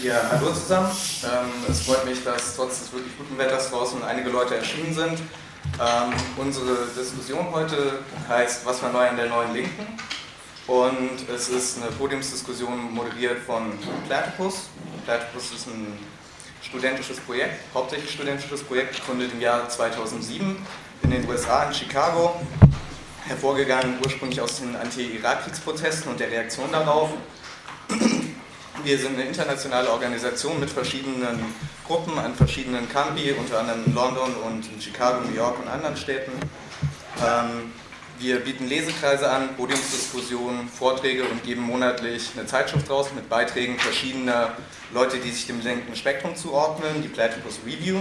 Ja, hallo zusammen. Es freut mich, dass trotz des wirklich guten Wetters draußen einige Leute erschienen sind. Unsere Diskussion heute heißt "Was war neu an der neuen Linken?" und es ist eine Podiumsdiskussion moderiert von Platypus. Platypus ist ein studentisches Projekt, hauptsächlich studentisches Projekt, gegründet im Jahr 2007 in den USA, in Chicago, hervorgegangen ursprünglich aus den Anti-Irak-Kriegsprotesten und der Reaktion darauf. Wir sind eine internationale Organisation mit verschiedenen Gruppen an verschiedenen Campi, unter anderem in London und in Chicago, New York und anderen Städten. Wir bieten Lesekreise an, Podiumsdiskussionen, Vorträge und geben monatlich eine Zeitschrift raus mit Beiträgen verschiedener Leute, die sich dem linken Spektrum zuordnen, die Platypus Review.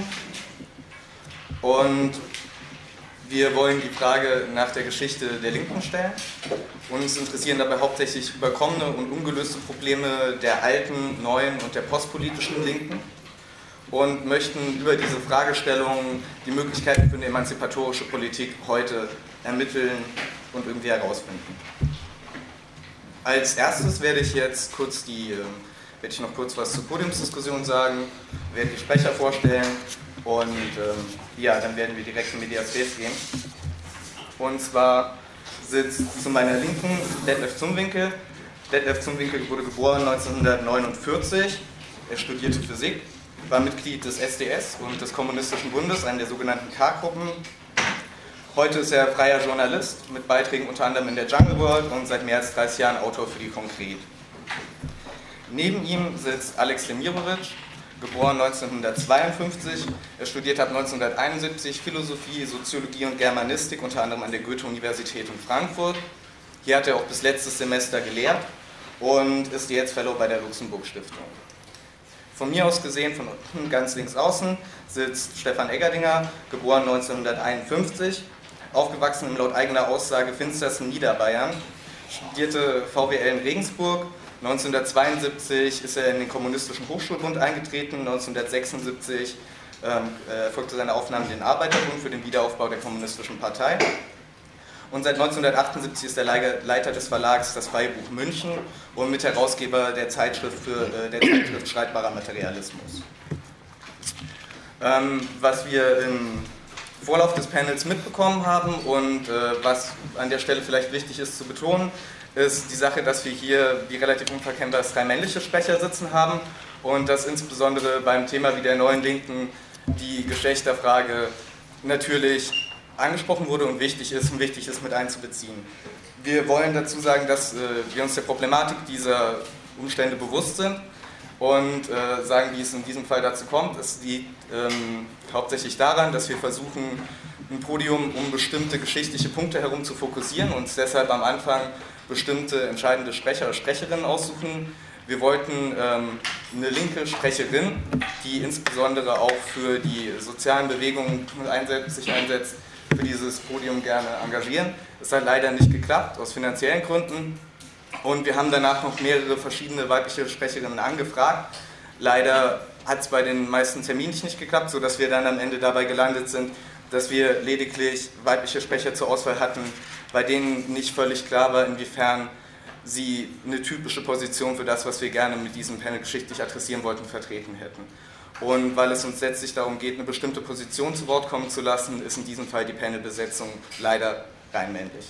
Und wir wollen die Frage nach der Geschichte der Linken stellen. Uns interessieren dabei hauptsächlich überkommene und ungelöste Probleme der alten, neuen und der postpolitischen Linken und möchten über diese Fragestellungen die Möglichkeiten für eine emanzipatorische Politik heute ermitteln und irgendwie herausfinden. Als erstes werde ich noch kurz was zur Podiumsdiskussion sagen, werde die Sprecher vorstellen und dann werden wir direkt in Medias Res gehen. Und zwar sitzt zu meiner Linken Detlef Zumwinkel. Detlef Zumwinkel wurde geboren 1949, er studierte Physik, war Mitglied des SDS und des Kommunistischen Bundes, einer der sogenannten K-Gruppen. Heute ist er freier Journalist mit Beiträgen unter anderem in der Jungle World und seit mehr als 30 Jahren Autor für die Konkret. Neben ihm sitzt Alex Demirovic, geboren 1952. Er studiert ab 1971 Philosophie, Soziologie und Germanistik, unter anderem an der Goethe-Universität in Frankfurt. Hier hat er auch bis letztes Semester gelehrt und ist jetzt Fellow bei der Luxemburg-Stiftung. Von mir aus gesehen, von unten ganz links außen, sitzt Stefan Eggerdinger, geboren 1951, aufgewachsen im laut eigener Aussage finstersten Niederbayern, studierte VWL in Regensburg. 1972 ist er in den Kommunistischen Hochschulbund eingetreten, 1976 folgte seine Aufnahme in den Arbeiterbund für den Wiederaufbau der Kommunistischen Partei und seit 1978 ist er Leiter des Verlags Das Freie Buch München und Mitherausgeber der Zeitschrift Streitbarer Materialismus. Was wir im Vorlauf des Panels mitbekommen haben und was an der Stelle vielleicht wichtig ist zu betonen, ist die Sache, dass wir hier, wie relativ unverkennbar, 3 männliche Sprecher sitzen haben und dass insbesondere beim Thema wie der neuen Linken die Geschlechterfrage natürlich angesprochen wurde und wichtig ist mit einzubeziehen. Wir wollen dazu sagen, dass wir uns der Problematik dieser Umstände bewusst sind und sagen, wie es in diesem Fall dazu kommt. Es liegt hauptsächlich daran, dass wir versuchen, ein Podium um bestimmte geschichtliche Punkte herum zu fokussieren und uns deshalb am Anfang bestimmte entscheidende Sprecher oder Sprecherinnen aussuchen. Wir wollten eine linke Sprecherin, die insbesondere auch für die sozialen Bewegungen sich einsetzt, für dieses Podium gerne engagieren. Das hat leider nicht geklappt, aus finanziellen Gründen. Und wir haben danach noch mehrere verschiedene weibliche Sprecherinnen angefragt. Leider hat es bei den meisten Terminen nicht geklappt, sodass wir dann am Ende dabei gelandet sind, dass wir lediglich weibliche Sprecher zur Auswahl hatten, bei denen nicht völlig klar war, inwiefern sie eine typische Position für das, was wir gerne mit diesem Panel geschichtlich adressieren wollten, vertreten hätten. Und weil es uns letztlich darum geht, eine bestimmte Position zu Wort kommen zu lassen, ist in diesem Fall die Panelbesetzung leider rein männlich.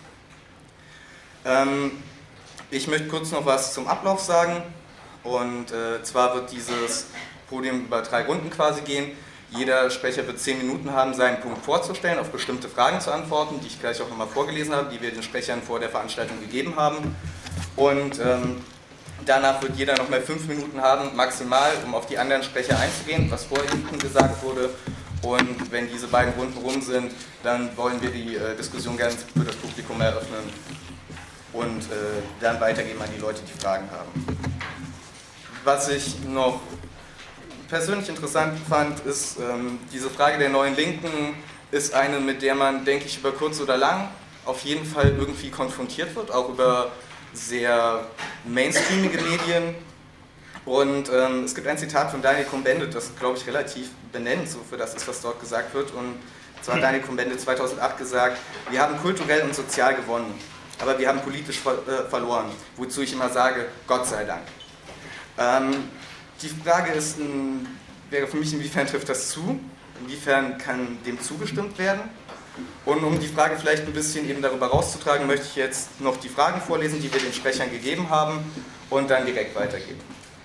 Ich möchte kurz noch was zum Ablauf sagen. Und zwar wird dieses Podium über 3 Runden quasi gehen. Jeder Sprecher wird 10 Minuten haben, seinen Punkt vorzustellen, auf bestimmte Fragen zu antworten, die ich gleich auch nochmal vorgelesen habe, die wir den Sprechern vor der Veranstaltung gegeben haben. Und danach wird jeder nochmal 5 Minuten haben, maximal, um auf die anderen Sprecher einzugehen, was vorhin gesagt wurde. Und wenn diese beiden Runden rum sind, dann wollen wir die Diskussion gerne für das Publikum eröffnen und dann weitergeben an die Leute, die Fragen haben. Was ich noch persönlich interessant fand, ist, diese Frage der neuen Linken ist eine, mit der man, denke ich, über kurz oder lang auf jeden Fall irgendwie konfrontiert wird, auch über sehr mainstreamige Medien. Und es gibt ein Zitat von Daniel Cohn-Bendit, das, glaube ich, relativ benennend so für das ist, was dort gesagt wird. Und zwar hat Daniel Cohn-Bendit 2008 gesagt, wir haben kulturell und sozial gewonnen, aber wir haben politisch verloren, wozu ich immer sage, Gott sei Dank. Die Frage ist, wäre für mich, inwiefern trifft das zu? Inwiefern kann dem zugestimmt werden? Und um die Frage vielleicht ein bisschen eben darüber rauszutragen, möchte ich jetzt noch die Fragen vorlesen, die wir den Sprechern gegeben haben und dann direkt weitergeben.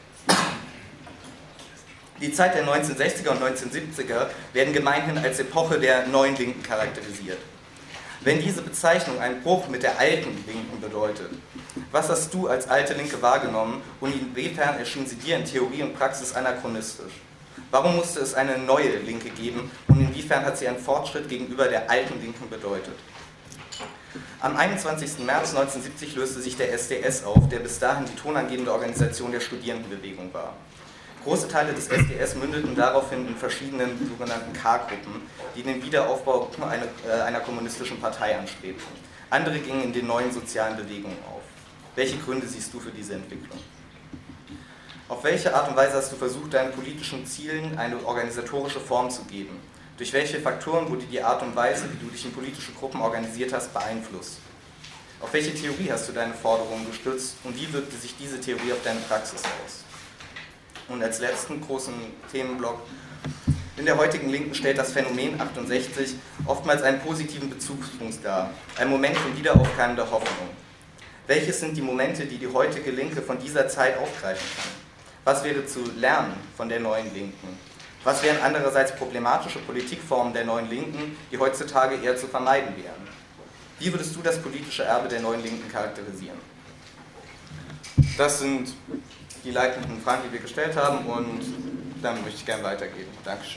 Die Zeit der 1960er und 1970er werden gemeinhin als Epoche der neuen Linken charakterisiert. Wenn diese Bezeichnung einen Bruch mit der alten Linken bedeutet, was hast du als alte Linke wahrgenommen und inwiefern erschien sie dir in Theorie und Praxis anachronistisch? Warum musste es eine neue Linke geben und inwiefern hat sie einen Fortschritt gegenüber der alten Linken bedeutet? Am 21. März 1970 löste sich der SDS auf, der bis dahin die tonangebende Organisation der Studierendenbewegung war. Große Teile des SDS mündeten daraufhin in verschiedenen sogenannten K-Gruppen, die den Wiederaufbau einer kommunistischen Partei anstrebten. Andere gingen in den neuen sozialen Bewegungen auf. Welche Gründe siehst du für diese Entwicklung? Auf welche Art und Weise hast du versucht, deinen politischen Zielen eine organisatorische Form zu geben? Durch welche Faktoren wurde die Art und Weise, wie du dich in politische Gruppen organisiert hast, beeinflusst? Auf welche Theorie hast du deine Forderungen gestützt und wie wirkte sich diese Theorie auf deine Praxis aus? Und als letzten großen Themenblock: In der heutigen Linken stellt das Phänomen 68 oftmals einen positiven Bezugspunkt dar, ein Moment von wiederaufkeimender Hoffnung. Welches sind die Momente, die die heutige Linke von dieser Zeit aufgreifen kann? Was wäre zu lernen von der neuen Linken? Was wären andererseits problematische Politikformen der neuen Linken, die heutzutage eher zu vermeiden wären? Wie würdest du das politische Erbe der neuen Linken charakterisieren? Das sind die leitenden Fragen, die wir gestellt haben, und dann möchte ich gerne weitergeben. Dankeschön.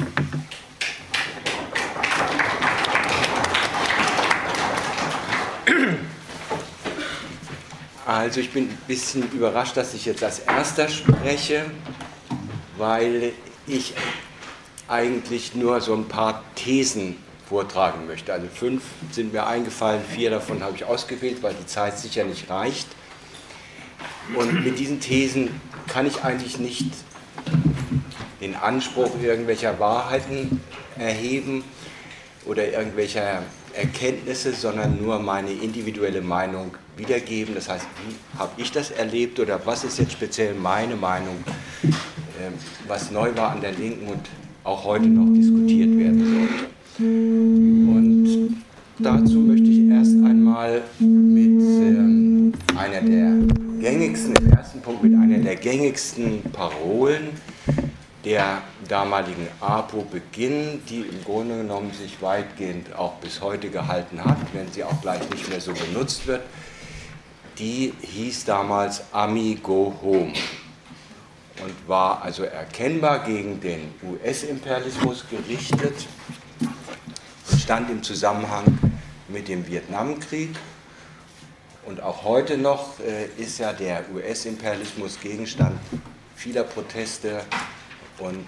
Also ich bin ein bisschen überrascht, dass ich jetzt als Erster spreche, weil ich eigentlich nur so ein paar Thesen vortragen möchte. Also 5 sind mir eingefallen, 4 davon habe ich ausgewählt, weil die Zeit sicher nicht reicht. Und mit diesen Thesen kann ich eigentlich nicht den Anspruch irgendwelcher Wahrheiten erheben oder irgendwelcher Erkenntnisse, sondern nur meine individuelle Meinung wiedergeben. Das heißt, wie habe ich das erlebt oder was ist jetzt speziell meine Meinung, was neu war an der Linken und auch heute noch diskutiert werden sollte. Und dazu möchte ich erst einmal mit einer der gängigsten, im ersten Punkt mit einer der gängigsten Parolen der damaligen APO beginnen, die im Grunde genommen sich weitgehend auch bis heute gehalten hat, wenn sie auch gleich nicht mehr so benutzt wird. Die hieß damals Ami Go Home und war also erkennbar gegen den US-Imperialismus gerichtet und stand im Zusammenhang mit dem Vietnamkrieg. Und auch heute noch ist ja der US-Imperialismus Gegenstand vieler Proteste und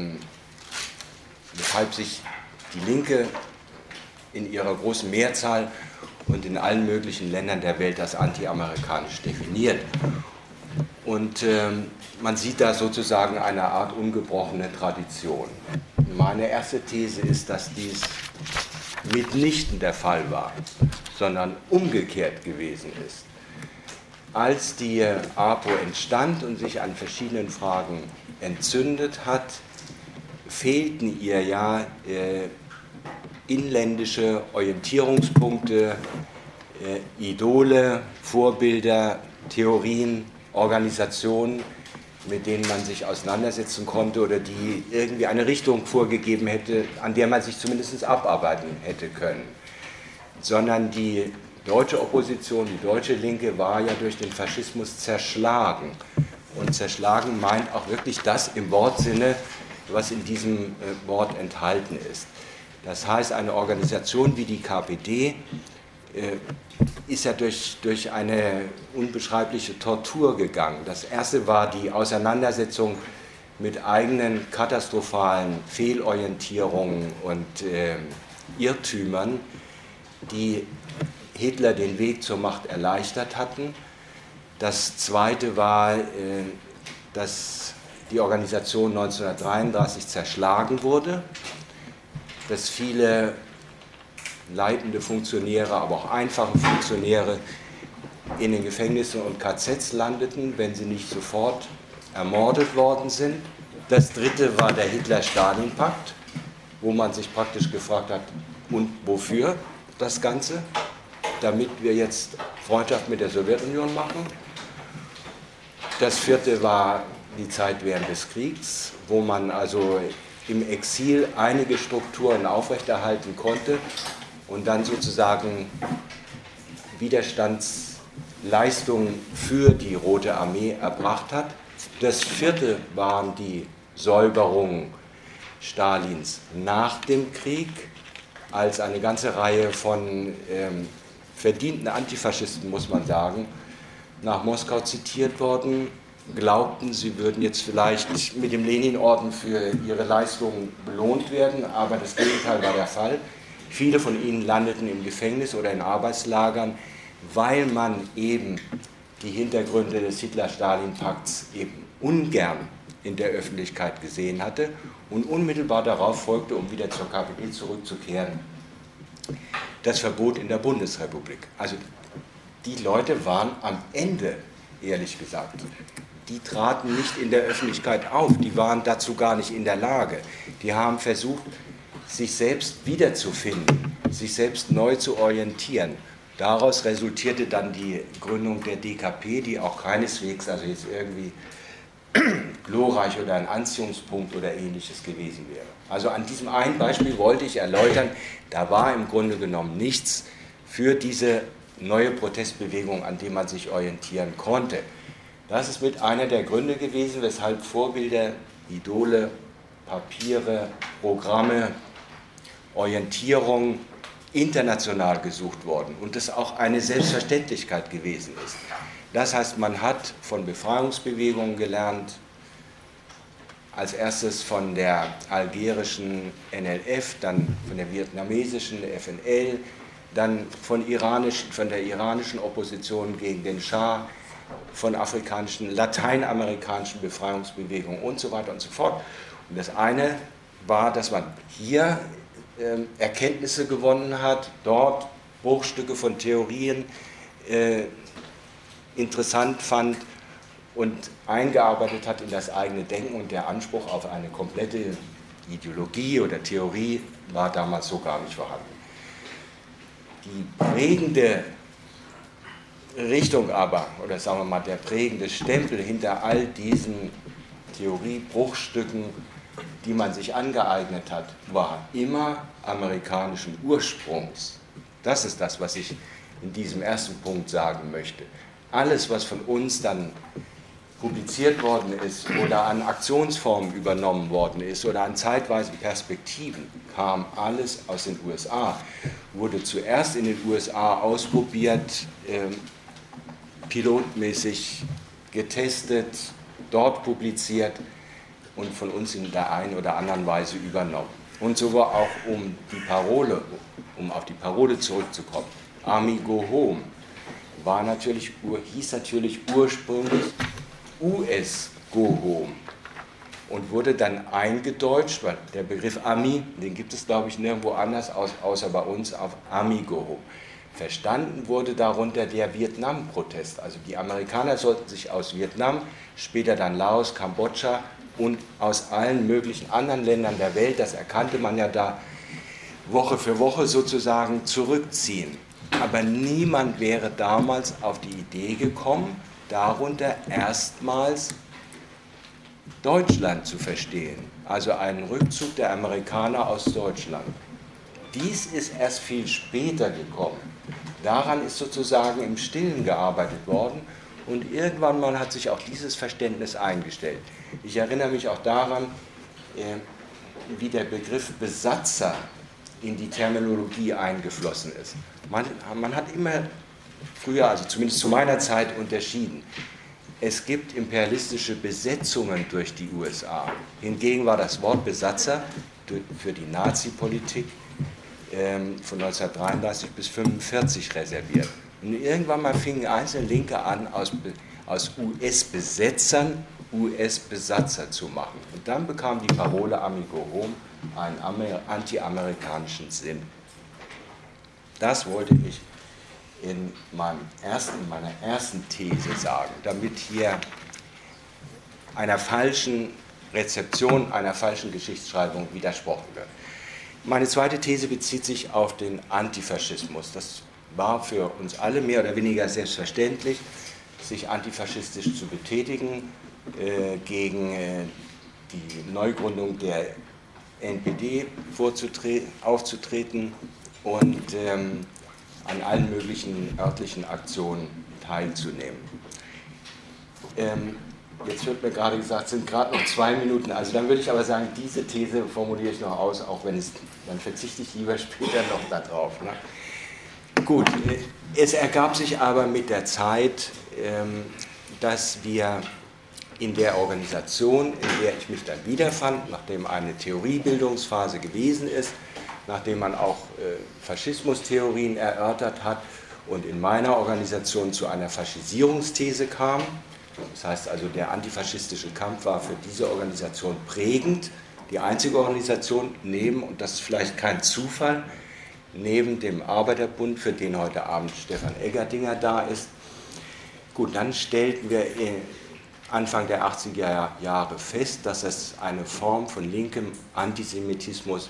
weshalb sich die Linke in ihrer großen Mehrzahl und in allen möglichen Ländern der Welt als anti-amerikanisch definiert. Und man sieht da sozusagen eine Art ungebrochene Tradition. Meine erste These ist, dass dies mitnichten der Fall war, sondern umgekehrt gewesen ist. Als die APO entstand und sich an verschiedenen Fragen entzündet hat, fehlten ihr ja inländische Orientierungspunkte, Idole, Vorbilder, Theorien, Organisationen, mit denen man sich auseinandersetzen konnte oder die irgendwie eine Richtung vorgegeben hätte, an der man sich zumindest abarbeiten hätte können. Sondern die deutsche Opposition, die deutsche Linke war ja durch den Faschismus zerschlagen. Und zerschlagen meint auch wirklich das im Wortsinne, was in diesem Wort enthalten ist. Das heißt, eine Organisation wie die KPD ist ja durch eine unbeschreibliche Tortur gegangen. Das erste war die Auseinandersetzung mit eigenen katastrophalen Fehlorientierungen und Irrtümern, die Hitler den Weg zur Macht erleichtert hatten. Das zweite war, dass die Organisation 1933 zerschlagen wurde, dass viele leitende Funktionäre, aber auch einfache Funktionäre in den Gefängnissen und KZs landeten, wenn sie nicht sofort ermordet worden sind. Das dritte war der Hitler-Stalin-Pakt, wo man sich praktisch gefragt hat, und wofür das Ganze? Damit wir jetzt Freundschaft mit der Sowjetunion machen. Das vierte war die Zeit während des Kriegs, wo man also im Exil einige Strukturen aufrechterhalten konnte und dann sozusagen Widerstandsleistungen für die Rote Armee erbracht hat. Das vierte waren die Säuberungen Stalins nach dem Krieg, als eine ganze Reihe von verdienten Antifaschisten, muss man sagen, nach Moskau zitiert worden, glaubten, sie würden jetzt vielleicht mit dem Lenin-Orden für ihre Leistungen belohnt werden, aber das Gegenteil war der Fall. Viele von ihnen landeten im Gefängnis oder in Arbeitslagern, weil man eben die Hintergründe des Hitler-Stalin-Pakts eben ungern in der Öffentlichkeit gesehen hatte und unmittelbar darauf folgte, um wieder zur KPD zurückzukehren, das Verbot in der Bundesrepublik. Also die Leute waren am Ende, ehrlich gesagt, die traten nicht in der Öffentlichkeit auf, die waren dazu gar nicht in der Lage. Die haben versucht, sich selbst wiederzufinden, sich selbst neu zu orientieren. Daraus resultierte dann die Gründung der DKP, die auch keineswegs also jetzt irgendwie glorreich oder ein Anziehungspunkt oder ähnliches gewesen wäre. Also an diesem einen Beispiel wollte ich erläutern, da war im Grunde genommen nichts für diese neue Protestbewegung, an dem man sich orientieren konnte. Das ist mit einer der Gründe gewesen, weshalb Vorbilder, Idole, Papiere, Programme, Orientierung international gesucht worden und das auch eine Selbstverständlichkeit gewesen ist. Das heißt, man hat von Befreiungsbewegungen gelernt, als erstes von der algerischen NLF, dann von der vietnamesischen FNL, dann von der iranischen Opposition gegen den Schah, von afrikanischen, lateinamerikanischen Befreiungsbewegungen und so weiter und so fort. Und das eine war, dass man hier Erkenntnisse gewonnen hat, dort Bruchstücke von Theorien interessant fand und eingearbeitet hat in das eigene Denken, und der Anspruch auf eine komplette Ideologie oder Theorie war damals so gar nicht vorhanden. Die prägende Richtung aber, oder sagen wir mal der prägende Stempel hinter all diesen Theoriebruchstücken, die man sich angeeignet hat, war immer amerikanischen Ursprungs. Das ist das, was ich in diesem ersten Punkt sagen möchte. Alles, was von uns dann publiziert worden ist oder an Aktionsformen übernommen worden ist oder an zeitweisen Perspektiven, kam alles aus den USA, wurde zuerst in den USA ausprobiert, pilotmäßig getestet, dort publiziert und von uns in der einen oder anderen Weise übernommen. Und so war auch um auf die Parole zurückzukommen, Army Go Home hieß natürlich ursprünglich US Go Home und wurde dann eingedeutscht, weil der Begriff Ami, den gibt es glaube ich nirgendwo anders außer bei uns, auf Army Go Home. Verstanden wurde darunter der Vietnam-Protest. Also die Amerikaner sollten sich aus Vietnam, später dann Laos, Kambodscha und aus allen möglichen anderen Ländern der Welt, das erkannte man ja da Woche für Woche sozusagen, zurückziehen. Aber niemand wäre damals auf die Idee gekommen, darunter erstmals Deutschland zu verstehen, also einen Rückzug der Amerikaner aus Deutschland. Dies ist erst viel später gekommen. Daran ist sozusagen im Stillen gearbeitet worden und irgendwann mal hat sich auch dieses Verständnis eingestellt. Ich erinnere mich auch daran, wie der Begriff Besatzer in die Terminologie eingeflossen ist. Man hat immer früher, also zumindest zu meiner Zeit, unterschieden. Es gibt imperialistische Besetzungen durch die USA. Hingegen war das Wort Besatzer für die Nazi-Politik von 1933 bis 1945 reserviert. Und irgendwann mal fingen einzelne Linke an, aus US-Besetzern US-Besatzer zu machen. Und dann bekam die Parole Army Go Home einen anti-amerikanischen Sinn. Das wollte ich in meiner ersten These sagen, damit hier einer falschen Rezeption, einer falschen Geschichtsschreibung widersprochen wird. Meine zweite These bezieht sich auf den Antifaschismus. Das war für uns alle mehr oder weniger selbstverständlich, sich antifaschistisch zu betätigen, gegen die Neugründung der NPD aufzutreten und an allen möglichen örtlichen Aktionen teilzunehmen. Jetzt wird mir gerade gesagt, es sind gerade noch 2 Minuten, also dann würde ich aber sagen, diese These formuliere ich noch aus, auch wenn dann verzichte ich lieber später noch darauf. Ne? Gut, es ergab sich aber mit der Zeit, dass wir in der Organisation, in der ich mich dann wiederfand, nachdem eine Theoriebildungsphase gewesen ist, nachdem man auch Faschismustheorien erörtert hat und in meiner Organisation zu einer Faschisierungsthese kam. Das heißt also, der antifaschistische Kampf war für diese Organisation prägend, die einzige Organisation neben, und das ist vielleicht kein Zufall, neben dem Arbeiterbund, für den heute Abend Stefan Eggerdinger da ist. Gut, dann stellten wir Anfang der 80er Jahre fest, dass es eine Form von linkem Antisemitismus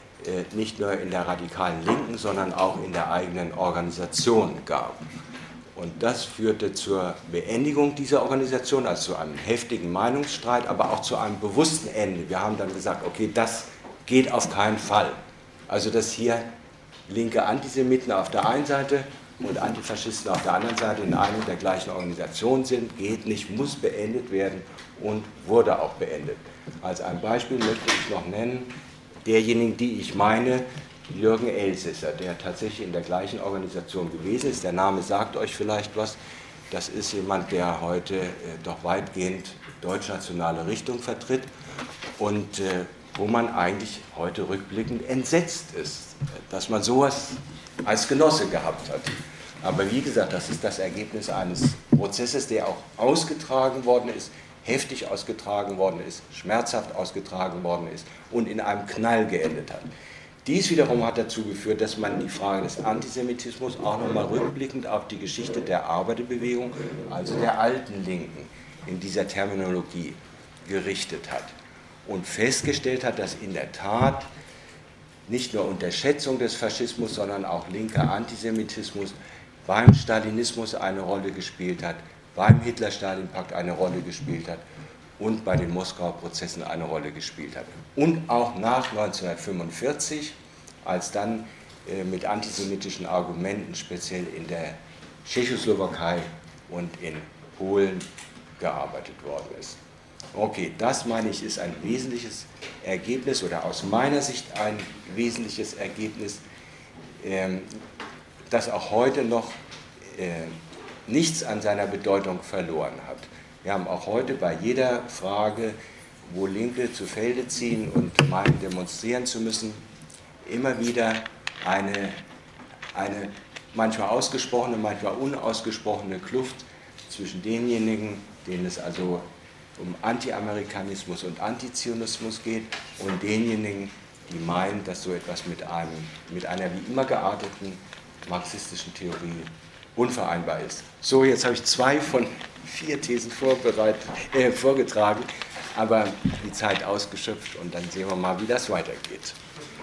nicht nur in der radikalen Linken, sondern auch in der eigenen Organisation gab. Und das führte zur Beendigung dieser Organisation, also zu einem heftigen Meinungsstreit, aber auch zu einem bewussten Ende. Wir haben dann gesagt, okay, das geht auf keinen Fall. Also dass hier linke Antisemiten auf der einen Seite und Antifaschisten auf der anderen Seite in einer und der gleichen Organisation sind, geht nicht, muss beendet werden und wurde auch beendet. Als ein Beispiel möchte ich noch nennen, derjenigen, die ich meine, Jürgen Elsässer, der tatsächlich in der gleichen Organisation gewesen ist. Der Name sagt euch vielleicht was. Das ist jemand, der heute doch weitgehend deutschnationale Richtung vertritt und wo man eigentlich heute rückblickend entsetzt ist, dass man sowas als Genosse gehabt hat. Aber wie gesagt, das ist das Ergebnis eines Prozesses, der auch ausgetragen worden ist, heftig ausgetragen worden ist, schmerzhaft ausgetragen worden ist und in einem Knall geendet hat. Dies wiederum hat dazu geführt, dass man die Frage des Antisemitismus auch nochmal rückblickend auf die Geschichte der Arbeiterbewegung, also der alten Linken, in dieser Terminologie gerichtet hat und festgestellt hat, dass in der Tat nicht nur Unterschätzung des Faschismus, sondern auch linker Antisemitismus beim Stalinismus eine Rolle gespielt hat, beim Hitler-Stalin-Pakt eine Rolle gespielt hat und bei den Moskauer Prozessen eine Rolle gespielt hat. Und auch nach 1945, als dann mit antisemitischen Argumenten speziell in der Tschechoslowakei und in Polen gearbeitet worden ist. Okay, das meine ich ist ein wesentliches Ergebnis oder aus meiner Sicht ein wesentliches Ergebnis, das auch heute noch nichts an seiner Bedeutung verloren hat. Wir haben auch heute bei jeder Frage, wo Linke zu Felde ziehen und meinen, demonstrieren zu müssen, immer wieder eine manchmal ausgesprochene, manchmal unausgesprochene Kluft zwischen denjenigen, denen es also um Anti-Amerikanismus und Antizionismus geht, und denjenigen, die meinen, dass so etwas mit einer wie immer gearteten marxistischen Theorie unvereinbar ist. So, jetzt habe ich 2 von 4 Thesen vorgetragen, aber die Zeit ausgeschöpft und dann sehen wir mal, wie das weitergeht.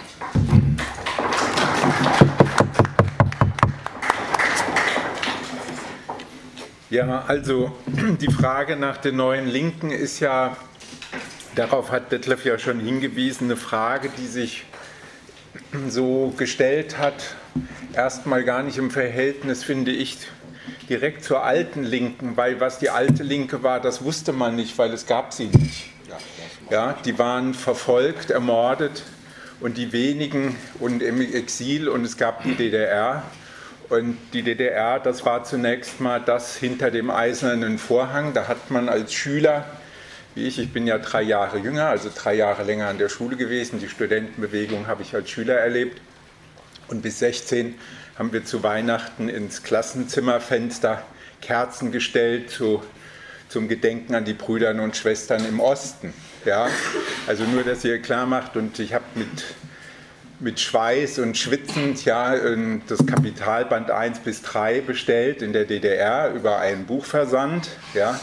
Ja, also die Frage nach den neuen Linken ist ja, darauf hat Detlef ja schon hingewiesen, eine Frage, die sich so gestellt hat, erstmal gar nicht im Verhältnis, finde ich, direkt zur alten Linken, weil was die alte Linke war, das wusste man nicht, weil es gab sie nicht. Ja, die waren verfolgt, ermordet und die wenigen und im Exil, und es gab die DDR. Und die DDR, das war zunächst mal das hinter dem eisernen Vorhang. Da hat man als Schüler, wie ich bin ja 3 Jahre jünger, also 3 Jahre länger an der Schule gewesen. Die Studentenbewegung habe ich als Schüler erlebt. Und bis 16 haben wir zu Weihnachten ins Klassenzimmerfenster Kerzen gestellt zum Gedenken an die Brüder und Schwestern im Osten. Ja? Also nur, dass ihr klar macht, und ich habe mit Schweiß und schwitzend das Kapitalband 1 bis 3 bestellt in der DDR über einen Buchversand. Ja?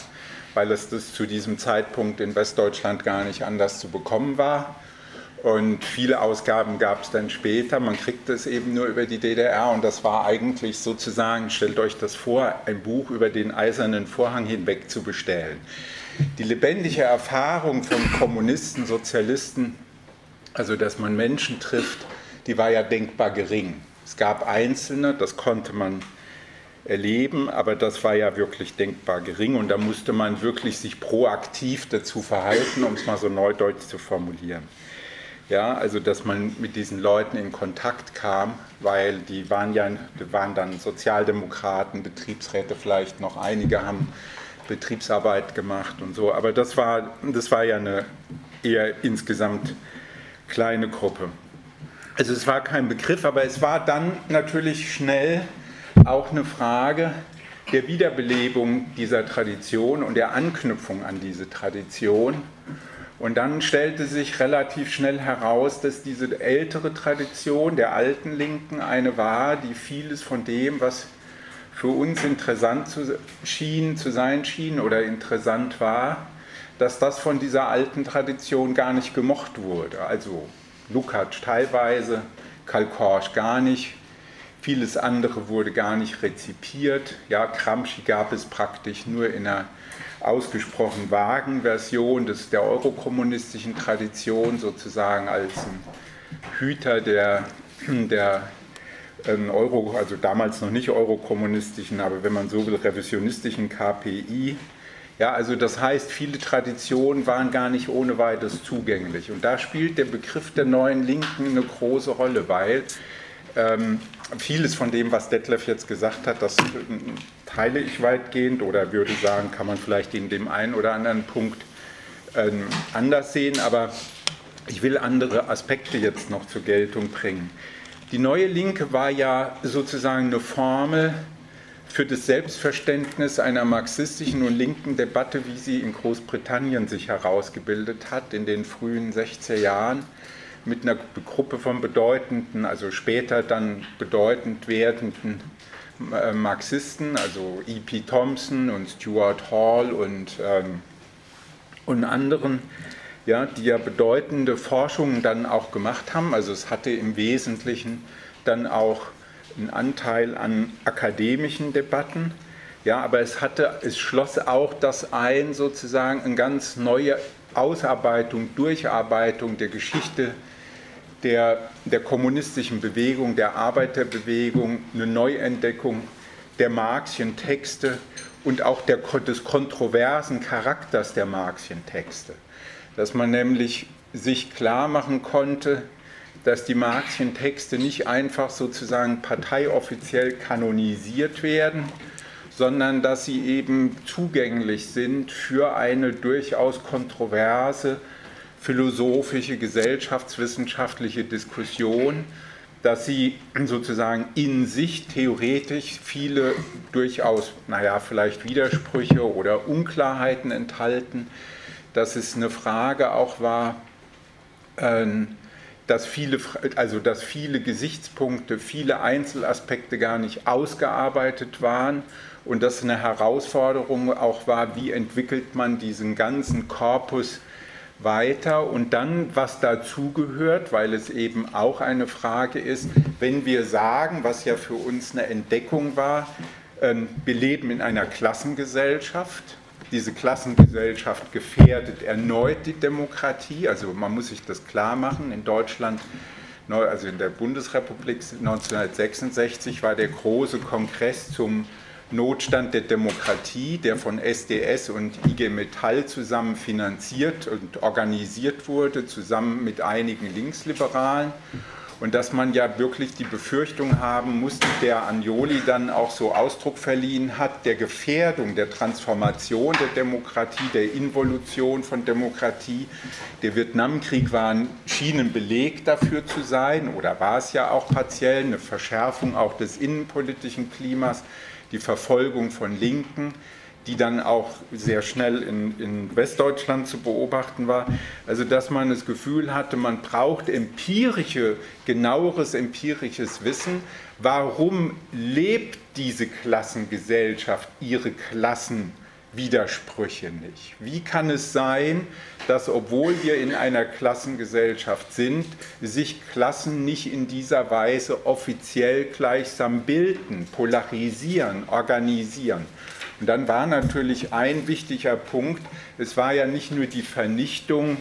weil es das zu diesem Zeitpunkt in Westdeutschland gar nicht anders zu bekommen war. Und viele Ausgaben gab es dann später, man kriegte es eben nur über die DDR und das war eigentlich sozusagen, stellt euch das vor, ein Buch über den eisernen Vorhang hinweg zu bestellen. Die lebendige Erfahrung von Kommunisten, Sozialisten, also dass man Menschen trifft, die war ja denkbar gering. Es gab Einzelne, das konnte man erleben, aber das war ja wirklich denkbar gering und da musste man wirklich sich proaktiv dazu verhalten, um es mal so neudeutsch zu formulieren. Ja, also dass man mit diesen Leuten in Kontakt kam, weil die waren dann Sozialdemokraten, Betriebsräte vielleicht noch, einige haben Betriebsarbeit gemacht und so, aber das war ja eine eher insgesamt kleine Gruppe. Also es war kein Begriff, aber es war dann natürlich schnell auch eine Frage der Wiederbelebung dieser Tradition und der Anknüpfung an diese Tradition. Und dann stellte sich relativ schnell heraus, dass diese ältere Tradition der alten Linken eine war, die vieles von dem, was für uns interessant zu sein schien oder interessant war, dass das von dieser alten Tradition gar nicht gemocht wurde. Also Lukács teilweise, Karl Korsch gar nicht, vieles andere wurde gar nicht rezipiert. Ja, Gramsci gab es praktisch nur in einer ausgesprochen vagen Version der eurokommunistischen Tradition, sozusagen als ein Hüter der also damals noch nicht eurokommunistischen, aber wenn man so will, revisionistischen KPI. Ja, also das heißt, viele Traditionen waren gar nicht ohne weiteres zugänglich. Und da spielt der Begriff der neuen Linken eine große Rolle, weil vieles von dem, was Detlef jetzt gesagt hat, das teile ich weitgehend oder würde sagen, kann man vielleicht in dem einen oder anderen Punkt anders sehen, aber ich will andere Aspekte jetzt noch zur Geltung bringen. Die neue Linke war ja sozusagen eine Formel für das Selbstverständnis einer marxistischen und linken Debatte, wie sie in Großbritannien sich herausgebildet hat in den frühen 60er Jahren, mit einer Gruppe von bedeutenden, also später dann bedeutend werdenden Marxisten, also E.P. Thompson und Stuart Hall und anderen, ja, die ja bedeutende Forschungen dann auch gemacht haben. Also es hatte im Wesentlichen dann auch einen Anteil an akademischen Debatten, ja, aber es schloss auch das ein, sozusagen eine ganz neue Ausarbeitung, Durcharbeitung der Geschichte der kommunistischen Bewegung, der Arbeiterbewegung, eine Neuentdeckung der Marxischen Texte und auch des kontroversen Charakters der Marxischen Texte. Dass man nämlich sich klar machen konnte, dass die Marxischen Texte nicht einfach sozusagen parteioffiziell kanonisiert werden, sondern dass sie eben zugänglich sind für eine durchaus kontroverse philosophische, gesellschaftswissenschaftliche Diskussion, dass sie sozusagen in sich theoretisch viele durchaus, vielleicht Widersprüche oder Unklarheiten enthalten, dass es eine Frage auch war, dass viele Gesichtspunkte, viele Einzelaspekte gar nicht ausgearbeitet waren und dass eine Herausforderung auch war, wie entwickelt man diesen ganzen Korpus weiter und dann, was dazugehört, weil es eben auch eine Frage ist, wenn wir sagen, was ja für uns eine Entdeckung war, wir leben in einer Klassengesellschaft, diese Klassengesellschaft gefährdet erneut die Demokratie, also man muss sich das klar machen, in Deutschland, also in der Bundesrepublik 1966 war der große Kongress zum Notstand der Demokratie, der von SDS und IG Metall zusammen finanziert und organisiert wurde, zusammen mit einigen Linksliberalen. Und dass man ja wirklich die Befürchtung haben musste, der Agnoli dann auch so Ausdruck verliehen hat, der Gefährdung, der Transformation der Demokratie, der Involution von Demokratie. Der Vietnamkrieg schien ein Beleg dafür zu sein, oder war es ja auch partiell, eine Verschärfung auch des innenpolitischen Klimas, die Verfolgung von Linken, die dann auch sehr schnell in Westdeutschland zu beobachten war. Also dass man das Gefühl hatte, man braucht genaueres empirisches Wissen. Warum lebt diese Klassengesellschaft ihre Widersprüche nicht. Wie kann es sein, dass, obwohl wir in einer Klassengesellschaft sind, sich Klassen nicht in dieser Weise offiziell gleichsam bilden, polarisieren, organisieren? Und dann war natürlich ein wichtiger Punkt, es war ja nicht nur die Vernichtung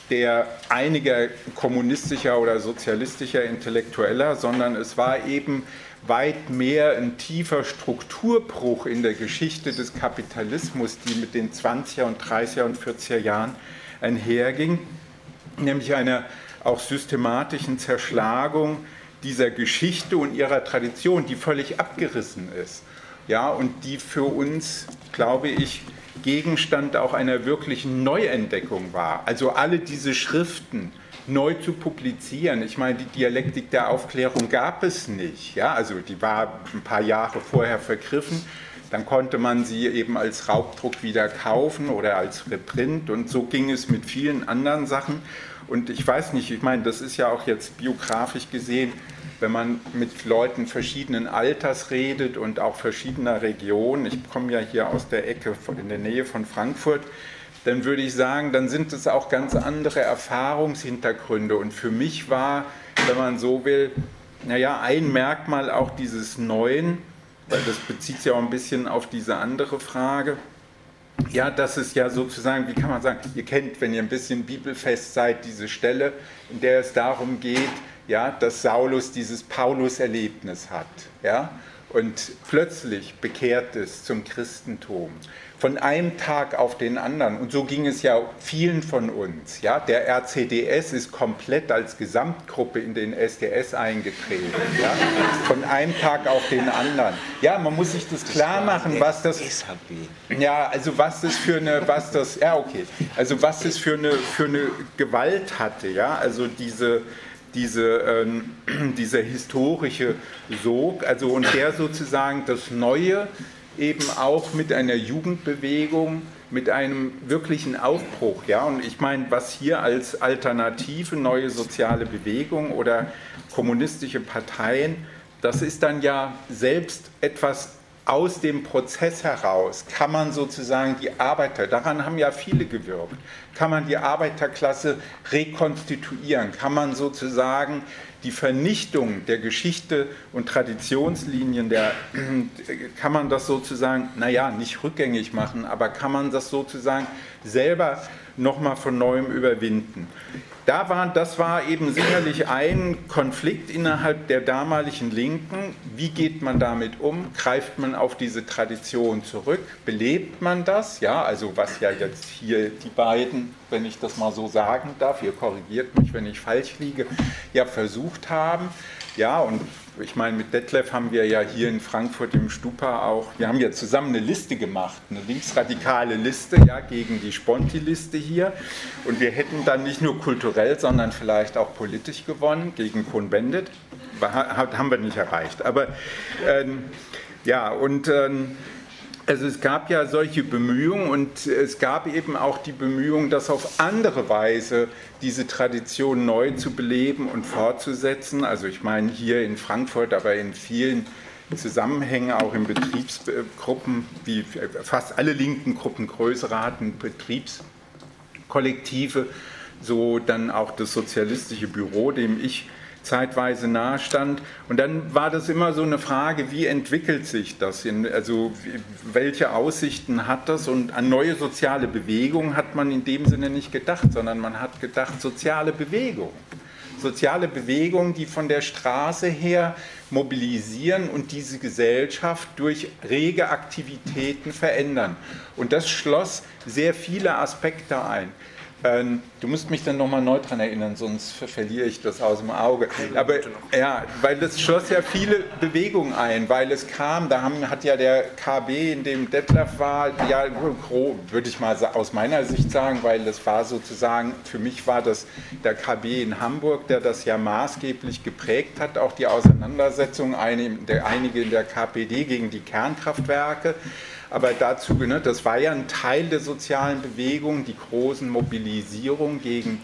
einiger kommunistischer oder sozialistischer Intellektueller, sondern es war eben weit mehr ein tiefer Strukturbruch in der Geschichte des Kapitalismus, die mit den 20er und 30er und 40er Jahren einherging, nämlich einer auch systematischen Zerschlagung dieser Geschichte und ihrer Tradition, die völlig abgerissen ist, ja, und die für uns, glaube ich, Gegenstand auch einer wirklichen Neuentdeckung war. Also alle diese Schriften neu zu publizieren. Ich meine, die Dialektik der Aufklärung gab es nicht. Ja? Also die war ein paar Jahre vorher vergriffen. Dann konnte man sie eben als Raubdruck wieder kaufen oder als Reprint. Und so ging es mit vielen anderen Sachen. Und ich weiß nicht, ich meine, das ist ja auch jetzt biografisch gesehen, wenn man mit Leuten verschiedenen Alters redet und auch verschiedener Regionen, ich komme ja hier aus der Ecke in der Nähe von Frankfurt, dann würde ich sagen, dann sind es auch ganz andere Erfahrungshintergründe. Und für mich war, wenn man so will, naja, ein Merkmal auch dieses Neuen, weil das bezieht sich ja auch ein bisschen auf diese andere Frage, ja, das ist ja sozusagen, wie kann man sagen, ihr kennt, wenn ihr ein bisschen bibelfest seid, diese Stelle, in der es darum geht, ja, dass Saulus dieses Paulus-Erlebnis hat, ja, und plötzlich bekehrt es zum Christentum. Von einem Tag auf den anderen. Und so ging es ja vielen von uns. Ja? Der RCDS ist komplett als Gesamtgruppe in den SDS eingetreten. Ja? Von einem Tag auf den anderen. Ja, man muss sich das klar machen, was das. Ja, also was das für eine, also was das für eine Gewalt hatte. Ja, also dieser historische Sog, also und der sozusagen das Neue eben auch mit einer Jugendbewegung, mit einem wirklichen Aufbruch. Ja? Und ich meine, was hier als alternative neue soziale Bewegung oder kommunistische Parteien, das ist dann ja selbst etwas aus dem Prozess heraus, kann man sozusagen die Arbeiter, daran haben ja viele gewirkt, kann man die Arbeiterklasse rekonstituieren, kann man sozusagen die Vernichtung der Geschichte und Traditionslinien, kann man das sozusagen, naja, nicht rückgängig machen, aber kann man das sozusagen selber nochmal von Neuem überwinden. Das war eben sicherlich ein Konflikt innerhalb der damaligen Linken. Wie geht man damit um? Greift man auf diese Tradition zurück? Belebt man das? Ja, also was ja jetzt hier die beiden, wenn ich das mal so sagen darf, ihr korrigiert mich, wenn ich falsch liege, ja versucht haben. Ja, und ich meine, mit Detlef haben wir ja hier in Frankfurt im Stupa auch, wir haben ja zusammen eine Liste gemacht, eine linksradikale Liste, ja, gegen die Sponti-Liste hier. Und wir hätten dann nicht nur kulturell, sondern vielleicht auch politisch gewonnen gegen Cohn-Bendit. Haben wir nicht erreicht. Aber ja, und also es gab ja solche Bemühungen und es gab eben auch die Bemühungen, das auf andere Weise diese Tradition neu zu beleben und fortzusetzen. Also ich meine hier in Frankfurt, aber in vielen Zusammenhängen, auch in Betriebsgruppen, wie fast alle linken Gruppen größere hatten, Betriebskollektive, so dann auch das sozialistische Büro, dem ich zeitweise nahe stand. Und dann war das immer so eine Frage, wie entwickelt sich das? Also welche Aussichten hat das? Und an neue soziale Bewegungen hat man in dem Sinne nicht gedacht, sondern man hat gedacht, soziale Bewegung. Soziale Bewegungen, die von der Straße her mobilisieren und diese Gesellschaft durch rege Aktivitäten verändern. Und das schloss sehr viele Aspekte ein. Du musst mich dann nochmal neu daran erinnern, sonst verliere ich das aus dem Auge. Aber ja, weil das schloss ja viele Bewegungen ein, weil es kam, hat ja der KB, in dem Detlef war, ja, würde ich mal aus meiner Sicht sagen, weil das war sozusagen, für mich war das der KB in Hamburg, der das ja maßgeblich geprägt hat, auch die Auseinandersetzung, einige in der KPD gegen die Kernkraftwerke. Aber dazu, das war ja ein Teil der sozialen Bewegung, die großen Mobilisierungen gegen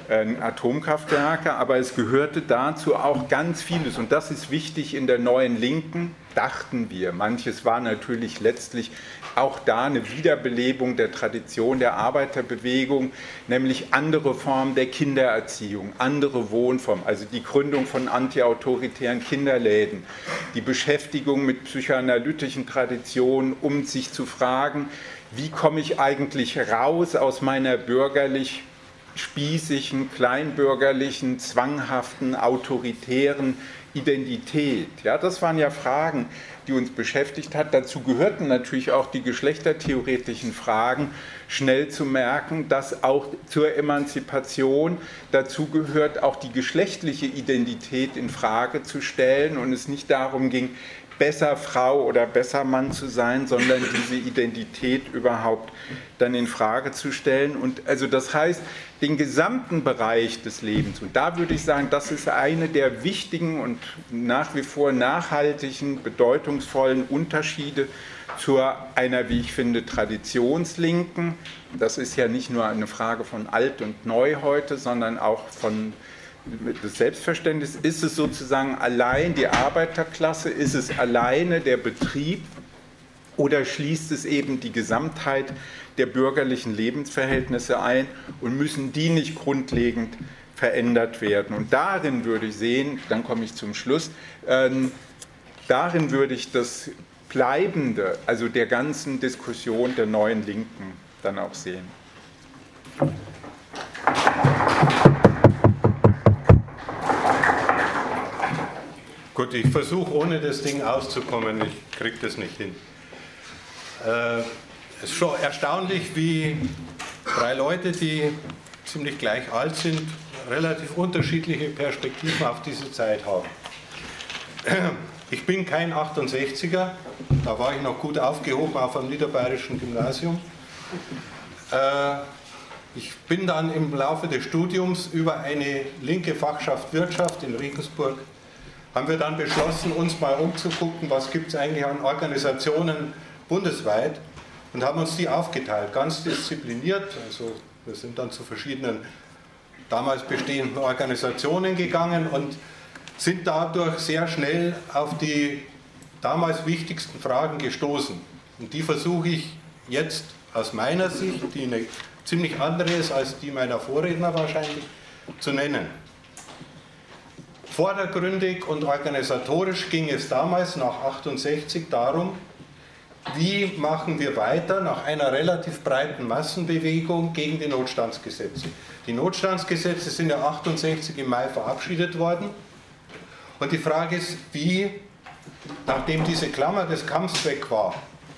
Atomkraftwerke, aber es gehörte dazu auch ganz vieles und das ist wichtig in der neuen Linken, dachten wir. Manches war natürlich letztlich auch da eine Wiederbelebung der Tradition der Arbeiterbewegung, nämlich andere Formen der Kindererziehung, andere Wohnformen, also die Gründung von antiautoritären Kinderläden, die Beschäftigung mit psychoanalytischen Traditionen, um sich zu fragen, wie komme ich eigentlich raus aus meiner bürgerlich spießigen, kleinbürgerlichen, zwanghaften, autoritären Identität. Ja, das waren ja Fragen, die uns beschäftigt hat. Dazu gehörten natürlich auch die geschlechtertheoretischen Fragen, schnell zu merken, dass auch zur Emanzipation dazu gehört, auch die geschlechtliche Identität in Frage zu stellen und es nicht darum ging, besser Frau oder besser Mann zu sein, sondern diese Identität überhaupt dann in Frage zu stellen. Und also das heißt, den gesamten Bereich des Lebens, und da würde ich sagen, das ist eine der wichtigen und nach wie vor nachhaltigen, bedeutungsvollen Unterschiede zu einer, wie ich finde, Traditionslinken. Das ist ja nicht nur eine Frage von alt und neu heute, sondern auch von das Selbstverständnis. Ist es sozusagen allein die Arbeiterklasse, ist es alleine der Betrieb oder schließt es eben die Gesamtheit der bürgerlichen Lebensverhältnisse ein und müssen die nicht grundlegend verändert werden? Und darin würde ich sehen, dann komme ich zum Schluss, darin würde ich das Bleibende, also der ganzen Diskussion der neuen Linken dann auch sehen. Gut, ich versuche ohne das Ding auszukommen, ich kriege das nicht hin. Es ist schon erstaunlich, wie drei Leute, die ziemlich gleich alt sind, relativ unterschiedliche Perspektiven auf diese Zeit haben. Ich bin kein 68er, da war ich noch gut aufgehoben auf einem niederbayerischen Gymnasium. Ich bin dann im Laufe des Studiums über eine linke Fachschaft Wirtschaft in Regensburg, haben wir dann beschlossen, uns mal umzugucken, was gibt es eigentlich an Organisationen bundesweit und haben uns die aufgeteilt, ganz diszipliniert. Also wir sind dann zu verschiedenen damals bestehenden Organisationen gegangen und sind dadurch sehr schnell auf die damals wichtigsten Fragen gestoßen. Und die versuche ich jetzt aus meiner Sicht, die eine ziemlich andere ist als die meiner Vorredner wahrscheinlich, zu nennen. Vordergründig und organisatorisch ging es damals nach 68 darum, wie machen wir weiter nach einer relativ breiten Massenbewegung gegen die Notstandsgesetze. Die Notstandsgesetze sind ja 68 im Mai verabschiedet worden und die Frage ist, wie, nachdem diese Klammer des Kampfs weg war,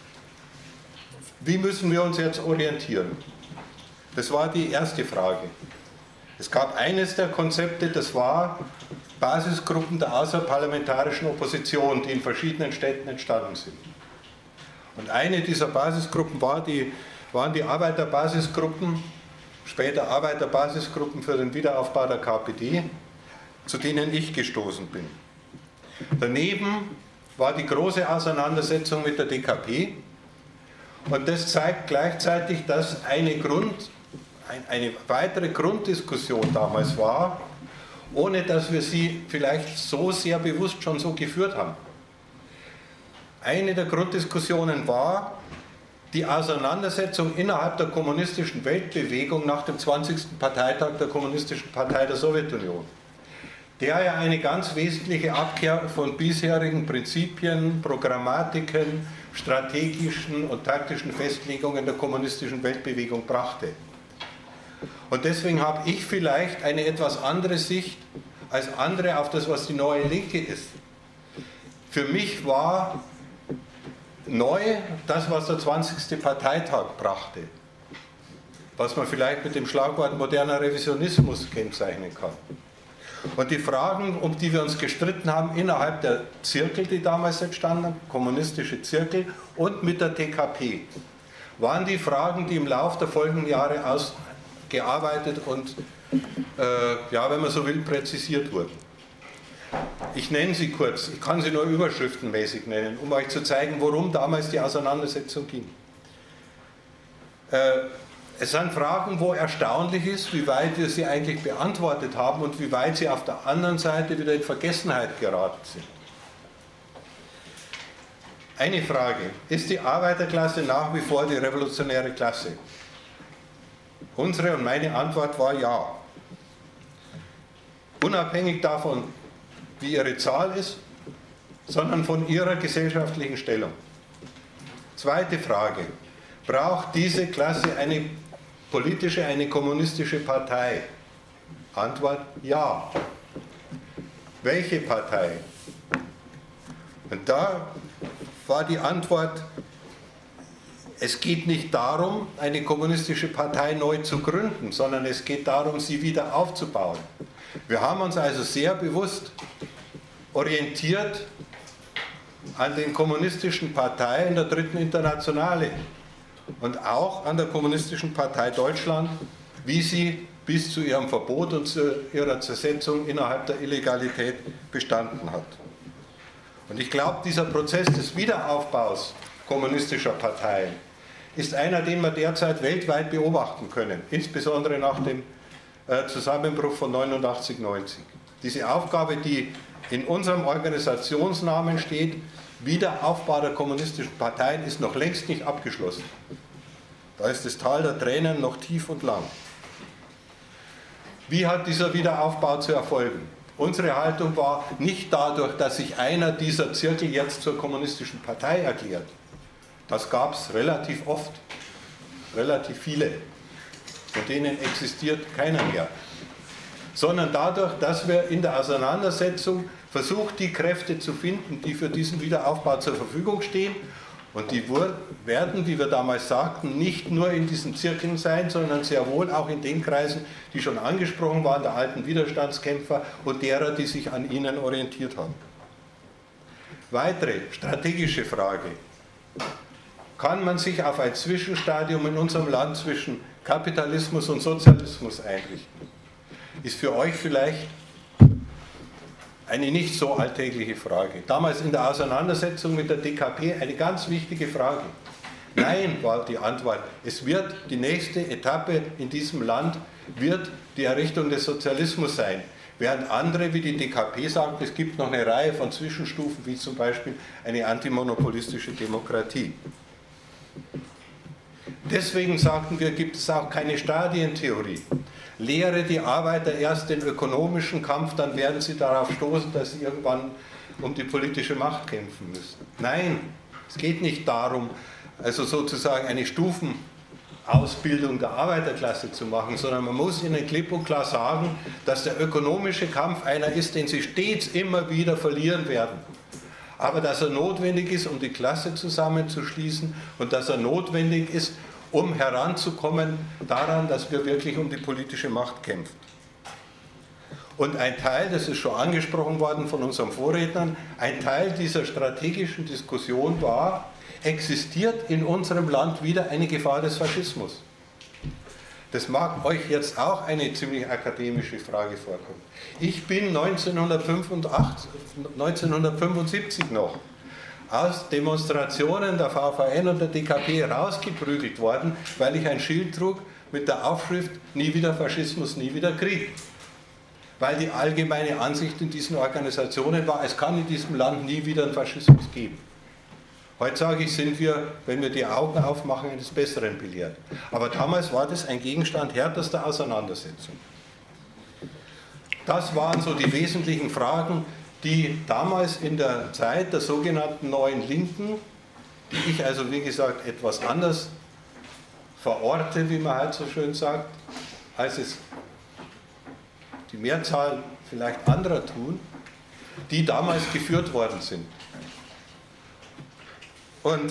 wie müssen wir uns jetzt orientieren? Das war die erste Frage. Es gab eines der Konzepte, das war Basisgruppen der außerparlamentarischen Opposition, die in verschiedenen Städten entstanden sind. Und eine dieser Basisgruppen waren die Arbeiterbasisgruppen, später Arbeiterbasisgruppen für den Wiederaufbau der KPD, zu denen ich gestoßen bin. Daneben war die große Auseinandersetzung mit der DKP und das zeigt gleichzeitig, dass eine weitere Grunddiskussion damals war, ohne dass wir sie vielleicht so sehr bewusst schon so geführt haben. Eine der Grunddiskussionen war die Auseinandersetzung innerhalb der kommunistischen Weltbewegung nach dem 20. Parteitag der Kommunistischen Partei der Sowjetunion, der ja eine ganz wesentliche Abkehr von bisherigen Prinzipien, Programmatiken, strategischen und taktischen Festlegungen der kommunistischen Weltbewegung brachte. Und deswegen habe ich vielleicht eine etwas andere Sicht als andere auf das, was die neue Linke ist. Für mich war neu das, was der 20. Parteitag brachte, was man vielleicht mit dem Schlagwort moderner Revisionismus kennzeichnen kann. Und die Fragen, um die wir uns gestritten haben innerhalb der Zirkel, die damals entstanden, kommunistische Zirkel und mit der TKP, waren die Fragen, die im Laufe der folgenden Jahre ausgearbeitet und, ja, wenn man so will, präzisiert wurden. Ich nenne sie kurz, ich kann sie nur überschriftenmäßig nennen, um euch zu zeigen, worum damals die Auseinandersetzung ging. Es sind Fragen, wo erstaunlich ist, wie weit wir sie eigentlich beantwortet haben und wie weit sie auf der anderen Seite wieder in Vergessenheit geraten sind. Eine Frage: Ist die Arbeiterklasse nach wie vor die revolutionäre Klasse? Unsere und meine Antwort war ja. Unabhängig davon, wie ihre Zahl ist, sondern von ihrer gesellschaftlichen Stellung. Zweite Frage: Braucht diese Klasse eine politische, eine kommunistische Partei? Antwort: ja. Welche Partei? Und da war die Antwort: Es geht nicht darum, eine kommunistische Partei neu zu gründen, sondern es geht darum, sie wieder aufzubauen. Wir haben uns also sehr bewusst orientiert an den kommunistischen Parteien der Dritten Internationale und auch an der Kommunistischen Partei Deutschland, wie sie bis zu ihrem Verbot und zu ihrer Zersetzung innerhalb der Illegalität bestanden hat. Und ich glaube, dieser Prozess des Wiederaufbaus kommunistischer Parteien ist einer, den wir derzeit weltweit beobachten können, insbesondere nach dem Zusammenbruch von 89/90. Diese Aufgabe, die in unserem Organisationsnamen steht, Wiederaufbau der kommunistischen Parteien, ist noch längst nicht abgeschlossen. Da ist das Tal der Tränen noch tief und lang. Wie hat dieser Wiederaufbau zu erfolgen? Unsere Haltung war nicht dadurch, dass sich einer dieser Zirkel jetzt zur kommunistischen Partei erklärt. Das gab es relativ oft, relativ viele. Von denen existiert keiner mehr. Sondern dadurch, dass wir in der Auseinandersetzung versucht, die Kräfte zu finden, die für diesen Wiederaufbau zur Verfügung stehen. Und die werden, wie wir damals sagten, nicht nur in diesen Zirkeln sein, sondern sehr wohl auch in den Kreisen, die schon angesprochen waren, der alten Widerstandskämpfer und derer, die sich an ihnen orientiert haben. Weitere strategische Frage: Kann man sich auf ein Zwischenstadium in unserem Land zwischen Kapitalismus und Sozialismus einrichten? Ist für euch vielleicht eine nicht so alltägliche Frage. Damals in der Auseinandersetzung mit der DKP eine ganz wichtige Frage. Nein, war die Antwort. Es wird die nächste Etappe in diesem Land, wird die Errichtung des Sozialismus sein. Während andere wie die DKP sagen, es gibt noch eine Reihe von Zwischenstufen, wie zum Beispiel eine antimonopolistische Demokratie. Deswegen sagten wir, gibt es auch keine Stadientheorie. Lehre die Arbeiter erst den ökonomischen Kampf, dann werden sie darauf stoßen, dass sie irgendwann um die politische Macht kämpfen müssen. Nein, es geht nicht darum, also sozusagen eine Stufenausbildung der Arbeiterklasse zu machen, sondern man muss ihnen klipp und klar sagen, dass der ökonomische Kampf einer ist, den sie stets immer wieder verlieren werden. Aber dass er notwendig ist, um die Klasse zusammenzuschließen und dass er notwendig ist, um heranzukommen daran, dass wir wirklich um die politische Macht kämpfen. Und ein Teil, das ist schon angesprochen worden von unseren Vorrednern, ein Teil dieser strategischen Diskussion war, existiert in unserem Land wieder eine Gefahr des Faschismus? Das mag euch jetzt auch eine ziemlich akademische Frage vorkommen. Ich bin 1975 noch aus Demonstrationen der VVN und der DKP rausgeprügelt worden, weil ich ein Schild trug mit der Aufschrift "Nie wieder Faschismus, nie wieder Krieg". Weil die allgemeine Ansicht in diesen Organisationen war, es kann in diesem Land nie wieder einen Faschismus geben. Heute sage ich, sind wir, wenn wir die Augen aufmachen, eines Besseren belehrt. Aber damals war das ein Gegenstand härtester Auseinandersetzung. Das waren so die wesentlichen Fragen, die damals in der Zeit der sogenannten Neuen Linken, die ich also wie gesagt etwas anders verorte, wie man halt so schön sagt, als es die Mehrzahl vielleicht anderer tun, die damals geführt worden sind. Und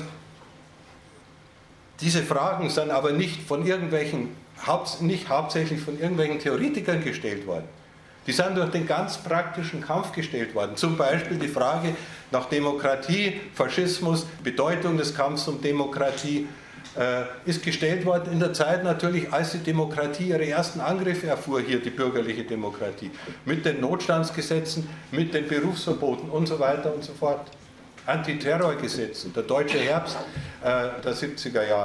diese Fragen sind aber nicht hauptsächlich von irgendwelchen Theoretikern gestellt worden. Die sind durch den ganz praktischen Kampf gestellt worden. Zum Beispiel die Frage nach Demokratie, Faschismus, Bedeutung des Kampfs um Demokratie ist gestellt worden in der Zeit natürlich, als die Demokratie ihre ersten Angriffe erfuhr, hier die bürgerliche Demokratie, mit den Notstandsgesetzen, mit den Berufsverboten und so weiter und so fort. Antiterrorgesetzen, der deutsche Herbst der 70er Jahre,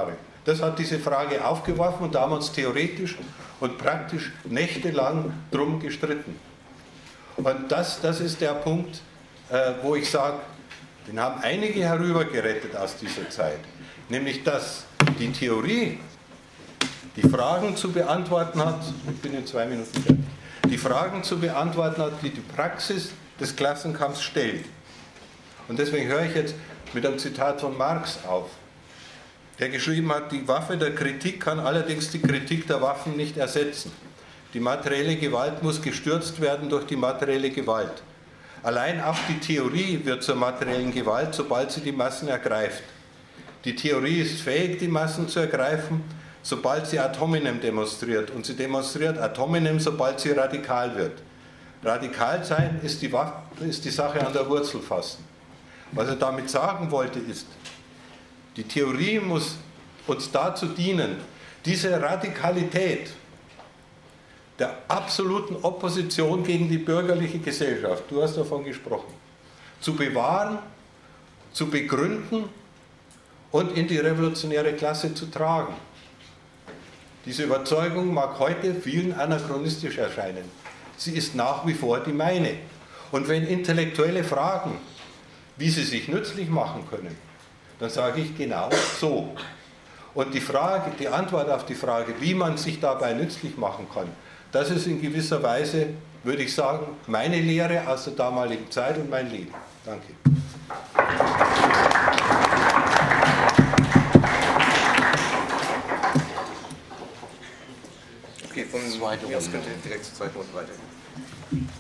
Das hat diese Frage aufgeworfen und da haben wir uns theoretisch und praktisch nächtelang drum gestritten. Und das ist der Punkt, wo ich sage, den haben einige herübergerettet aus dieser Zeit. Nämlich, dass die Theorie die Fragen zu beantworten hat, ich bin in 2 Minuten fertig, die Fragen zu beantworten hat, die die Praxis des Klassenkampfs stellt. Und deswegen höre ich jetzt mit einem Zitat von Marx auf, der geschrieben hat, die Waffe der Kritik kann allerdings die Kritik der Waffen nicht ersetzen. Die materielle Gewalt muss gestürzt werden durch die materielle Gewalt. Allein auch die Theorie wird zur materiellen Gewalt, sobald sie die Massen ergreift. Die Theorie ist fähig, die Massen zu ergreifen, sobald sie ad hominem demonstriert. Und sie demonstriert ad hominem, sobald sie radikal wird. Radikal sein ist die Sache an der Wurzel fassen. Was er damit sagen wollte ist, die Theorie muss uns dazu dienen, diese Radikalität der absoluten Opposition gegen die bürgerliche Gesellschaft, du hast davon gesprochen, zu bewahren, zu begründen und in die revolutionäre Klasse zu tragen. Diese Überzeugung mag heute vielen anachronistisch erscheinen. Sie ist nach wie vor die meine. Und wenn Intellektuelle fragen, wie sie sich nützlich machen können, dann sage ich genau so. Und die Antwort auf die Frage, wie man sich dabei nützlich machen kann, das ist in gewisser Weise, würde ich sagen, meine Lehre aus der damaligen Zeit und mein Leben. Danke. Okay, von mir aus könnt ihr direkt zur zweiten Runde weitergehen.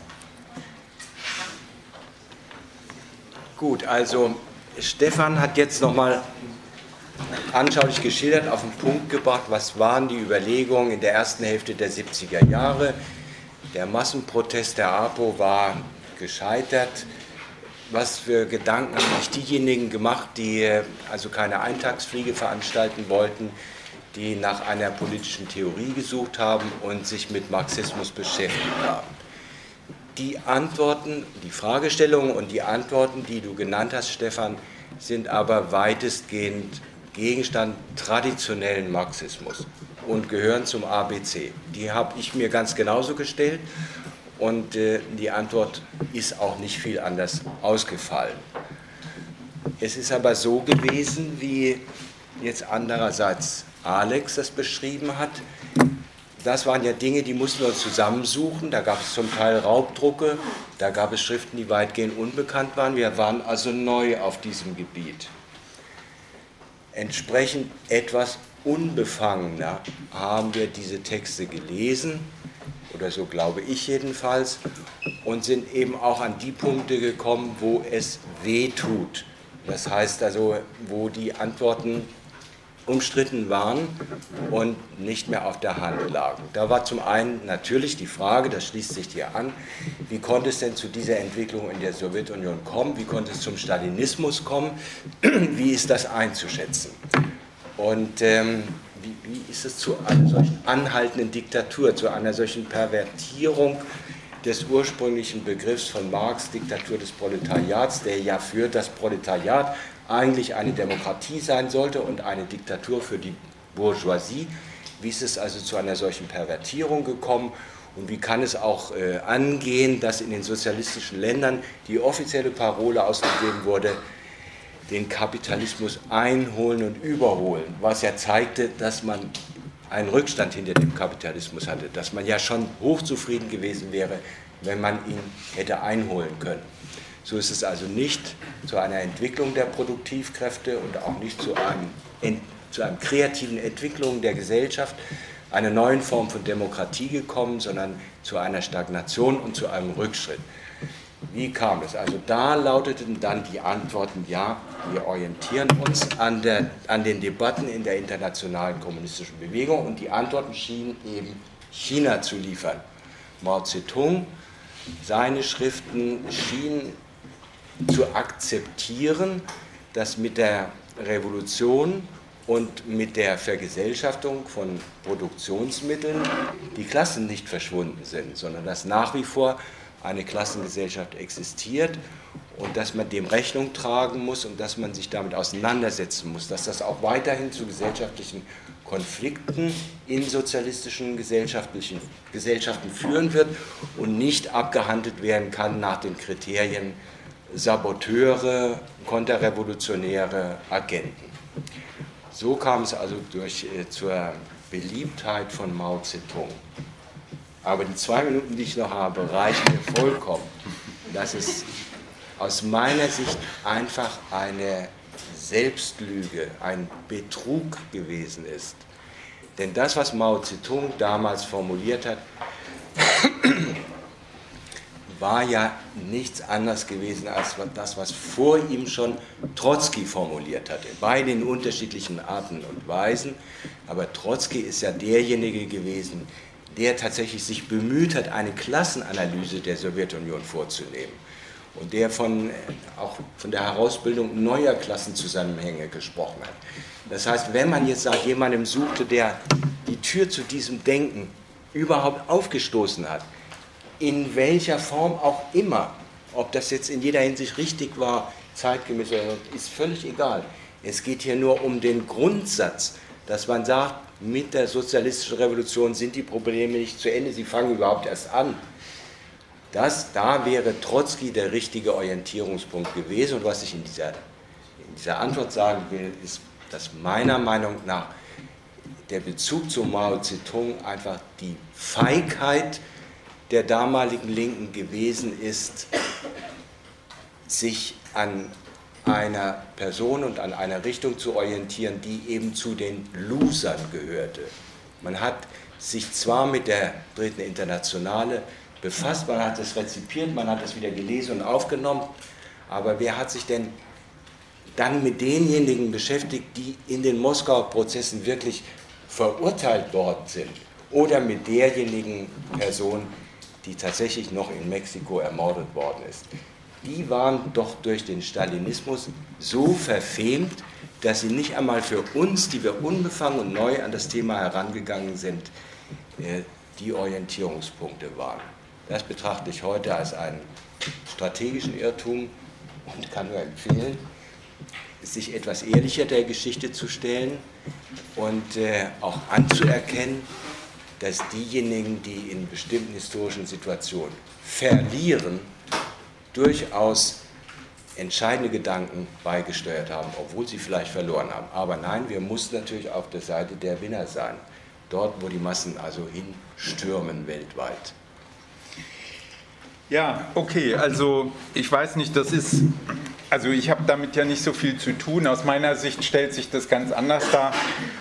Gut, also Stefan hat jetzt nochmal anschaulich geschildert, auf den Punkt gebracht, was waren die Überlegungen in der ersten Hälfte der 70er Jahre. Der Massenprotest der APO war gescheitert. Was für Gedanken haben sich diejenigen gemacht, die also keine Eintagsfliege veranstalten wollten, die nach einer politischen Theorie gesucht haben und sich mit Marxismus beschäftigt haben? Die Antworten, die Fragestellungen und die Antworten, die du genannt hast, Stefan, sind aber weitestgehend Gegenstand traditionellen Marxismus und gehören zum ABC. Die habe ich mir ganz genauso gestellt und die Antwort ist auch nicht viel anders ausgefallen. Es ist aber so gewesen, wie jetzt andererseits Alex das beschrieben hat. Das waren ja Dinge, die mussten wir uns zusammensuchen. Da gab es zum Teil Raubdrucke, da gab es Schriften, die weitgehend unbekannt waren. Wir waren also neu auf diesem Gebiet. Entsprechend etwas unbefangener haben wir diese Texte gelesen, oder so glaube ich jedenfalls, und sind eben auch an die Punkte gekommen, wo es weh tut. Das heißt also, wo die Antworten umstritten waren und nicht mehr auf der Hand lagen. Da war zum einen natürlich die Frage, das schließt sich hier an, wie konnte es denn zu dieser Entwicklung in der Sowjetunion kommen, wie konnte es zum Stalinismus kommen, wie ist das einzuschätzen? Und wie ist es zu einer solchen anhaltenden Diktatur, zu einer solchen Pervertierung des ursprünglichen Begriffs von Marx, Diktatur des Proletariats, der ja für das Proletariat eigentlich eine Demokratie sein sollte und eine Diktatur für die Bourgeoisie. Wie ist es also zu einer solchen Pervertierung gekommen und wie kann es auch angehen, dass in den sozialistischen Ländern die offizielle Parole ausgegeben wurde, den Kapitalismus einholen und überholen, was ja zeigte, dass man einen Rückstand hinter dem Kapitalismus hatte, dass man ja schon hochzufrieden gewesen wäre, wenn man ihn hätte einholen können. So ist es also nicht zu einer Entwicklung der Produktivkräfte und auch nicht zu einer kreativen Entwicklung der Gesellschaft, einer neuen Form von Demokratie gekommen, sondern zu einer Stagnation und zu einem Rückschritt. Wie kam es? Also da lauteten dann die Antworten, ja, wir orientieren uns an den Debatten in der internationalen kommunistischen Bewegung und die Antworten schienen eben China zu liefern. Mao Zedong, seine Schriften schienen zu akzeptieren, dass mit der Revolution und mit der Vergesellschaftung von Produktionsmitteln die Klassen nicht verschwunden sind, sondern dass nach wie vor eine Klassengesellschaft existiert und dass man dem Rechnung tragen muss und dass man sich damit auseinandersetzen muss, dass das auch weiterhin zu gesellschaftlichen Konflikten in sozialistischen Gesellschaften führen wird und nicht abgehandelt werden kann nach den Kriterien Saboteure, Konterrevolutionäre, Agenten. So kam es also zur Beliebtheit von Mao Zedong. Aber die 2 Minuten, die ich noch habe, reichen mir vollkommen. Das ist aus meiner Sicht einfach eine Selbstlüge, ein Betrug gewesen ist. Denn das, was Mao Zedong damals formuliert hat, war ja nichts anderes gewesen als das, was vor ihm schon Trotzki formuliert hatte. Beide in unterschiedlichen Arten und Weisen, aber Trotzki ist ja derjenige gewesen, der tatsächlich sich bemüht hat, eine Klassenanalyse der Sowjetunion vorzunehmen und der auch von der Herausbildung neuer Klassenzusammenhänge gesprochen hat. Das heißt, wenn man jetzt nach jemandem suchte, der die Tür zu diesem Denken überhaupt aufgestoßen hat, in welcher Form auch immer, ob das jetzt in jeder Hinsicht richtig war, zeitgemäß, ist völlig egal. Es geht hier nur um den Grundsatz, dass man sagt, mit der sozialistischen Revolution sind die Probleme nicht zu Ende, sie fangen überhaupt erst an. Da wäre Trotzki der richtige Orientierungspunkt gewesen. Und was ich in dieser Antwort sagen will, ist, dass meiner Meinung nach der Bezug zu Mao Zedong einfach die Feigheit der damaligen Linken gewesen ist, sich an einer Person und an einer Richtung zu orientieren, die eben zu den Losern gehörte. Man hat sich zwar mit der Dritten Internationale befasst, man hat es rezipiert, man hat es wieder gelesen und aufgenommen, aber wer hat sich denn dann mit denjenigen beschäftigt, die in den Moskauer Prozessen wirklich verurteilt worden sind, oder mit derjenigen Person, die tatsächlich noch in Mexiko ermordet worden ist? Die waren doch durch den Stalinismus so verfemt, dass sie nicht einmal für uns, die wir unbefangen und neu an das Thema herangegangen sind, die Orientierungspunkte waren. Das betrachte ich heute als einen strategischen Irrtum und kann nur empfehlen, sich etwas ehrlicher der Geschichte zu stellen und auch anzuerkennen, dass diejenigen, die in bestimmten historischen Situationen verlieren, durchaus entscheidende Gedanken beigesteuert haben, obwohl sie vielleicht verloren haben. Aber nein, wir mussten natürlich auf der Seite der Winner sein, dort, wo die Massen also hinstürmen weltweit. Ja, okay, also ich weiß nicht, also ich habe damit ja nicht so viel zu tun. Aus meiner Sicht stellt sich das ganz anders dar,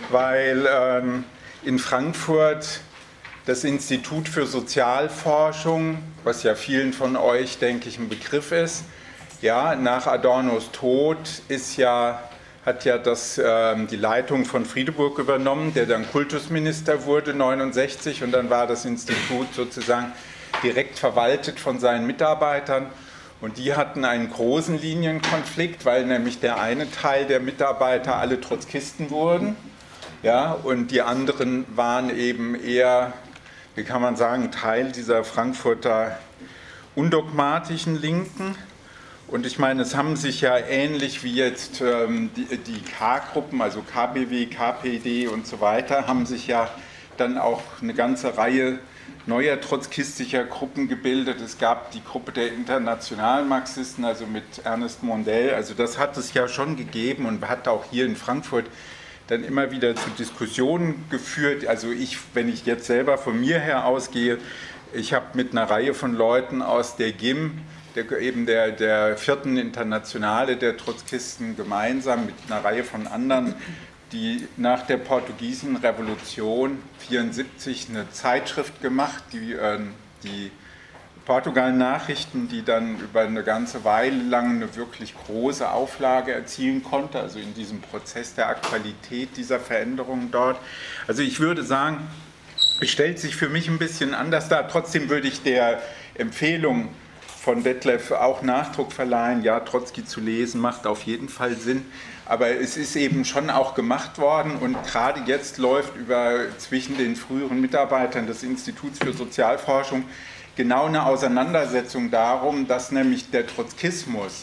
weil in Frankfurt das Institut für Sozialforschung, was ja vielen von euch, denke ich, ein Begriff ist, ja, nach Adornos Tod hat ja die Leitung von Friedeburg übernommen, der dann Kultusminister wurde 1969, und dann war das Institut sozusagen direkt verwaltet von seinen Mitarbeitern, und die hatten einen großen Linienkonflikt, weil nämlich der eine Teil der Mitarbeiter alle Trotzkisten wurden, ja, und die anderen waren eben eher, wie kann man sagen, Teil dieser Frankfurter undogmatischen Linken. Und ich meine, es haben sich ja ähnlich wie jetzt die K-Gruppen, also KBW, KPD und so weiter, haben sich ja dann auch eine ganze Reihe neuer trotzkistischer Gruppen gebildet. Es gab die Gruppe der internationalen Marxisten, also mit Ernest Mondell. Also das hat es ja schon gegeben und hat auch hier in Frankfurt dann immer wieder zu Diskussionen geführt. Also wenn ich jetzt selber von mir her ausgehe, ich habe mit einer Reihe von Leuten aus der GIM, der vierten Internationale der Trotzkisten, gemeinsam mit einer Reihe von anderen, die nach der portugiesischen Revolution 1974 eine Zeitschrift gemacht, die Portugal-Nachrichten, die dann über eine ganze Weile lang eine wirklich große Auflage erzielen konnte, also in diesem Prozess der Aktualität dieser Veränderungen dort. Also ich würde sagen, es stellt sich für mich ein bisschen anders dar. Trotzdem würde ich der Empfehlung von Detlef auch Nachdruck verleihen. Ja, Trotzki zu lesen macht auf jeden Fall Sinn. Aber es ist eben schon auch gemacht worden, und gerade jetzt läuft zwischen den früheren Mitarbeitern des Instituts für Sozialforschung genau eine Auseinandersetzung darum, dass nämlich der Trotzkismus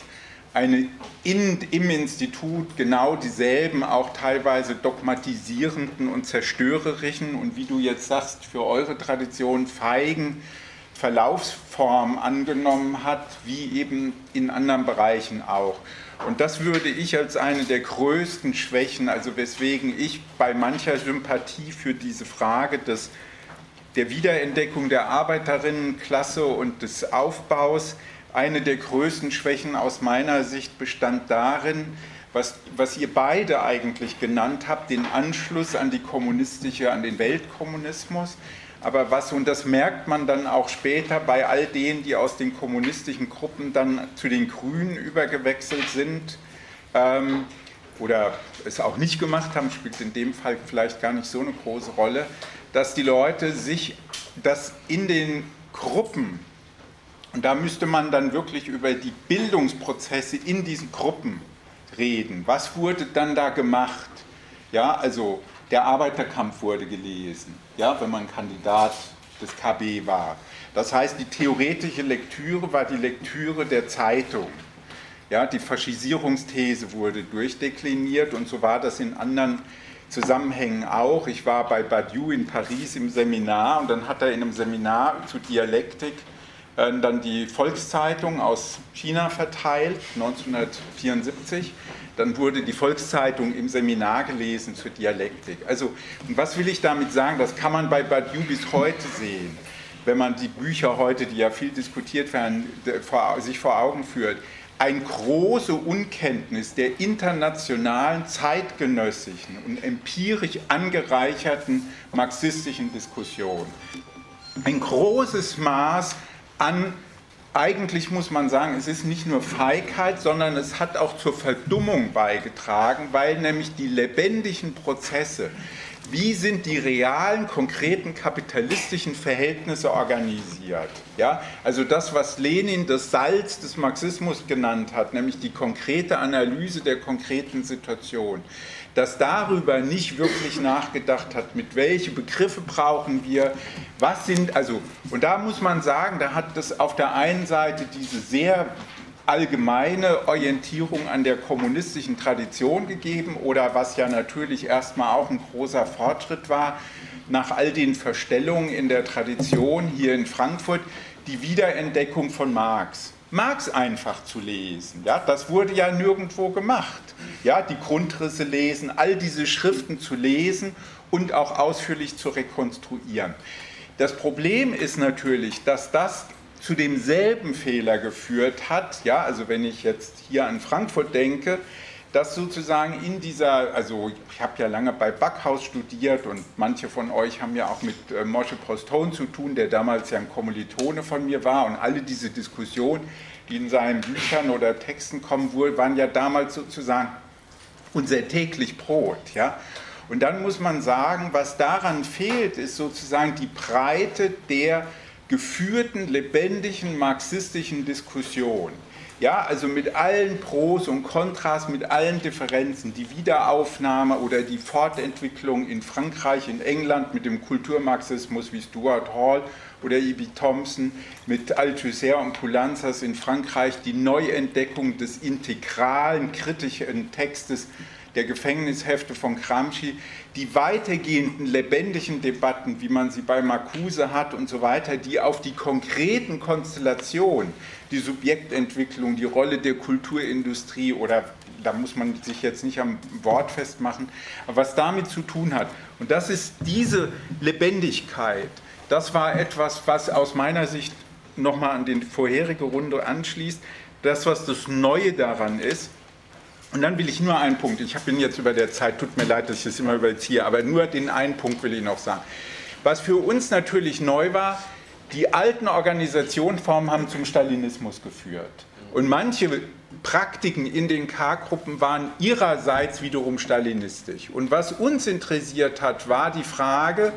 im Institut genau dieselben, auch teilweise dogmatisierenden und zerstörerischen und wie du jetzt sagst, für eure Tradition feigen Verlaufsformen angenommen hat, wie eben in anderen Bereichen auch. Und das würde ich als eine der größten Schwächen, also weswegen ich bei mancher Sympathie für diese Frage der Wiederentdeckung der Arbeiterinnenklasse und des Aufbaus, eine der größten Schwächen aus meiner Sicht bestand darin, was ihr beide eigentlich genannt habt, den Anschluss an den Weltkommunismus. Aber und das merkt man dann auch später bei all denen, die aus den kommunistischen Gruppen dann zu den Grünen übergewechselt sind oder es auch nicht gemacht haben, spielt in dem Fall vielleicht gar nicht so eine große Rolle, dass die Leute das in den Gruppen, und da müsste man dann wirklich über die Bildungsprozesse in diesen Gruppen reden. Was wurde dann da gemacht? Ja, also der Arbeiterkampf wurde gelesen, ja, wenn man Kandidat des KB war. Das heißt, die theoretische Lektüre war die Lektüre der Zeitung. Ja, die Faschisierungsthese wurde durchdekliniert und so war das in anderen Zusammenhängen auch. Ich war bei Badiou in Paris im Seminar und dann hat er in einem Seminar zu Dialektik dann die Volkszeitung aus China verteilt, 1974. Dann wurde die Volkszeitung im Seminar gelesen zur Dialektik. Also, was will ich damit sagen? Das kann man bei Badiou bis heute sehen, wenn man die Bücher heute, die ja viel diskutiert werden, sich vor Augen führt. Eine große Unkenntnis der internationalen, zeitgenössischen und empirisch angereicherten marxistischen Diskussion. Ein großes Maß an, eigentlich muss man sagen, es ist nicht nur Feigheit, sondern es hat auch zur Verdummung beigetragen, weil nämlich die lebendigen Prozesse, wie sind die realen, konkreten kapitalistischen Verhältnisse organisiert? Ja, also das, was Lenin das Salz des Marxismus genannt hat, nämlich die konkrete Analyse der konkreten Situation, dass darüber nicht wirklich nachgedacht hat, mit welche Begriffe brauchen wir, was sind, also, und da muss man sagen, da hat es auf der einen Seite diese sehr allgemeine Orientierung an der kommunistischen Tradition gegeben oder was ja natürlich erstmal auch ein großer Fortschritt war, nach all den Verstellungen in der Tradition hier in Frankfurt, die Wiederentdeckung von Marx. Marx einfach zu lesen, ja, das wurde ja nirgendwo gemacht. Ja, die Grundrisse lesen, all diese Schriften zu lesen und auch ausführlich zu rekonstruieren. Das Problem ist natürlich, dass das zu demselben Fehler geführt hat, ja, also wenn ich jetzt hier an Frankfurt denke, dass sozusagen in dieser, also ich habe ja lange bei Backhaus studiert und manche von euch haben ja auch mit Moshe Postone zu tun, der damals ja ein Kommilitone von mir war und alle diese Diskussionen, die in seinen Büchern oder Texten kommen, waren ja damals sozusagen unser täglich Brot, ja. Und dann muss man sagen, was daran fehlt, ist sozusagen die Breite der geführten, lebendigen marxistischen Diskussion. Ja, also mit allen Pros und Kontras, mit allen Differenzen, die Wiederaufnahme oder die Fortentwicklung in Frankreich, in England mit dem Kulturmarxismus wie Stuart Hall oder E.B. Thompson, mit Althusser und Poulanzas in Frankreich, die Neuentdeckung des integralen, kritischen Textes der Gefängnishefte von Gramsci, die weitergehenden, lebendigen Debatten, wie man sie bei Marcuse hat und so weiter, die auf die konkreten Konstellationen, die Subjektentwicklung, die Rolle der Kulturindustrie oder da muss man sich jetzt nicht am Wort festmachen, aber was damit zu tun hat. Und das ist diese Lebendigkeit, das war etwas, was aus meiner Sicht nochmal an die vorherige Runde anschließt, das, was das Neue daran ist. Und dann will ich nur einen Punkt, ich bin jetzt über der Zeit, tut mir leid, dass ich das immer überziehe, aber nur den einen Punkt will ich noch sagen. Was für uns natürlich neu war, die alten Organisationsformen haben zum Stalinismus geführt. Und manche Praktiken in den K-Gruppen waren ihrerseits wiederum stalinistisch. Und was uns interessiert hat, war die Frage,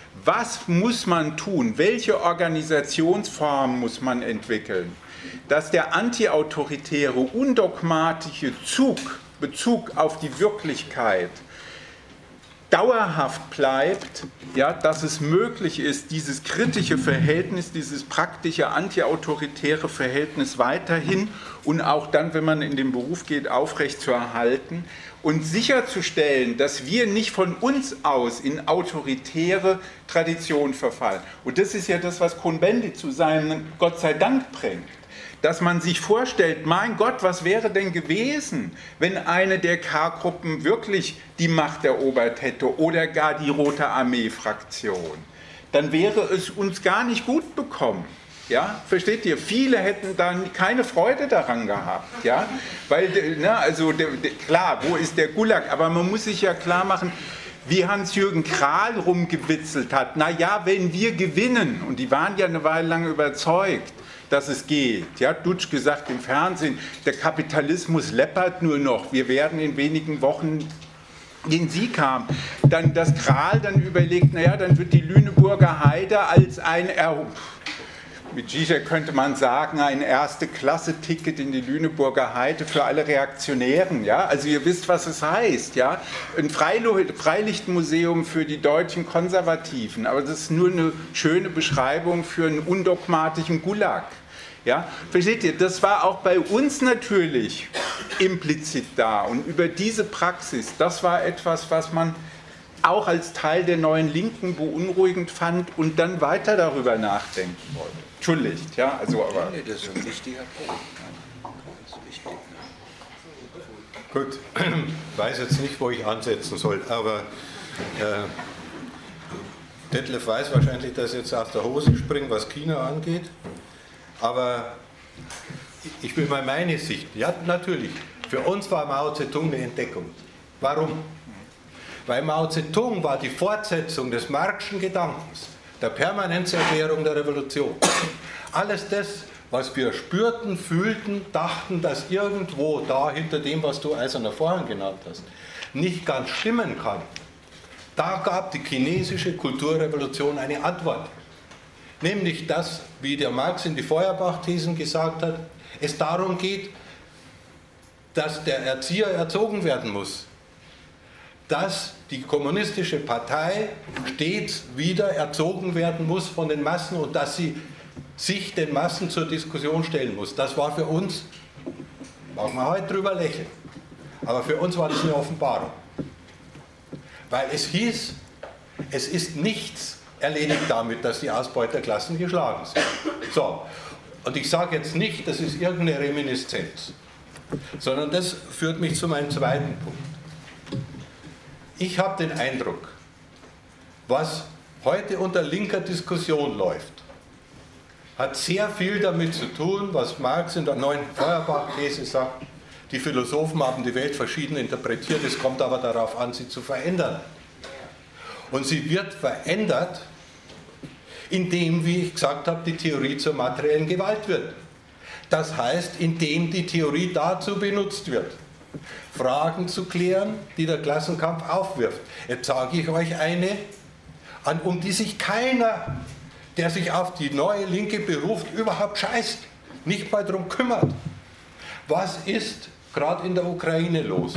was muss man tun? Welche Organisationsformen muss man entwickeln? Dass der antiautoritäre, undogmatische Bezug auf die Wirklichkeit dauerhaft bleibt, ja, dass es möglich ist, dieses kritische Verhältnis, dieses praktische antiautoritäre Verhältnis weiterhin und auch dann, wenn man in den Beruf geht, aufrechtzuerhalten und sicherzustellen, dass wir nicht von uns aus in autoritäre Traditionen verfallen. Und das ist ja das, was Cohn-Bendit zu seinem Gott sei Dank bringt. Dass man sich vorstellt, mein Gott, was wäre denn gewesen, wenn eine der K-Gruppen wirklich die Macht erobert hätte oder gar die Rote Armee-Fraktion. Dann wäre es uns gar nicht gut bekommen. Ja, versteht ihr? Viele hätten dann keine Freude daran gehabt. Ja? Weil, klar, wo ist der Gulag? Aber man muss sich ja klar machen, wie Hans-Jürgen Krahl rumgewitzelt hat. Naja, wenn wir gewinnen, und die waren ja eine Weile lang überzeugt, dass es geht. Ja, Dutsch gesagt im Fernsehen, der Kapitalismus läppert nur noch, wir werden in wenigen Wochen den Sieg haben. Dann, dass Krahl dann überlegt, naja, dann wird die Lüneburger Heide als ein, mit Zizek könnte man sagen, ein Erste-Klasse-Ticket in die Lüneburger Heide für alle Reaktionären. Ja? Also ihr wisst, was es heißt. Ja? Ein Freilichtmuseum für die deutschen Konservativen, aber das ist nur eine schöne Beschreibung für einen undogmatischen Gulag. Ja, versteht ihr, das war auch bei uns natürlich implizit da und über diese Praxis, das war etwas, was man auch als Teil der neuen Linken beunruhigend fand und dann weiter darüber nachdenken wollte. Entschuldigt, ja, also aber... Nee, das ist ein wichtiger Punkt. Gut, ich weiß jetzt nicht, wo ich ansetzen soll, aber Detlef weiß wahrscheinlich, dass ich jetzt aus der Hose springe, was China angeht. Aber ich will mal meine Sicht. Ja, natürlich. Für uns war Mao Zedong eine Entdeckung. Warum? Weil Mao Zedong war die Fortsetzung des Marxischen Gedankens, der Permanenzerklärung der Revolution. Alles das, was wir spürten, fühlten, dachten, dass irgendwo da hinter dem, was du Eiserner Vorhang genannt hast, nicht ganz stimmen kann. Da gab die chinesische Kulturrevolution eine Antwort. Nämlich das, wie der Marx in die Feuerbach-Thesen gesagt hat, es darum geht, dass der Erzieher erzogen werden muss. Dass die kommunistische Partei stets wieder erzogen werden muss von den Massen und dass sie sich den Massen zur Diskussion stellen muss. Das war für uns, mag man heute drüber lächeln, aber für uns war das eine Offenbarung. Weil es hieß, es ist nichts erledigt damit, dass die Ausbeuterklassen geschlagen sind. So, und ich sage jetzt nicht, das ist irgendeine Reminiszenz, sondern das führt mich zu meinem zweiten Punkt. Ich habe den Eindruck, was heute unter linker Diskussion läuft, hat sehr viel damit zu tun, was Marx in der neuen Feuerbach-These sagt. Die Philosophen haben die Welt verschieden interpretiert, es kommt aber darauf an, sie zu verändern. Und sie wird verändert, indem, wie ich gesagt habe, die Theorie zur materiellen Gewalt wird. Das heißt, indem die Theorie dazu benutzt wird, Fragen zu klären, die der Klassenkampf aufwirft. Jetzt sage ich euch eine, um die sich keiner, der sich auf die neue Linke beruft, überhaupt scheißt, nicht mal darum kümmert. Was ist gerade in der Ukraine los?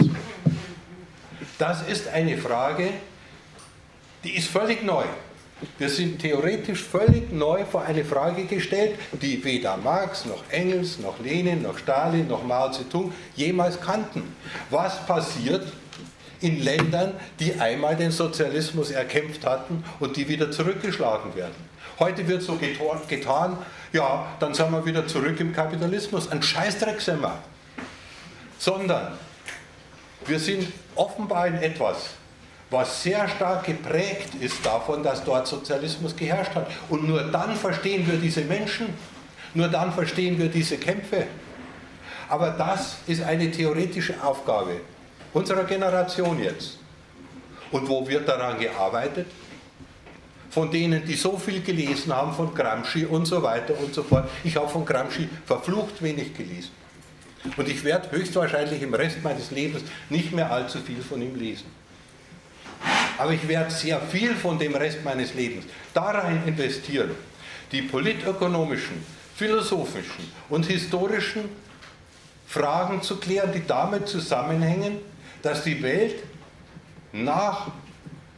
Das ist eine Frage, die ist völlig neu. Wir sind theoretisch völlig neu vor eine Frage gestellt, die weder Marx, noch Engels, noch Lenin, noch Stalin, noch Mao Zedong jemals kannten. Was passiert in Ländern, die einmal den Sozialismus erkämpft hatten und die wieder zurückgeschlagen werden? Heute wird so getan, ja, dann sind wir wieder zurück im Kapitalismus. Ein Scheißdreck sind wir. Sondern wir sind offenbar in etwas, was sehr stark geprägt ist davon, dass dort Sozialismus geherrscht hat. Und nur dann verstehen wir diese Menschen, nur dann verstehen wir diese Kämpfe. Aber das ist eine theoretische Aufgabe unserer Generation jetzt. Und wo wird daran gearbeitet? Von denen, die so viel gelesen haben, von Gramsci und so weiter und so fort. Ich habe von Gramsci verflucht wenig gelesen. Und ich werde höchstwahrscheinlich im Rest meines Lebens nicht mehr allzu viel von ihm lesen. Aber ich werde sehr viel von dem Rest meines Lebens da rein investieren, die politökonomischen, philosophischen und historischen Fragen zu klären, die damit zusammenhängen, dass die Welt nach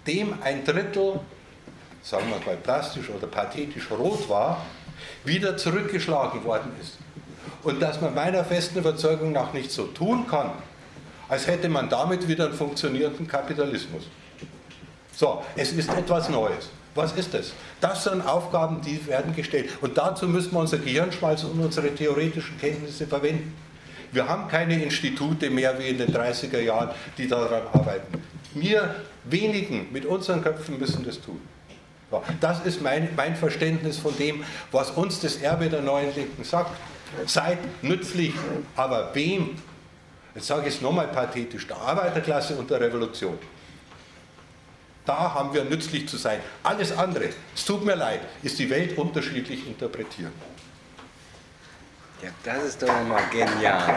nachdem ein Drittel, sagen wir mal plastisch oder pathetisch rot war, wieder zurückgeschlagen worden ist. Und dass man meiner festen Überzeugung nach nicht so tun kann, als hätte man damit wieder einen funktionierenden Kapitalismus. So, es ist etwas Neues. Was ist das? Das sind Aufgaben, die werden gestellt. Und dazu müssen wir unser Gehirnschmalz und unsere theoretischen Kenntnisse verwenden. Wir haben keine Institute mehr wie in den 30er Jahren, die daran arbeiten. Wir wenigen mit unseren Köpfen müssen das tun. So, das ist mein Verständnis von dem, was uns das Erbe der neuen Linken sagt. Seid nützlich, aber wem? Jetzt sage ich es nochmal pathetisch, der Arbeiterklasse und der Revolution. Da haben wir nützlich zu sein. Alles andere, es tut mir leid, ist die Welt unterschiedlich interpretiert. Ja, das ist doch mal genial.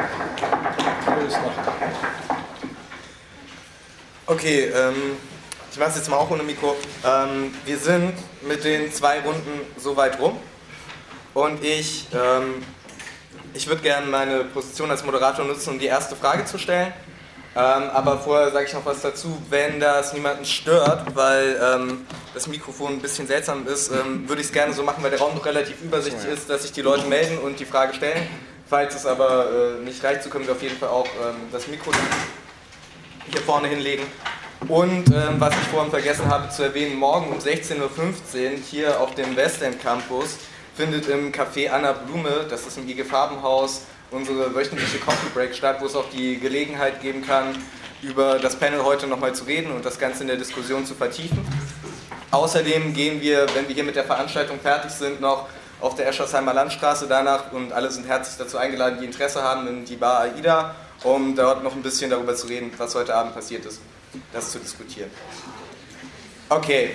Okay, ich mache es jetzt mal auch ohne Mikro. Wir sind mit den 2 Runden so weit rum und ich würde gerne meine Position als Moderator nutzen, um die erste Frage zu stellen. Aber vorher sage ich noch was dazu, wenn das niemanden stört, weil das Mikrofon ein bisschen seltsam ist, würde ich es gerne so machen, weil der Raum noch relativ übersichtlich ist, dass sich die Leute melden und die Frage stellen. Falls es aber nicht reicht, so können wir auf jeden Fall auch das Mikro hier vorne hinlegen. Und was ich vorhin vergessen habe zu erwähnen, morgen um 16:15 Uhr hier auf dem Westend Campus findet im Café Anna Blume, das ist im IG Farbenhaus, unsere wöchentliche Coffee Break statt, wo es auch die Gelegenheit geben kann, über das Panel heute nochmal zu reden und das Ganze in der Diskussion zu vertiefen. Außerdem gehen wir, wenn wir hier mit der Veranstaltung fertig sind, noch auf der Eschersheimer Landstraße danach und alle sind herzlich dazu eingeladen, die Interesse haben, in die Bar AIDA, um dort noch ein bisschen darüber zu reden, was heute Abend passiert ist, das zu diskutieren. Okay.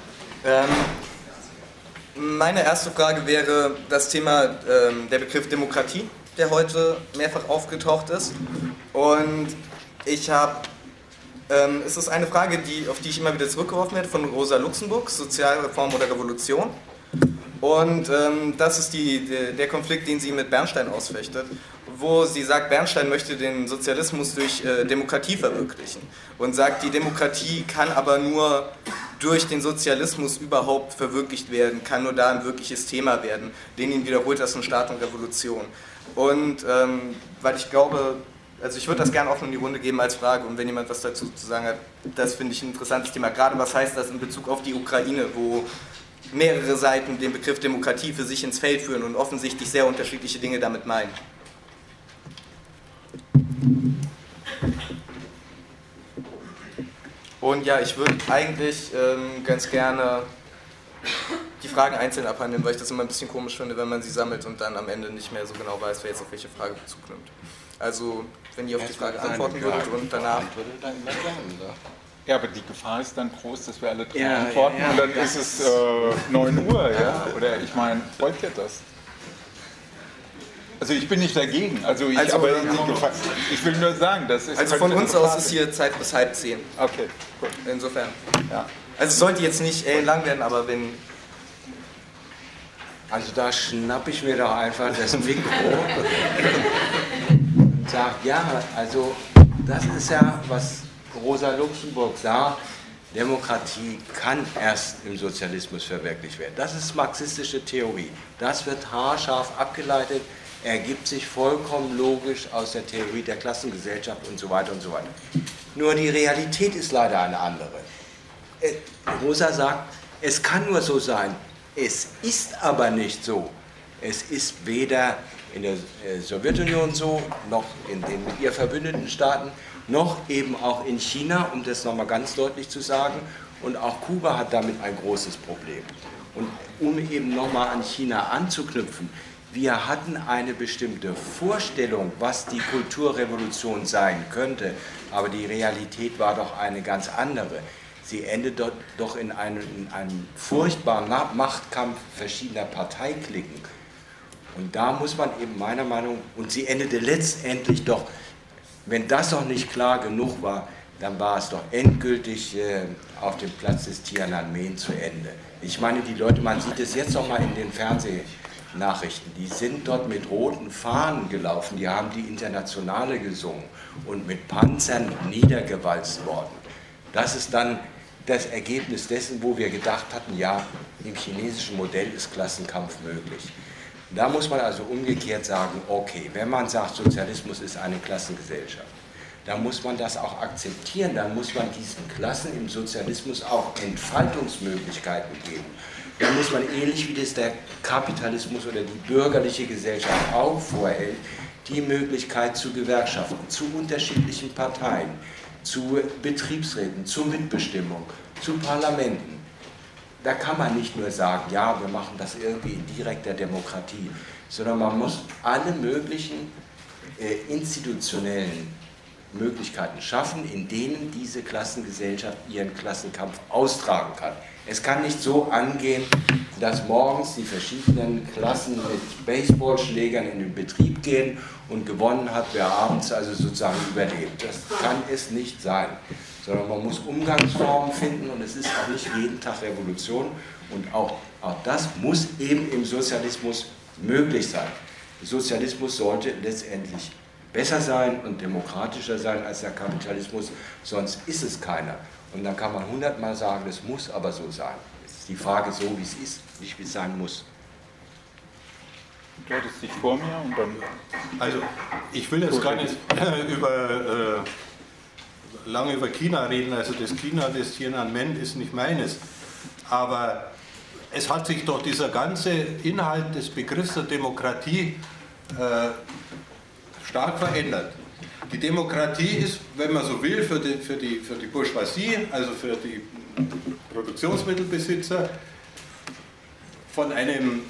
Meine erste Frage wäre das Thema, der Begriff Demokratie, der heute mehrfach aufgetaucht ist. Und ich habe, es ist eine Frage, auf die ich immer wieder zurückgeworfen werde, von Rosa Luxemburg, Sozialreform oder Revolution. Und das ist der Konflikt, den sie mit Bernstein ausfechtet, wo sie sagt, Bernstein möchte den Sozialismus durch Demokratie verwirklichen und sagt, die Demokratie kann aber nur durch den Sozialismus überhaupt verwirklicht werden, kann nur da ein wirkliches Thema werden. Lenin wiederholt das in Staat und Revolution. Und weil ich glaube, also ich würde das gerne offen in die Runde geben als Frage und wenn jemand was dazu zu sagen hat, das finde ich ein interessantes Thema. Gerade was heißt das in Bezug auf die Ukraine, wo mehrere Seiten den Begriff Demokratie für sich ins Feld führen und offensichtlich sehr unterschiedliche Dinge damit meinen. Und ja, ich würde eigentlich ganz gerne die Fragen einzeln abhandeln, weil ich das immer ein bisschen komisch finde, wenn man sie sammelt und dann am Ende nicht mehr so genau weiß, wer jetzt auf welche Frage Bezug nimmt. Also, wenn ihr auf die Frage antworten würdet und danach... Ja, aber die Gefahr ist dann groß, dass wir alle drauf antworten und dann ist es 9 Uhr, ja? Oder ich meine, wollt ihr das? Also ich bin nicht dagegen, ich will nur sagen, das ist... Also von uns aus ist hier Zeit bis 9:30. Okay, gut. Insofern. Ja. Also es sollte jetzt nicht lang werden, aber wenn... Also da schnappe ich mir doch einfach das Mikro und sage, ja, also das ist ja, was Rosa Luxemburg sagt, Demokratie kann erst im Sozialismus verwirklicht werden. Das ist marxistische Theorie. Das wird haarscharf abgeleitet, ergibt sich vollkommen logisch aus der Theorie der Klassengesellschaft und so weiter und so weiter. Nur die Realität ist leider eine andere. Rosa sagt, es kann nur so sein. Es ist aber nicht so. Es ist weder in der Sowjetunion so, noch in den mit ihr verbündeten Staaten, noch eben auch in China, um das nochmal ganz deutlich zu sagen. Und auch Kuba hat damit ein großes Problem. Und um eben nochmal an China anzuknüpfen, wir hatten eine bestimmte Vorstellung, was die Kulturrevolution sein könnte, aber die Realität war doch eine ganz andere. Sie endet doch in einem furchtbaren Machtkampf verschiedener Parteiklicken. Und da muss man eben meiner Meinung nach, und sie endete letztendlich doch, wenn das noch nicht klar genug war, dann war es doch endgültig auf dem Platz des Tiananmen zu Ende. Ich meine, die Leute, man sieht es jetzt noch mal in den Fernsehnachrichten, die sind dort mit roten Fahnen gelaufen, die haben die Internationale gesungen und mit Panzern niedergewalzt worden. Das ist dann das Ergebnis dessen, wo wir gedacht hatten, ja, im chinesischen Modell ist Klassenkampf möglich. Da muss man also umgekehrt sagen, okay, wenn man sagt, Sozialismus ist eine Klassengesellschaft, dann muss man das auch akzeptieren, dann muss man diesen Klassen im Sozialismus auch Entfaltungsmöglichkeiten geben. Dann muss man, ähnlich wie das der Kapitalismus oder die bürgerliche Gesellschaft auch vorhält, die Möglichkeit zu Gewerkschaften, zu unterschiedlichen Parteien, zu Betriebsräten, zur Mitbestimmung, zu Parlamenten. Da kann man nicht nur sagen, ja, wir machen das irgendwie in direkter Demokratie, sondern man muss alle möglichen institutionellen Möglichkeiten schaffen, in denen diese Klassengesellschaft ihren Klassenkampf austragen kann. Es kann nicht so angehen, dass morgens die verschiedenen Klassen mit Baseballschlägern in den Betrieb gehen und gewonnen hat, wer abends also sozusagen überlebt. Das kann es nicht sein, sondern man muss Umgangsformen finden und es ist auch nicht jeden Tag Revolution und auch das muss eben im Sozialismus möglich sein. Der Sozialismus sollte letztendlich besser sein und demokratischer sein als der Kapitalismus, sonst ist es keiner. Und dann kann man 100-mal sagen, das muss aber so sein. Es ist die Frage so, wie es ist, nicht wie es sein muss. Du hattest dich vor mir und dann... Also, ich will jetzt gar nicht lange über China reden, also das China des Tiananmen ist nicht meines, aber es hat sich doch dieser ganze Inhalt des Begriffs der Demokratie stark verändert. Die Demokratie ist, wenn man so will, für die Bourgeoisie, also für die Produktionsmittelbesitzer, von einem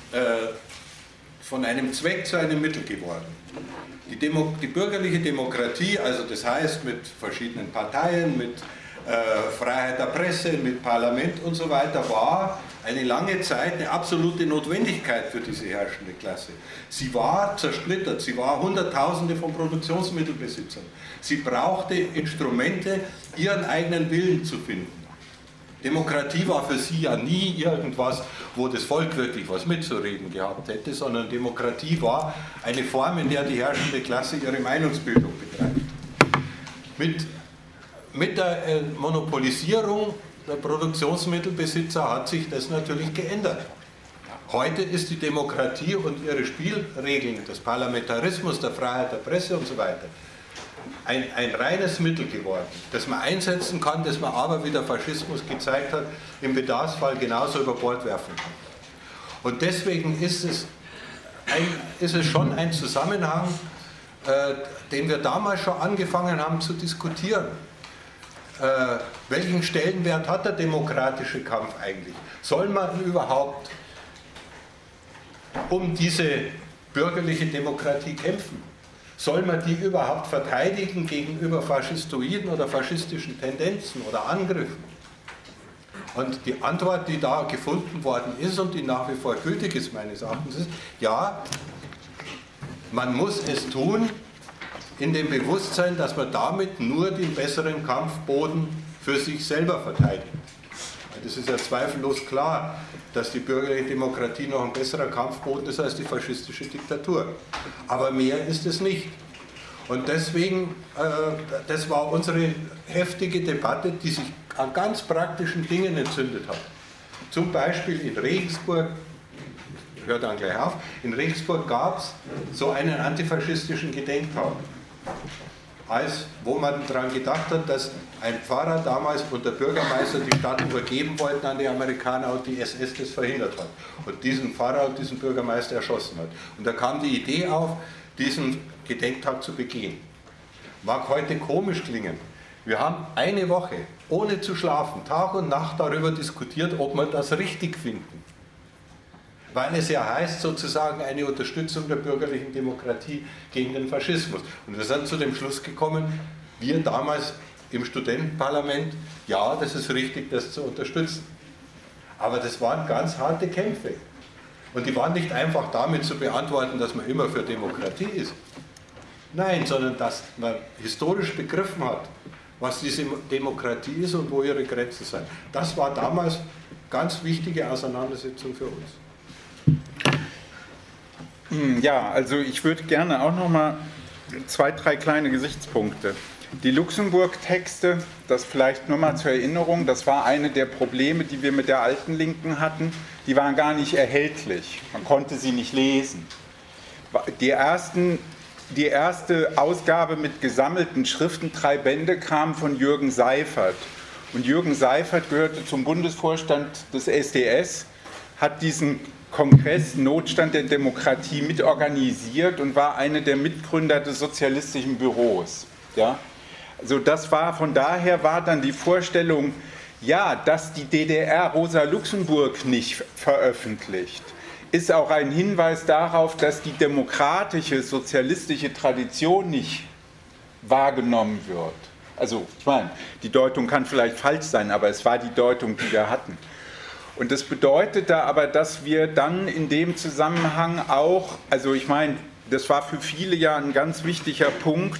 Zweck zu einem Mittel geworden. Die bürgerliche Demokratie, also das heißt mit verschiedenen Parteien, mit Freiheit der Presse, mit Parlament und so weiter, war eine lange Zeit eine absolute Notwendigkeit für diese herrschende Klasse. Sie war zersplittert, sie war Hunderttausende von Produktionsmittelbesitzern. Sie brauchte Instrumente, ihren eigenen Willen zu finden. Demokratie war für sie ja nie irgendwas, wo das Volk wirklich was mitzureden gehabt hätte, sondern Demokratie war eine Form, in der die herrschende Klasse ihre Meinungsbildung betreibt. Mit der Monopolisierung der Produktionsmittelbesitzer hat sich das natürlich geändert. Heute ist die Demokratie und ihre Spielregeln, des Parlamentarismus, der Freiheit der Presse und so weiter, ein reines Mittel geworden, das man einsetzen kann, das man aber, wie der Faschismus gezeigt hat, im Bedarfsfall genauso über Bord werfen kann. Und deswegen ist es schon ein Zusammenhang, den wir damals schon angefangen haben zu diskutieren. Welchen Stellenwert hat der demokratische Kampf eigentlich? Soll man überhaupt um diese bürgerliche Demokratie kämpfen? Soll man die überhaupt verteidigen gegenüber faschistoiden oder faschistischen Tendenzen oder Angriffen? Und die Antwort, die da gefunden worden ist und die nach wie vor gültig ist, meines Erachtens, ist, ja, man muss es tun, in dem Bewusstsein, dass man damit nur den besseren Kampfboden für sich selber verteidigt. Das ist ja zweifellos klar, dass die bürgerliche Demokratie noch ein besserer Kampfboden ist als die faschistische Diktatur. Aber mehr ist es nicht. Und deswegen, das war unsere heftige Debatte, die sich an ganz praktischen Dingen entzündet hat. Zum Beispiel in Regensburg, ich höre dann gleich auf, in Regensburg gab es so einen antifaschistischen Gedenktag, wo man daran gedacht hat, dass ein Pfarrer damals und der Bürgermeister die Stadt übergeben wollten an die Amerikaner und die SS das verhindert hat und diesen Pfarrer und diesen Bürgermeister erschossen hat. Und da kam die Idee auf, diesen Gedenktag zu begehen. Mag heute komisch klingen. Wir haben eine Woche, ohne zu schlafen, Tag und Nacht darüber diskutiert, ob wir das richtig finden. Weil es ja heißt, sozusagen eine Unterstützung der bürgerlichen Demokratie gegen den Faschismus. Und wir sind zu dem Schluss gekommen, wir damals im Studentenparlament, ja, das ist richtig, das zu unterstützen. Aber das waren ganz harte Kämpfe. Und die waren nicht einfach damit zu beantworten, dass man immer für Demokratie ist. Nein, sondern dass man historisch begriffen hat, was diese Demokratie ist und wo ihre Grenzen sind. Das war damals eine ganz wichtige Auseinandersetzung für uns. Ja, also ich würde gerne auch noch mal 2, 3 kleine Gesichtspunkte. Die Luxemburg-Texte, das vielleicht nur mal zur Erinnerung, das war eine der Probleme, die wir mit der alten Linken hatten. Die waren gar nicht erhältlich, man konnte sie nicht lesen. Die erste Ausgabe mit gesammelten Schriften, 3 Bände, kam von Jürgen Seifert. Und Jürgen Seifert gehörte zum Bundesvorstand des SDS, hat diesen Kongress Notstand der Demokratie mitorganisiert und war einer der Mitgründer des sozialistischen Büros. Ja? Also von daher war dann die Vorstellung, ja, dass die DDR Rosa Luxemburg nicht veröffentlicht, ist auch ein Hinweis darauf, dass die demokratische, sozialistische Tradition nicht wahrgenommen wird. Also, ich meine, die Deutung kann vielleicht falsch sein, aber es war die Deutung, die wir hatten. Und das bedeutete aber, dass wir dann in dem Zusammenhang auch, also ich meine, das war für viele ja ein ganz wichtiger Punkt,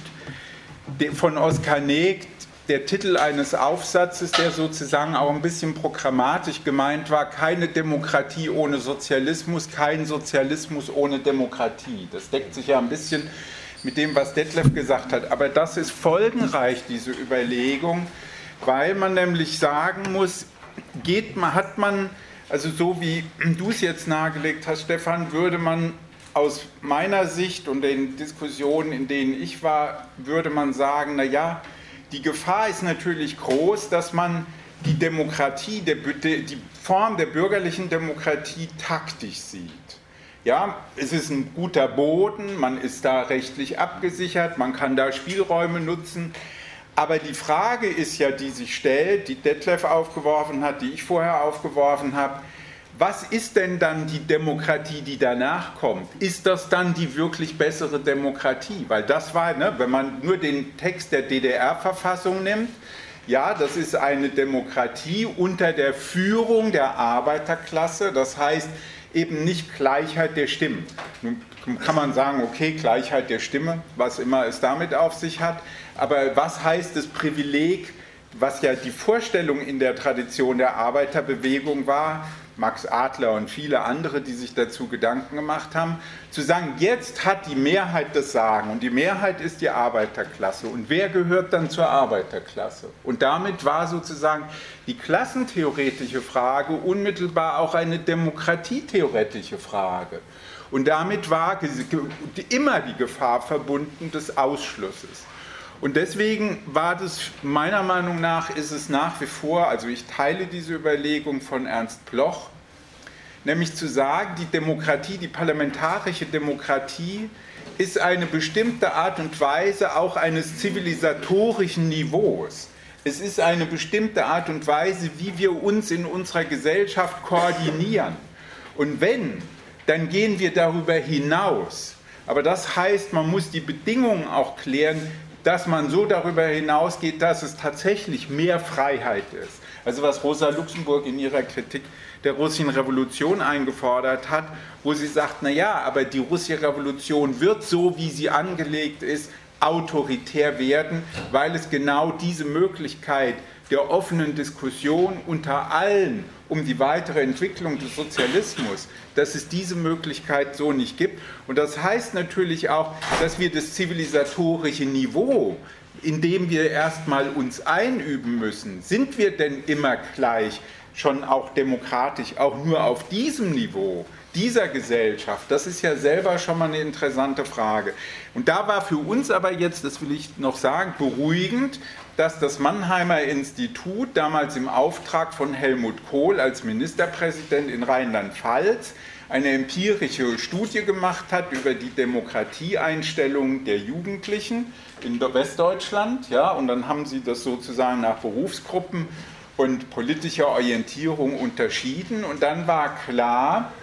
von Oskar Nägt, der Titel eines Aufsatzes, der sozusagen auch ein bisschen programmatisch gemeint war, keine Demokratie ohne Sozialismus, kein Sozialismus ohne Demokratie. Das deckt sich ja ein bisschen mit dem, was Detlef gesagt hat. Aber das ist folgenreich, diese Überlegung, weil man nämlich sagen muss, hat man, also so wie du es jetzt nahegelegt hast, Stefan, würde man aus meiner Sicht und den Diskussionen, in denen ich war, würde man sagen, naja, die Gefahr ist natürlich groß, dass man die Demokratie, die Form der bürgerlichen Demokratie taktisch sieht. Ja, es ist ein guter Boden, man ist da rechtlich abgesichert, man kann da Spielräume nutzen. Aber die Frage ist ja, die sich stellt, die Detlef aufgeworfen hat, die ich vorher aufgeworfen habe, was ist denn dann die Demokratie, die danach kommt? Ist das dann die wirklich bessere Demokratie? Weil das war, ne, wenn man nur den Text der DDR-Verfassung nimmt, ja, das ist eine Demokratie unter der Führung der Arbeiterklasse, das heißt eben nicht Gleichheit der Stimmen. Nun kann man sagen, okay, Gleichheit der Stimme, was immer es damit auf sich hat, aber was heißt das Privileg, was ja die Vorstellung in der Tradition der Arbeiterbewegung war, Max Adler und viele andere, die sich dazu Gedanken gemacht haben, zu sagen, jetzt hat die Mehrheit das Sagen und die Mehrheit ist die Arbeiterklasse. Und wer gehört dann zur Arbeiterklasse? Und damit war sozusagen die klassentheoretische Frage unmittelbar auch eine demokratietheoretische Frage. Und damit war immer die Gefahr verbunden des Ausschlusses. Und deswegen war das, meiner Meinung nach, ist es nach wie vor, also ich teile diese Überlegung von Ernst Bloch, nämlich zu sagen, die Demokratie, die parlamentarische Demokratie ist eine bestimmte Art und Weise auch eines zivilisatorischen Niveaus. Es ist eine bestimmte Art und Weise, wie wir uns in unserer Gesellschaft koordinieren. Und wenn, dann gehen wir darüber hinaus. Aber das heißt, man muss die Bedingungen auch klären, dass man so darüber hinausgeht, dass es tatsächlich mehr Freiheit ist. Also was Rosa Luxemburg in ihrer Kritik der russischen Revolution eingefordert hat, wo sie sagt, naja, aber die russische Revolution wird so, wie sie angelegt ist, autoritär werden, weil es genau diese Möglichkeit der offenen Diskussion unter allen um die weitere Entwicklung des Sozialismus, dass es diese Möglichkeit so nicht gibt. Und das heißt natürlich auch, dass wir das zivilisatorische Niveau, in dem wir erstmal uns einüben müssen, sind wir denn immer gleich schon auch demokratisch, auch nur auf diesem Niveau dieser Gesellschaft? Das ist ja selber schon mal eine interessante Frage. Und da war für uns aber jetzt, das will ich noch sagen, beruhigend, dass das Mannheimer Institut damals im Auftrag von Helmut Kohl als Ministerpräsident in Rheinland-Pfalz eine empirische Studie gemacht hat über die Demokratieeinstellung der Jugendlichen in Westdeutschland. Ja, und dann haben sie das sozusagen nach Berufsgruppen und politischer Orientierung unterschieden. Und dann war klar,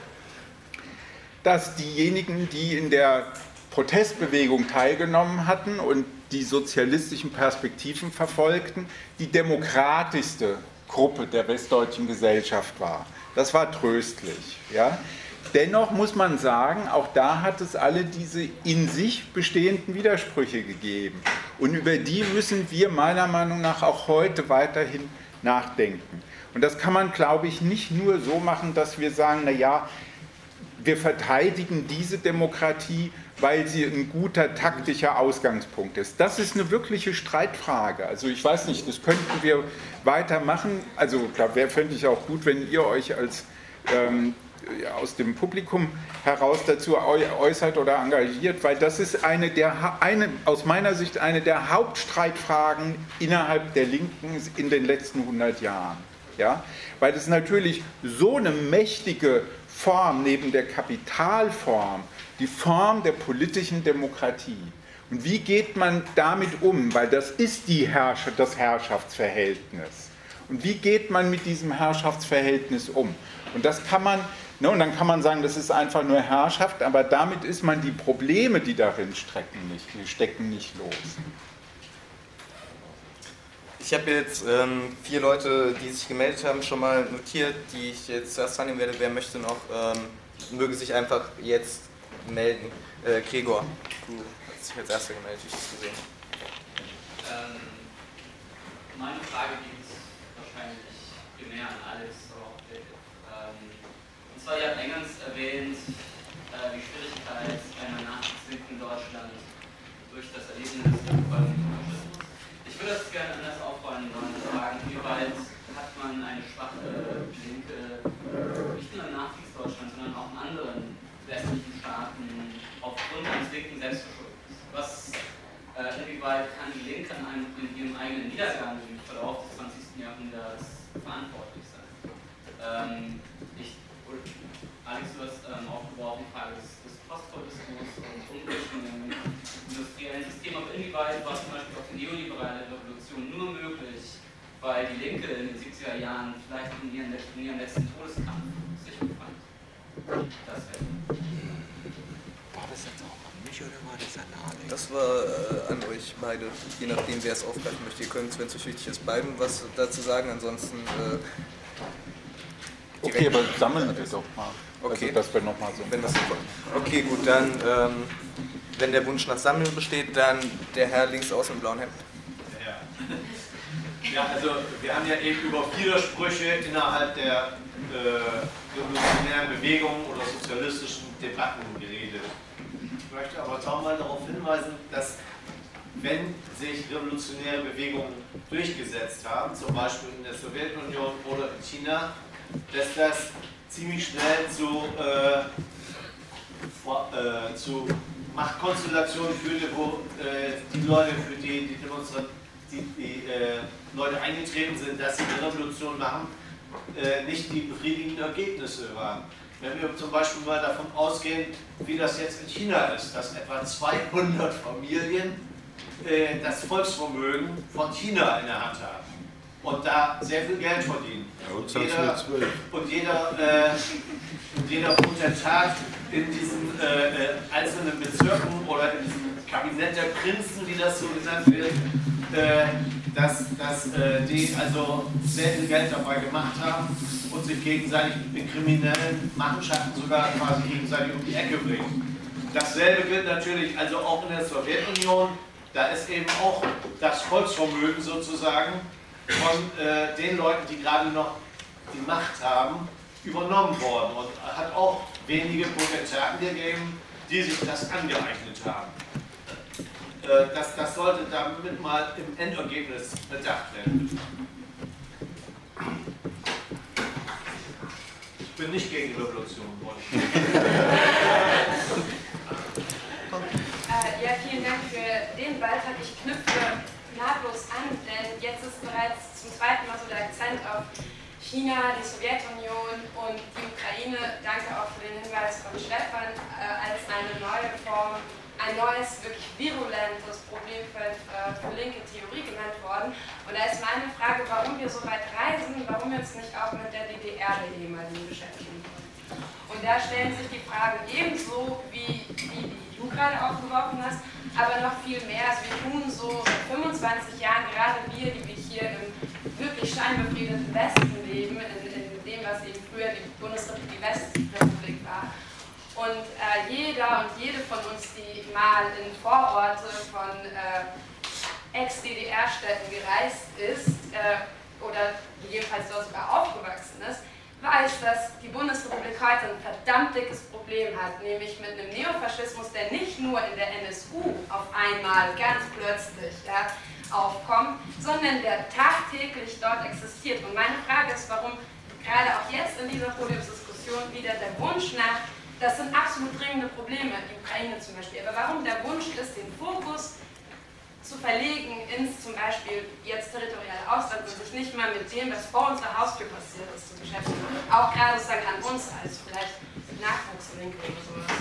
dass diejenigen, die in der Protestbewegung teilgenommen hatten und die sozialistischen Perspektiven verfolgten, die demokratischste Gruppe der westdeutschen Gesellschaft war. Das war tröstlich. Ja? Dennoch muss man sagen, auch da hat es alle diese in sich bestehenden Widersprüche gegeben. Und über die müssen wir meiner Meinung nach auch heute weiterhin nachdenken. Und das kann man, glaube ich, nicht nur so machen, dass wir sagen, naja, wir verteidigen diese Demokratie, weil sie ein guter taktischer Ausgangspunkt ist. Das ist eine wirkliche Streitfrage. Also ich weiß nicht, das könnten wir weitermachen. Also da fände ich auch gut, wenn ihr euch als aus dem Publikum heraus dazu äußert oder engagiert, weil das ist aus meiner Sicht eine der Hauptstreitfragen innerhalb der Linken in den letzten 100 Jahren. Ja? Weil es natürlich so eine mächtige Form neben der Kapitalform, die Form der politischen Demokratie. Und wie geht man damit um? Weil das ist das Herrschaftsverhältnis. Und wie geht man mit diesem Herrschaftsverhältnis um? Und das kann man, und dann kann man sagen, das ist einfach nur Herrschaft, aber damit ist man die Probleme, die darin stecken, nicht los. Ich habe jetzt 4 Leute, die sich gemeldet haben, schon mal notiert, die ich jetzt zuerst drannehmen werde. Wer möchte noch, möge sich einfach jetzt melden. Gregor, du hast dich als Erster gemeldet, wie ich das gesehen habe. Meine Frage geht wahrscheinlich primär an Alex. Und zwar, ihr habt eingangs erwähnt, die Schwierigkeit einer Nachkriegslinken in Deutschland durch das Erlebnis des Faschismus. Ich würde das gerne anders aufrollen wollen und fragen, wie weit hat man eine schwache Linke, nicht nur in Nachkriegsdeutschland, sondern auch in anderen westlichen Staaten aufgrund eines linken Selbstverschuldens. Inwieweit kann die Linke in ihrem eigenen Niedergang im Verlauf des 20. Jahrhunderts verantwortlich sein? Alex, du hast aufgeworfen, die Frage des Postkolismus und Umrichtungen im industriellen System, aber inwieweit war zum Beispiel auch die neoliberale Revolution nur möglich, weil die Linke in den 70er Jahren vielleicht in ihrem letzten Todeskampf sich befand? Das wäre. War das jetzt auch an mich oder war das an Alex? Das war an euch beide, je nachdem, wer es aufgreifen möchte. Ihr könnt, wenn es euch wichtig ist, beiden was dazu sagen, ansonsten... Okay, aber sammeln wir doch mal. Okay. Also, das wäre nochmal so. Wenn das so okay, gut, dann, wenn der Wunsch nach Sammeln besteht, dann der Herr links außen im blauen Hemd. Ja, also wir haben ja eben über Widersprüche innerhalb der revolutionären Bewegungen oder sozialistischen Debatten geredet. Ich möchte aber auch mal darauf hinweisen, dass wenn sich revolutionäre Bewegungen durchgesetzt haben, zum Beispiel in der Sowjetunion oder in China, dass das ziemlich schnell zu Machtkonstellationen führte, wo die Leute, für die Leute eingetreten sind, dass sie eine Revolution machen, nicht die befriedigenden Ergebnisse waren. Wenn wir zum Beispiel mal davon ausgehen, wie das jetzt in China ist, dass etwa 200 Familien das Volksvermögen von China in der Hand haben und da sehr viel Geld verdienen. Und jeder Potentat in diesen einzelnen Bezirken oder in diesem Kabinett der Prinzen, wie das so genannt wird, dass die also sehr viel Geld dabei gemacht haben und sich gegenseitig mit kriminellen Machenschaften sogar quasi gegenseitig um die Ecke bringen. Dasselbe gilt natürlich also auch in der Sowjetunion. Da ist eben auch das Volksvermögen sozusagen von den Leuten, die gerade noch die Macht haben, übernommen worden und hat auch wenige Potentaten gegeben, die sich das angeeignet haben. Das sollte damit mal im Endergebnis bedacht werden. Ich bin nicht gegen Revolution. Ja, vielen Dank für den Beitrag. Ich knüpfe nahtlos an, denn jetzt ist bereits zum zweiten Mal so der Akzent auf China, die Sowjetunion und die Ukraine. Danke auch für den Hinweis von Stefan als eine neue Form, ein neues, wirklich virulentes Problemfeld für linke Theorie genannt worden. Und da ist meine Frage, warum wir so weit reisen, warum wir uns nicht auch mit der DDR der ehemaligen beschäftigen können. Und da stellen sich die Fragen ebenso wie die du gerade aufgeworfen hast, aber noch viel mehr. Also wir tun so seit 25 Jahren, gerade wir, die wir hier im wirklich scheinbefriedeten Westen leben, in dem, was eben früher die Bundesrepublik, die Westrepublik war. Und jeder und jede von uns, die mal in Vororte von Ex-DDR-Städten gereist ist oder gegebenenfalls dort sogar aufgewachsen ist, weiß, dass die Bundesrepublik heute ein verdammt dickes Problem hat, nämlich mit einem Neofaschismus, der nicht nur in der NSU auf einmal ganz plötzlich aufkommt, sondern der tagtäglich dort existiert. Und meine Frage ist, warum gerade auch jetzt in dieser Podiumsdiskussion wieder der Wunsch nach, das sind absolut dringende Probleme, die Ukraine zum Beispiel, aber warum der Wunsch ist, den Fokus zu verlegen ins zum Beispiel jetzt territoriale Ausland und sich nicht mal mit dem, was vor unserer Haustür passiert ist, zu beschäftigen. Auch gerade sozusagen an uns als vielleicht Nachwuchslinke oder sowas.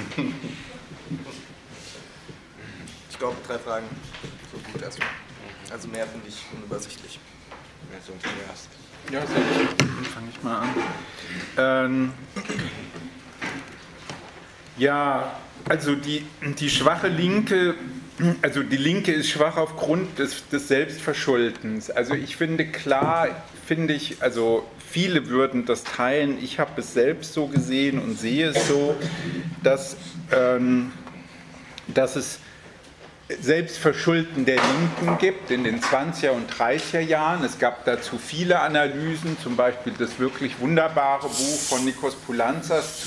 Ich glaube, 3 Fragen, so gut erstmal. Also mehr finde ich unübersichtlich. Wer soll zuerst? Ja, dann fange ich mal an. Ja, also die schwache Linke, also die Linke ist schwach aufgrund des Selbstverschuldens. Also ich finde also viele würden das teilen. Ich habe es selbst so gesehen und sehe es so, dass es Selbstverschulden der Linken gibt in den 20er und 30er Jahren. Es gab dazu viele Analysen, zum Beispiel das wirklich wunderbare Buch von Nikos Poulantzas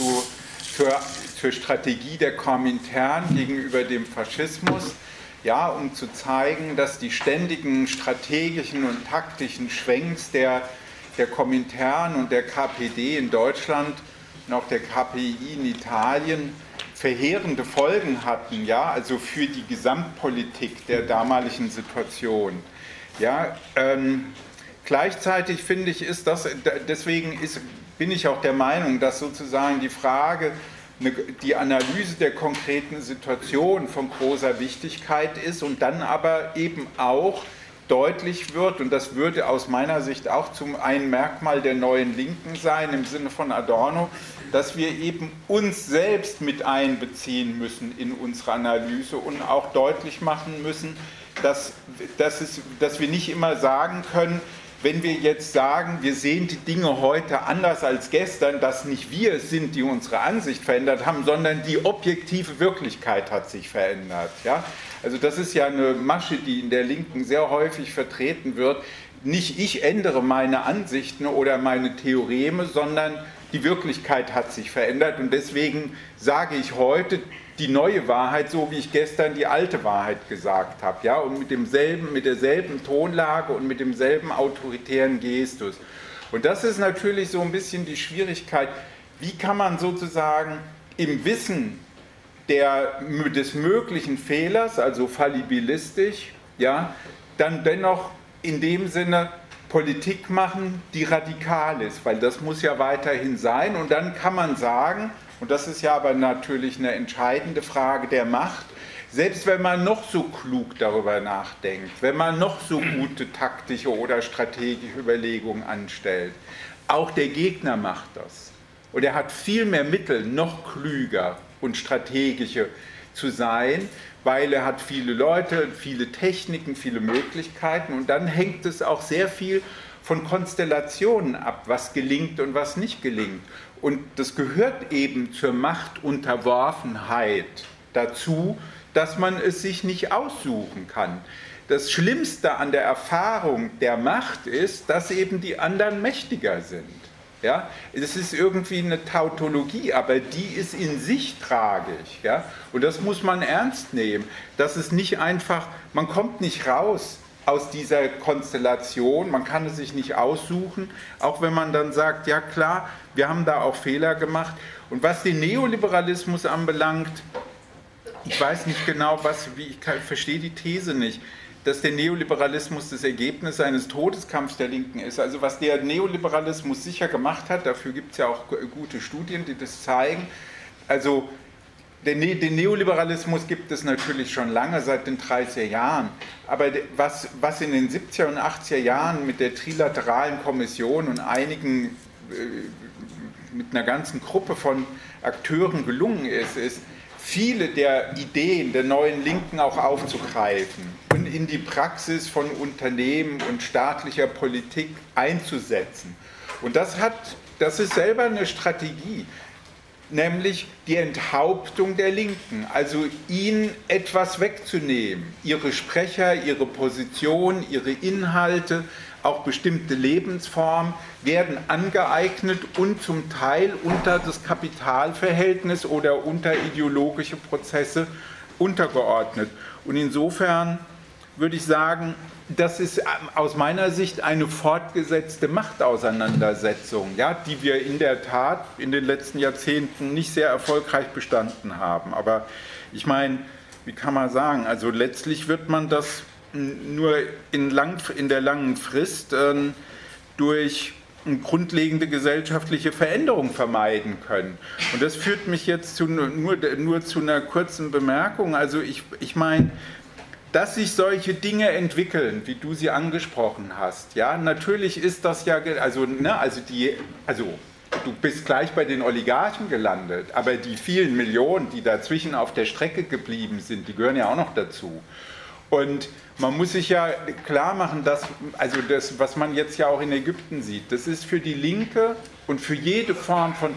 zur Strategie der Komintern gegenüber dem Faschismus, ja, um zu zeigen, dass die ständigen strategischen und taktischen Schwenks der Komintern und der KPD in Deutschland und auch der KPI in Italien verheerende Folgen hatten, ja, also für die Gesamtpolitik der damaligen Situation. Ja, gleichzeitig finde ich, bin ich auch der Meinung, dass sozusagen die Frage, die Analyse der konkreten Situation von großer Wichtigkeit ist und dann aber eben auch deutlich wird, und das würde aus meiner Sicht auch ein Merkmal der neuen Linken sein, im Sinne von Adorno, dass wir eben uns selbst mit einbeziehen müssen in unsere Analyse und auch deutlich machen müssen, dass wir nicht immer sagen können, wenn wir jetzt sagen, wir sehen die Dinge heute anders als gestern, dass nicht wir es sind, die unsere Ansicht verändert haben, sondern die objektive Wirklichkeit hat sich verändert. Ja? Also das ist ja eine Masche, die in der Linken sehr häufig vertreten wird. Nicht ich ändere meine Ansichten oder meine Theoreme, sondern die Wirklichkeit hat sich verändert und deswegen sage ich heute die neue Wahrheit, so wie ich gestern die alte Wahrheit gesagt habe, ja, und mit derselben Tonlage und mit demselben autoritären Gestus. Und das ist natürlich so ein bisschen die Schwierigkeit, wie kann man sozusagen im Wissen des möglichen Fehlers, also fallibilistisch, ja, dann dennoch in dem Sinne Politik machen, die radikal ist, weil das muss ja weiterhin sein und dann kann man sagen, und das ist ja aber natürlich eine entscheidende Frage der Macht, selbst wenn man noch so klug darüber nachdenkt, wenn man noch so gute taktische oder strategische Überlegungen anstellt, auch der Gegner macht das. Und er hat viel mehr Mittel, noch klüger und strategischer zu sein, weil er hat viele Leute, viele Techniken, viele Möglichkeiten und dann hängt es auch sehr viel von Konstellationen ab, was gelingt und was nicht gelingt. Und das gehört eben zur Machtunterworfenheit dazu, dass man es sich nicht aussuchen kann. Das Schlimmste an der Erfahrung der Macht ist, dass eben die anderen mächtiger sind. Ja? Es ist irgendwie eine Tautologie, aber die ist in sich tragisch. Ja? Und das muss man ernst nehmen. Das ist nicht einfach, man kommt nicht raus aus dieser Konstellation, man kann es sich nicht aussuchen, auch wenn man dann sagt, ja klar, wir haben da auch Fehler gemacht. Und was den Neoliberalismus anbelangt, ich weiß nicht genau, ich verstehe die These nicht, dass der Neoliberalismus das Ergebnis eines Todeskampfs der Linken ist. Also was der Neoliberalismus sicher gemacht hat, dafür gibt es ja auch gute Studien, die das zeigen, also den Neoliberalismus gibt es natürlich schon lange, seit den 30er Jahren. Aber was in den 70er und 80er Jahren mit der Trilateralen Kommission und mit einer ganzen Gruppe von Akteuren gelungen ist, viele der Ideen der neuen Linken auch aufzugreifen und in die Praxis von Unternehmen und staatlicher Politik einzusetzen. Und das ist selber eine Strategie, nämlich die Enthauptung der Linken, also ihnen etwas wegzunehmen, ihre Sprecher, ihre Position, ihre Inhalte, auch bestimmte Lebensformen werden angeeignet und zum Teil unter das Kapitalverhältnis oder unter ideologische Prozesse untergeordnet. Und insofern würde ich sagen, das ist aus meiner Sicht eine fortgesetzte Machtauseinandersetzung, ja, die wir in der Tat in den letzten Jahrzehnten nicht sehr erfolgreich bestanden haben. Aber ich meine, wie kann man sagen, also letztlich wird man das nur in der langen Frist durch eine grundlegende gesellschaftliche Veränderung vermeiden können. Und das führt mich jetzt nur zu einer kurzen Bemerkung. Also ich meine, dass sich solche Dinge entwickeln, wie du sie angesprochen hast, ja, natürlich ist das ja, also du bist gleich bei den Oligarchen gelandet, aber die vielen Millionen, die dazwischen auf der Strecke geblieben sind, die gehören ja auch noch dazu. Und man muss sich ja klar machen, dass, also das, was man jetzt ja auch in Ägypten sieht, das ist für die Linke und für jede Form von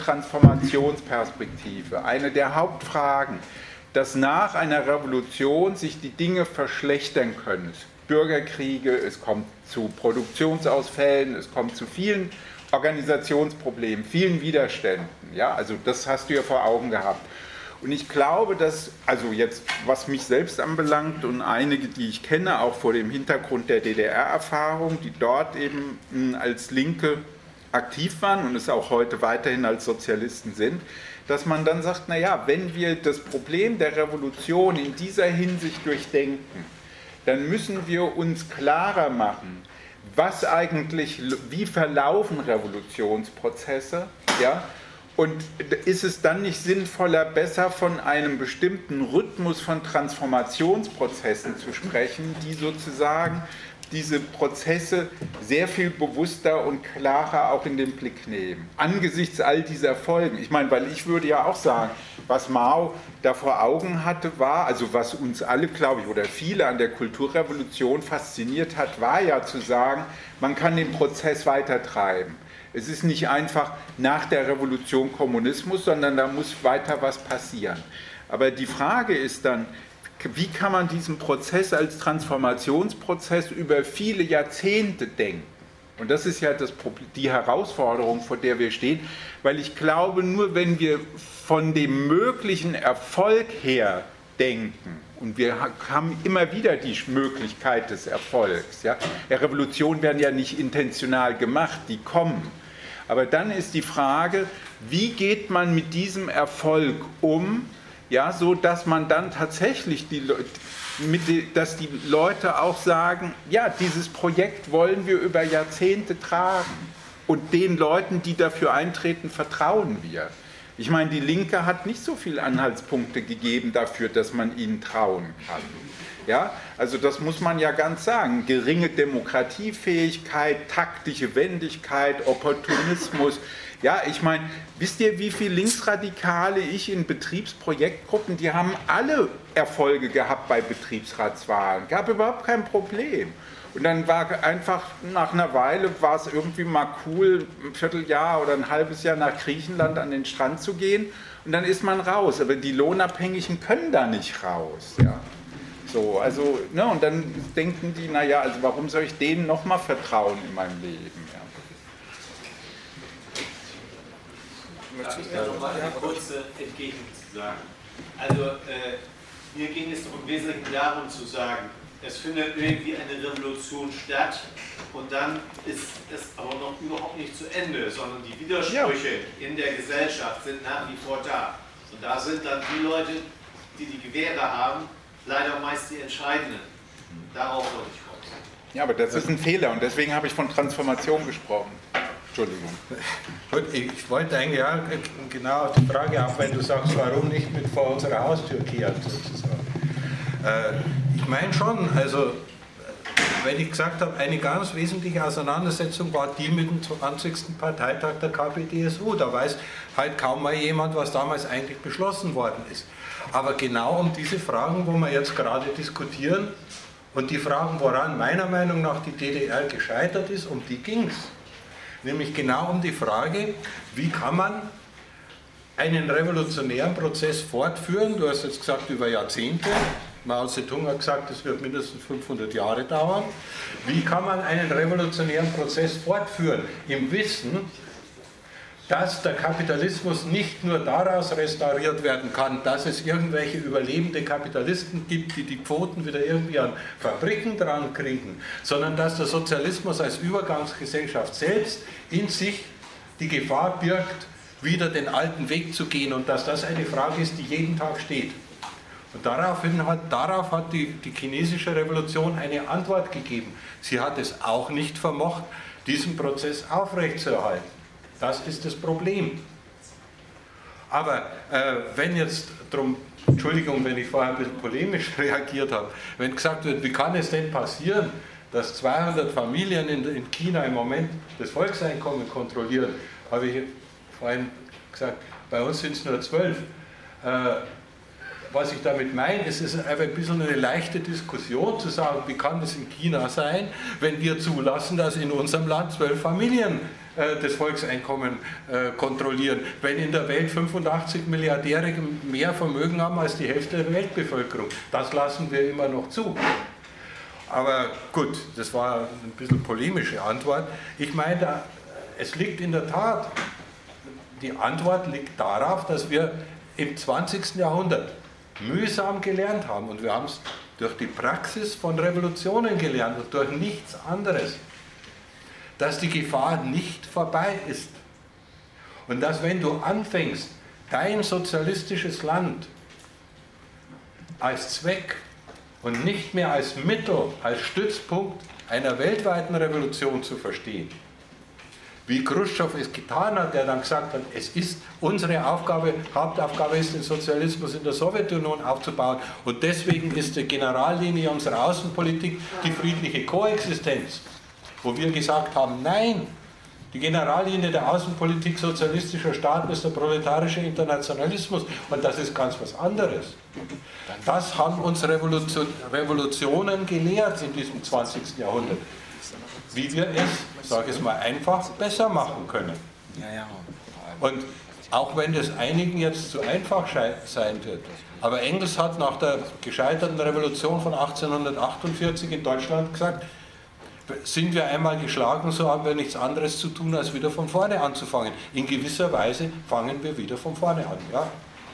Transformationsperspektive eine der Hauptfragen, dass nach einer Revolution sich die Dinge verschlechtern können. Bürgerkriege, es kommt zu Produktionsausfällen, es kommt zu vielen Organisationsproblemen, vielen Widerständen. Ja, also das hast du ja vor Augen gehabt. Und ich glaube, dass, also jetzt, was mich selbst anbelangt und einige, die ich kenne, auch vor dem Hintergrund der DDR-Erfahrung, die dort eben als Linke aktiv waren und es auch heute weiterhin als Sozialisten sind, dass man dann sagt, naja, wenn wir das Problem der Revolution in dieser Hinsicht durchdenken, dann müssen wir uns klarer machen, was eigentlich, wie verlaufen Revolutionsprozesse, ja, und ist es dann nicht sinnvoller, besser von einem bestimmten Rhythmus von Transformationsprozessen zu sprechen, die sozusagen diese Prozesse sehr viel bewusster und klarer auch in den Blick nehmen. Angesichts all dieser Folgen. Ich meine, weil ich würde ja auch sagen, was Mao da vor Augen hatte, war, also was uns alle, glaube ich, oder viele an der Kulturrevolution fasziniert hat, war ja zu sagen, man kann den Prozess weitertreiben. Es ist nicht einfach nach der Revolution Kommunismus, sondern da muss weiter was passieren. Aber die Frage ist dann, wie kann man diesen Prozess als Transformationsprozess über viele Jahrzehnte denken? Und das ist ja die Herausforderung, vor der wir stehen, weil ich glaube, nur wenn wir von dem möglichen Erfolg her denken, und wir haben immer wieder die Möglichkeit des Erfolgs, ja? Revolutionen werden ja nicht intentional gemacht, die kommen. Aber dann ist die Frage, wie geht man mit diesem Erfolg um, ja, so dass man dann tatsächlich dass die Leute auch sagen, ja, dieses Projekt wollen wir über Jahrzehnte tragen und den Leuten, die dafür eintreten, vertrauen wir. Ich meine, die Linke hat nicht so viele Anhaltspunkte gegeben dafür, dass man ihnen trauen kann. Ja, also das muss man ja ganz sagen. Geringe Demokratiefähigkeit, taktische Wendigkeit, Opportunismus. Ja, ich meine, wisst ihr, wie viele Linksradikale ich in Betriebsprojektgruppen, die haben alle Erfolge gehabt bei Betriebsratswahlen. Gab überhaupt kein Problem. Und dann war einfach, nach einer Weile war es irgendwie mal cool, ein Vierteljahr oder ein halbes Jahr nach Griechenland an den Strand zu gehen und dann ist man raus. Aber die Lohnabhängigen können da nicht raus. Ja. So, also, ne, und dann denken die, naja, also warum soll ich denen nochmal vertrauen in meinem Leben? Ja. Darf ich da nochmal eine kurze Entgegnung zu sagen? Also, mir ging es im Wesentlichen darum zu sagen, es findet irgendwie eine Revolution statt und dann ist es aber noch überhaupt nicht zu Ende, sondern die Widersprüche in der Gesellschaft sind nach wie vor da. Und da sind dann die Leute, die die Gewehre haben, leider meist die Entscheidenden. Darauf wollte ich kommen. Ja, aber das ist ein Fehler und deswegen habe ich von Transformation gesprochen. Entschuldigung. Ich wollte eigentlich auch genau die Frage auf, wenn du sagst, warum nicht mit vor unserer Haustür kehren, sozusagen. Ich meine schon, also wenn ich gesagt habe, eine ganz wesentliche Auseinandersetzung war die mit dem 20. Parteitag der KPDSU. Da weiß halt kaum mal jemand, was damals eigentlich beschlossen worden ist. Aber genau um diese Fragen, wo wir jetzt gerade diskutieren, und die Fragen, woran meiner Meinung nach die DDR gescheitert ist, um die ging es. Nämlich genau um die Frage, wie kann man einen revolutionären Prozess fortführen, du hast jetzt gesagt über Jahrzehnte, Mao Zedong hat gesagt, es wird mindestens 500 Jahre dauern. Wie kann man einen revolutionären Prozess fortführen? Im Wissen, dass der Kapitalismus nicht nur daraus restauriert werden kann, dass es irgendwelche überlebende Kapitalisten gibt, die die Pfoten wieder irgendwie an Fabriken dran kriegen, sondern dass der Sozialismus als Übergangsgesellschaft selbst in sich die Gefahr birgt, wieder den alten Weg zu gehen und dass das eine Frage ist, die jeden Tag steht. Und darauf hat die chinesische Revolution eine Antwort gegeben. Sie hat es auch nicht vermocht, diesen Prozess aufrechtzuerhalten. Das ist das Problem. Aber wenn jetzt drum, Entschuldigung, wenn ich vorher ein bisschen polemisch reagiert habe, wenn gesagt wird, wie kann es denn passieren, dass 200 Familien in China im Moment das Volkseinkommen kontrollieren, habe ich vorhin gesagt, bei uns sind es nur 12. Was ich damit meine, es ist einfach ein bisschen eine leichte Diskussion zu sagen, wie kann es in China sein, wenn wir zulassen, dass in unserem Land 12 Familien das Volkseinkommen kontrollieren, wenn in der Welt 85 Milliardäre mehr Vermögen haben als die Hälfte der Weltbevölkerung. Das lassen wir immer noch zu. Aber gut, das war ein bisschen polemische Antwort. Ich meine, es liegt in der Tat, die Antwort liegt darauf, dass wir im 20. Jahrhundert mühsam gelernt haben und wir haben es durch die Praxis von Revolutionen gelernt und durch nichts anderes, dass die Gefahr nicht vorbei ist und dass wenn du anfängst, dein sozialistisches Land als Zweck und nicht mehr als Mittel, als Stützpunkt einer weltweiten Revolution zu verstehen, wie Khrushchev es getan hat, der dann gesagt hat, es ist unsere Aufgabe, Hauptaufgabe ist, den Sozialismus in der Sowjetunion aufzubauen und deswegen ist die Generallinie unserer Außenpolitik die friedliche Koexistenz, wo wir gesagt haben, nein, die Generallinie der Außenpolitik sozialistischer Staaten ist der proletarische Internationalismus und das ist ganz was anderes. Das haben uns Revolutionen gelehrt in diesem 20. Jahrhundert. Wie wir es, sage ich es mal einfach, besser machen können. Und auch wenn das einigen jetzt zu einfach sein wird, aber Engels hat nach der gescheiterten Revolution von 1848 in Deutschland gesagt, sind wir einmal geschlagen, so haben wir nichts anderes zu tun, als wieder von vorne anzufangen. In gewisser Weise fangen wir wieder von vorne an. Ja?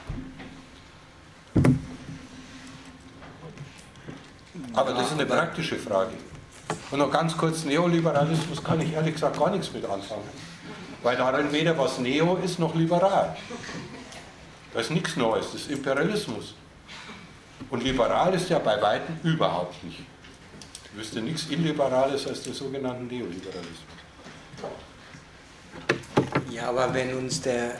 Aber das ist eine praktische Frage. Und noch ganz kurz, Neoliberalismus kann ich ehrlich gesagt gar nichts mit anfangen. Weil darin weder was Neo ist, noch liberal. Das ist nichts Neues, das ist Imperialismus. Und liberal ist ja bei Weitem überhaupt nicht. Ich wüsste nichts Illiberales als den sogenannten Neoliberalismus. Ja, aber wenn uns der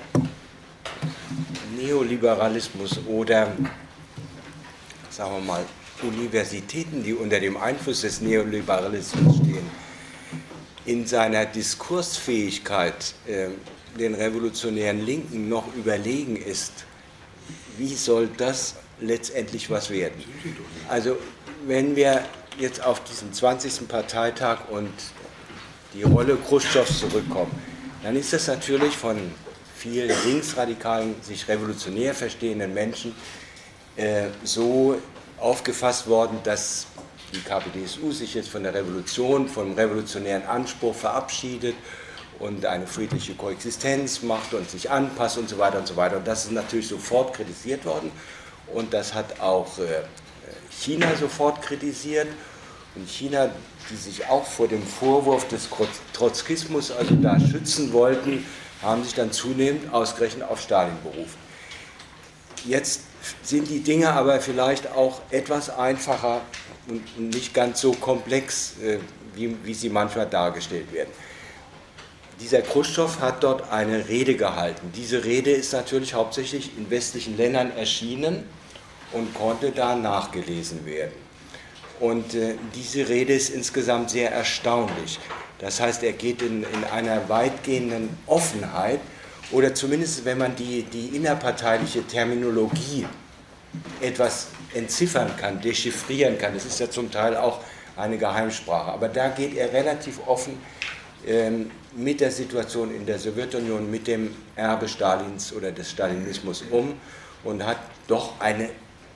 Neoliberalismus oder, sagen wir mal, Universitäten, die unter dem Einfluss des Neoliberalismus stehen, in seiner Diskursfähigkeit den revolutionären Linken noch überlegen ist, wie soll das letztendlich was werden? Also wenn wir jetzt auf diesen 20. Parteitag und die Rolle Khrushchevs zurückkommen, dann ist das natürlich von vielen linksradikalen, sich revolutionär verstehenden Menschen so aufgefasst worden, dass die KPDSU sich jetzt von der Revolution, vom revolutionären Anspruch verabschiedet und eine friedliche Koexistenz macht und sich anpasst und so weiter und so weiter. Und das ist natürlich sofort kritisiert worden und das hat auch China sofort kritisiert. Und China, die sich auch vor dem Vorwurf des Trotzkismus also da schützen wollten, haben sich dann zunehmend ausgerechnet auf Stalin berufen. Jetzt sind die Dinge aber vielleicht auch etwas einfacher und nicht ganz so komplex, wie sie manchmal dargestellt werden. Dieser Khrushchev hat dort eine Rede gehalten. Diese Rede ist natürlich hauptsächlich in westlichen Ländern erschienen und konnte da nachgelesen werden. Und diese Rede ist insgesamt sehr erstaunlich. Das heißt, er geht in einer weitgehenden Offenheit, oder zumindest, wenn man die innerparteiliche Terminologie etwas entziffern kann, dechiffrieren kann, das ist ja zum Teil auch eine Geheimsprache, aber da geht er relativ offen mit der Situation in der Sowjetunion, mit dem Erbe Stalins oder des Stalinismus um und hat doch eine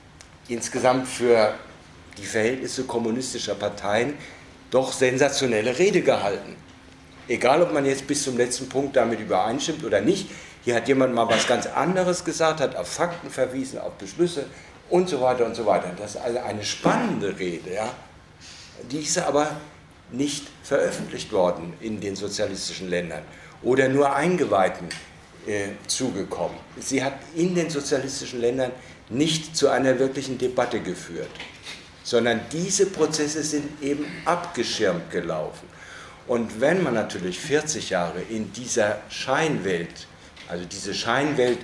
insgesamt für die Verhältnisse kommunistischer Parteien doch sensationelle Rede gehalten. Egal, ob man jetzt bis zum letzten Punkt damit übereinstimmt oder nicht, hier hat jemand mal was ganz anderes gesagt, hat auf Fakten verwiesen, auf Beschlüsse und so weiter und so weiter. Das ist also eine spannende Rede, ja. Die ist aber nicht veröffentlicht worden in den sozialistischen Ländern oder nur Eingeweihten zugekommen. Sie hat in den sozialistischen Ländern nicht zu einer wirklichen Debatte geführt, sondern diese Prozesse sind eben abgeschirmt gelaufen. Und wenn man natürlich 40 Jahre in dieser Scheinwelt, also diese Scheinwelt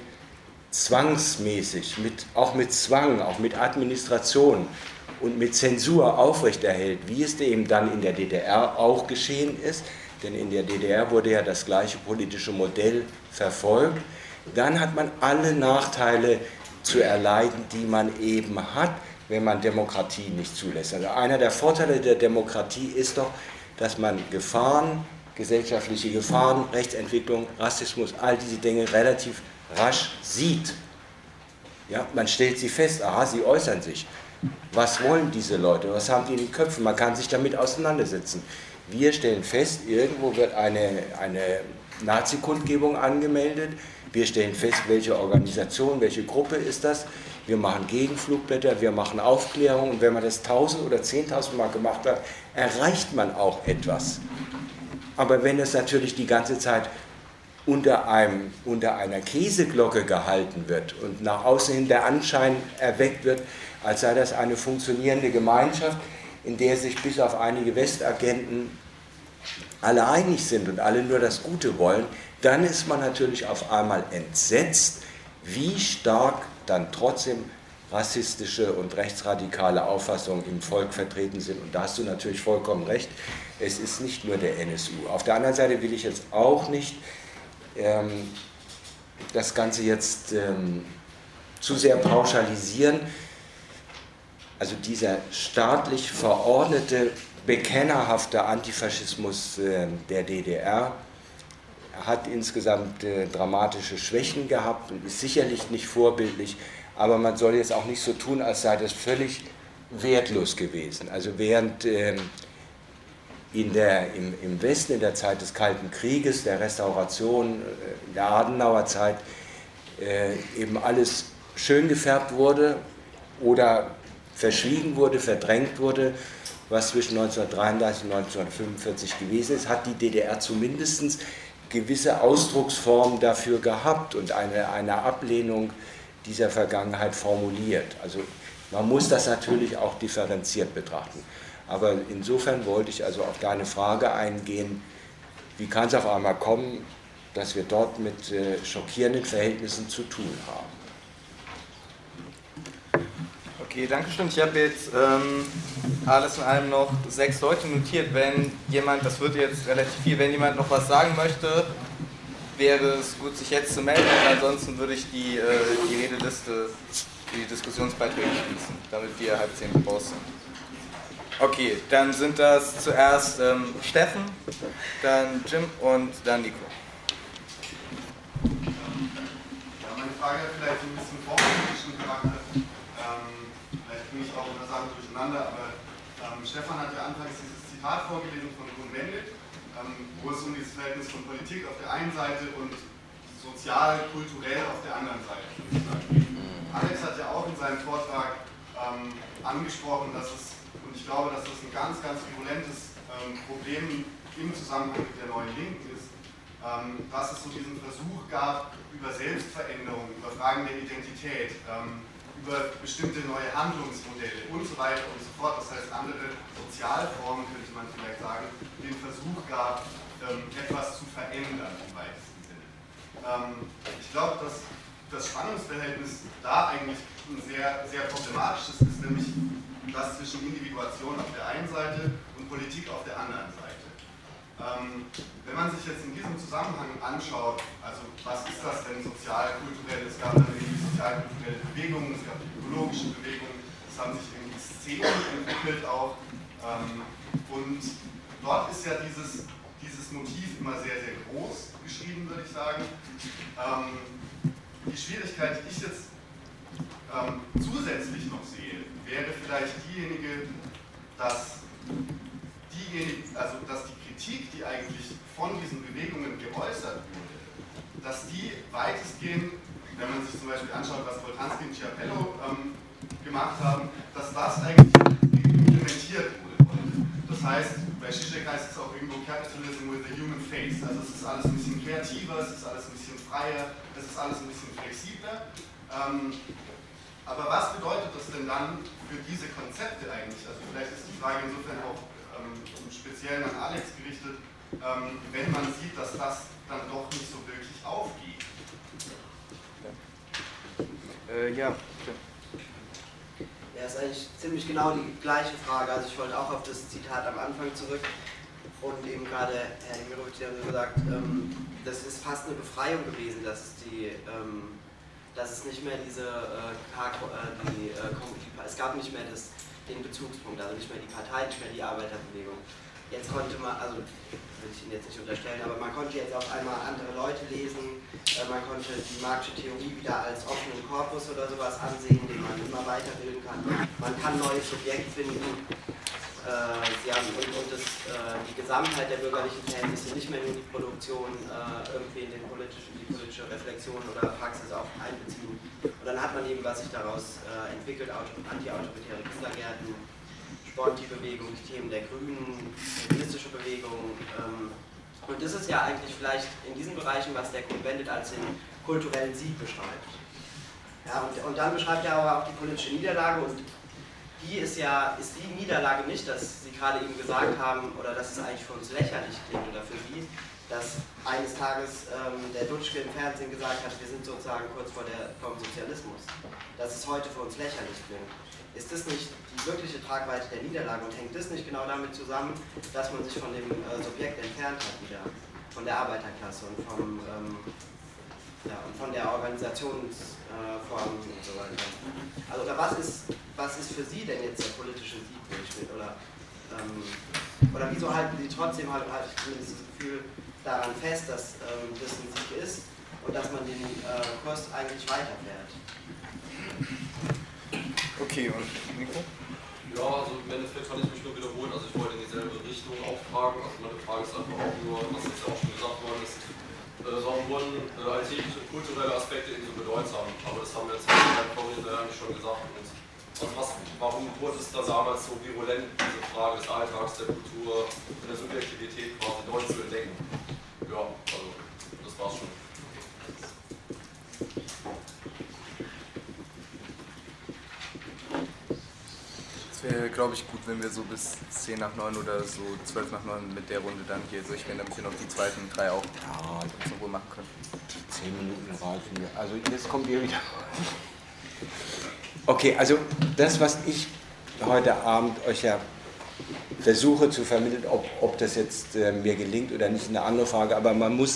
zwangsmäßig, auch mit Zwang, auch mit Administration und mit Zensur aufrechterhält, wie es eben dann in der DDR auch geschehen ist, denn in der DDR wurde ja das gleiche politische Modell verfolgt, dann hat man alle Nachteile zu erleiden, die man eben hat, wenn man Demokratie nicht zulässt. Also einer der Vorteile der Demokratie ist doch, dass man Gefahren, gesellschaftliche Gefahren, Rechtsentwicklung, Rassismus, all diese Dinge relativ rasch sieht. Ja, man stellt sie fest, aha, sie äußern sich. Was wollen diese Leute? Was haben die in den Köpfen? Man kann sich damit auseinandersetzen. Wir stellen fest, irgendwo wird eine Nazi-Kundgebung angemeldet. Wir stellen fest, welche Organisation, welche Gruppe ist das. Wir machen Gegenflugblätter, wir machen Aufklärung. Und wenn man das 1000 oder 10.000 Mal gemacht hat, erreicht man auch etwas. Aber wenn es natürlich die ganze Zeit unter einer Käseglocke gehalten wird und nach außen hin der Anschein erweckt wird, als sei das eine funktionierende Gemeinschaft, in der sich bis auf einige Westagenten alle einig sind und alle nur das Gute wollen, dann ist man natürlich auf einmal entsetzt, wie stark dann trotzdem rassistische und rechtsradikale Auffassungen im Volk vertreten sind. Und da hast du natürlich vollkommen recht, es ist nicht nur der NSU. Auf der anderen Seite will ich jetzt auch nicht das Ganze jetzt zu sehr pauschalisieren. Also dieser staatlich verordnete, bekennerhafte Antifaschismus der DDR hat insgesamt dramatische Schwächen gehabt und ist sicherlich nicht vorbildlich, aber man soll jetzt auch nicht so tun, als sei das völlig wertlos gewesen. Also während im Westen in der Zeit des Kalten Krieges, der Restauration, der Adenauer Zeit eben alles schön gefärbt wurde oder verschwiegen wurde, verdrängt wurde, was zwischen 1933 und 1945 gewesen ist, hat die DDR zumindest gewisse Ausdrucksformen dafür gehabt und eine Ablehnung dieser Vergangenheit formuliert. Also man muss das natürlich auch differenziert betrachten. Aber insofern wollte ich also auf deine Frage eingehen, wie kann es auf einmal kommen, dass wir dort mit schockierenden Verhältnissen zu tun haben. Okay, danke schön. Ich habe jetzt alles in allem noch 6 Leute notiert. Wenn jemand, das wird jetzt relativ viel, wenn jemand noch was sagen möchte, wäre es gut, sich jetzt zu melden. Und ansonsten würde ich die Redeliste für die Diskussionsbeiträge schließen, damit wir 9:30 raus sind. Okay, dann sind das zuerst Steffen, dann Jim und dann Nico. Ja, meine Frage hat vielleicht ein bisschen vorpolitischen Charakter. Vielleicht bringe ich auch eine Sache durcheinander, aber Stefan hat ja anfangs dieses Zitat vorgelesen von Cohn-Bendit, wo es um dieses Verhältnis von Politik auf der einen Seite und sozial, kulturell auf der anderen Seite geht. Alex hat ja auch in seinem Vortrag angesprochen, dass es, und ich glaube, dass das ein ganz, ganz virulentes Problem im Zusammenhang mit der neuen Linken ist, dass es so diesen Versuch gab, über Selbstveränderung, über Fragen der Identität, über bestimmte neue Handlungsmodelle und so weiter und so fort, das heißt andere Sozialformen, könnte man vielleicht sagen, den Versuch gab, etwas zu verändern im weitesten Sinne. Ich glaube, dass das Spannungsverhältnis da eigentlich ein sehr, sehr problematisches ist, nämlich das zwischen Individuation auf der einen Seite und Politik auf der anderen Seite. Wenn man sich jetzt in diesem Zusammenhang anschaut, also was ist das denn sozial-kulturell? Es gab dann irgendwie sozial-kulturelle Bewegungen, es gab ökologische Bewegungen, es haben sich irgendwie Szenen entwickelt auch. Und dort ist ja dieses Motiv immer sehr, sehr groß geschrieben, würde ich sagen. Die Schwierigkeit, die ich jetzt zusätzlich noch sehe, wäre vielleicht diejenige, dass die Kritik, die eigentlich von diesen Bewegungen geäußert wurde, dass die weitestgehend, wenn man sich zum Beispiel anschaut, was Boltanski und Schiapello gemacht haben, dass das eigentlich implementiert wurde. Das heißt, bei Zizek heißt es auch irgendwo Capitalism with a human face. Also es ist alles ein bisschen kreativer, es ist alles ein bisschen freier, es ist alles ein bisschen flexibler. Aber was bedeutet das denn dann für diese Konzepte eigentlich? Also vielleicht ist die Frage insofern auch im Speziellen an Alex gerichtet, wenn man sieht, dass das dann doch nicht so wirklich aufgeht. Ja. Ja, ist eigentlich ziemlich genau die gleiche Frage. Also ich wollte auch auf das Zitat am Anfang zurück und eben gerade Herr Demirovic hat gesagt, das ist fast eine Befreiung gewesen, dass es nicht mehr es gab nicht mehr den Bezugspunkt, also nicht mehr die Partei, nicht mehr die Arbeiterbewegung. Jetzt konnte man, also will ich Ihnen jetzt nicht unterstellen, aber man konnte jetzt auf einmal andere Leute lesen, man konnte die Marxische Theorie wieder als offenen Korpus oder sowas ansehen, den man immer weiterbilden kann. Man kann ein neues Subjekt finden. Die Gesamtheit der bürgerlichen Verhältnisse, nicht mehr nur die Produktion, irgendwie in die politische Reflexion oder Praxis auch einbeziehen. Und dann hat man eben, was sich daraus entwickelt, anti-autoritäre Kindergärten, Sponti-Bewegung, die Themen der Grünen, feministische Bewegung. Und das ist ja eigentlich vielleicht in diesen Bereichen, was der Cohn-Bendit als den kulturellen Sieg beschreibt. Ja, und dann beschreibt er aber auch die politische Niederlage, und die ist die Niederlage nicht, dass Sie gerade eben gesagt haben, oder dass es eigentlich für uns lächerlich klingt oder für Sie, dass eines Tages der Dutschke im Fernsehen gesagt hat, wir sind sozusagen kurz vom Sozialismus. Dass es heute für uns lächerlich klingt. Ist das nicht die wirkliche Tragweite der Niederlage, und hängt das nicht genau damit zusammen, dass man sich von dem Subjekt entfernt hat wieder, von der Arbeiterklasse und von der Organisationsform und so weiter? Also was ist für Sie denn jetzt der politische Siegdurchschnitt? Oder wieso halten Sie trotzdem halt zumindest das Gefühl daran fest, dass das ein Sieg ist und dass man den Kurs eigentlich weiterfährt? Okay, und Nico? Ja, also im Endeffekt kann ich mich nur wiederholen, also ich wollte in dieselbe Richtung auch fragen. Also meine Frage ist einfach auch nur, was jetzt ja auch schon gesagt worden ist, warum wurden alltägliche kulturelle Aspekte eben so bedeutsam? Aber das haben wir jetzt eigentlich schon gesagt. Und also warum wurde es da damals so virulent, diese Frage des Alltags, der Kultur, der Subjektivität quasi neu zu entdecken? Ja, also das war's schon. Es wäre, glaube ich, gut, wenn wir so bis 10 nach 9 oder so 12 nach 9 mit der Runde dann hier durchgehen, damit wir noch die zweiten 3 auch in Ruhe machen können. 10 Minuten reichen mir. Also jetzt kommt ihr wieder. Okay, also das, was ich heute Abend euch ja versuche zu vermitteln, ob das jetzt mir gelingt oder nicht, ist eine andere Frage, aber man muss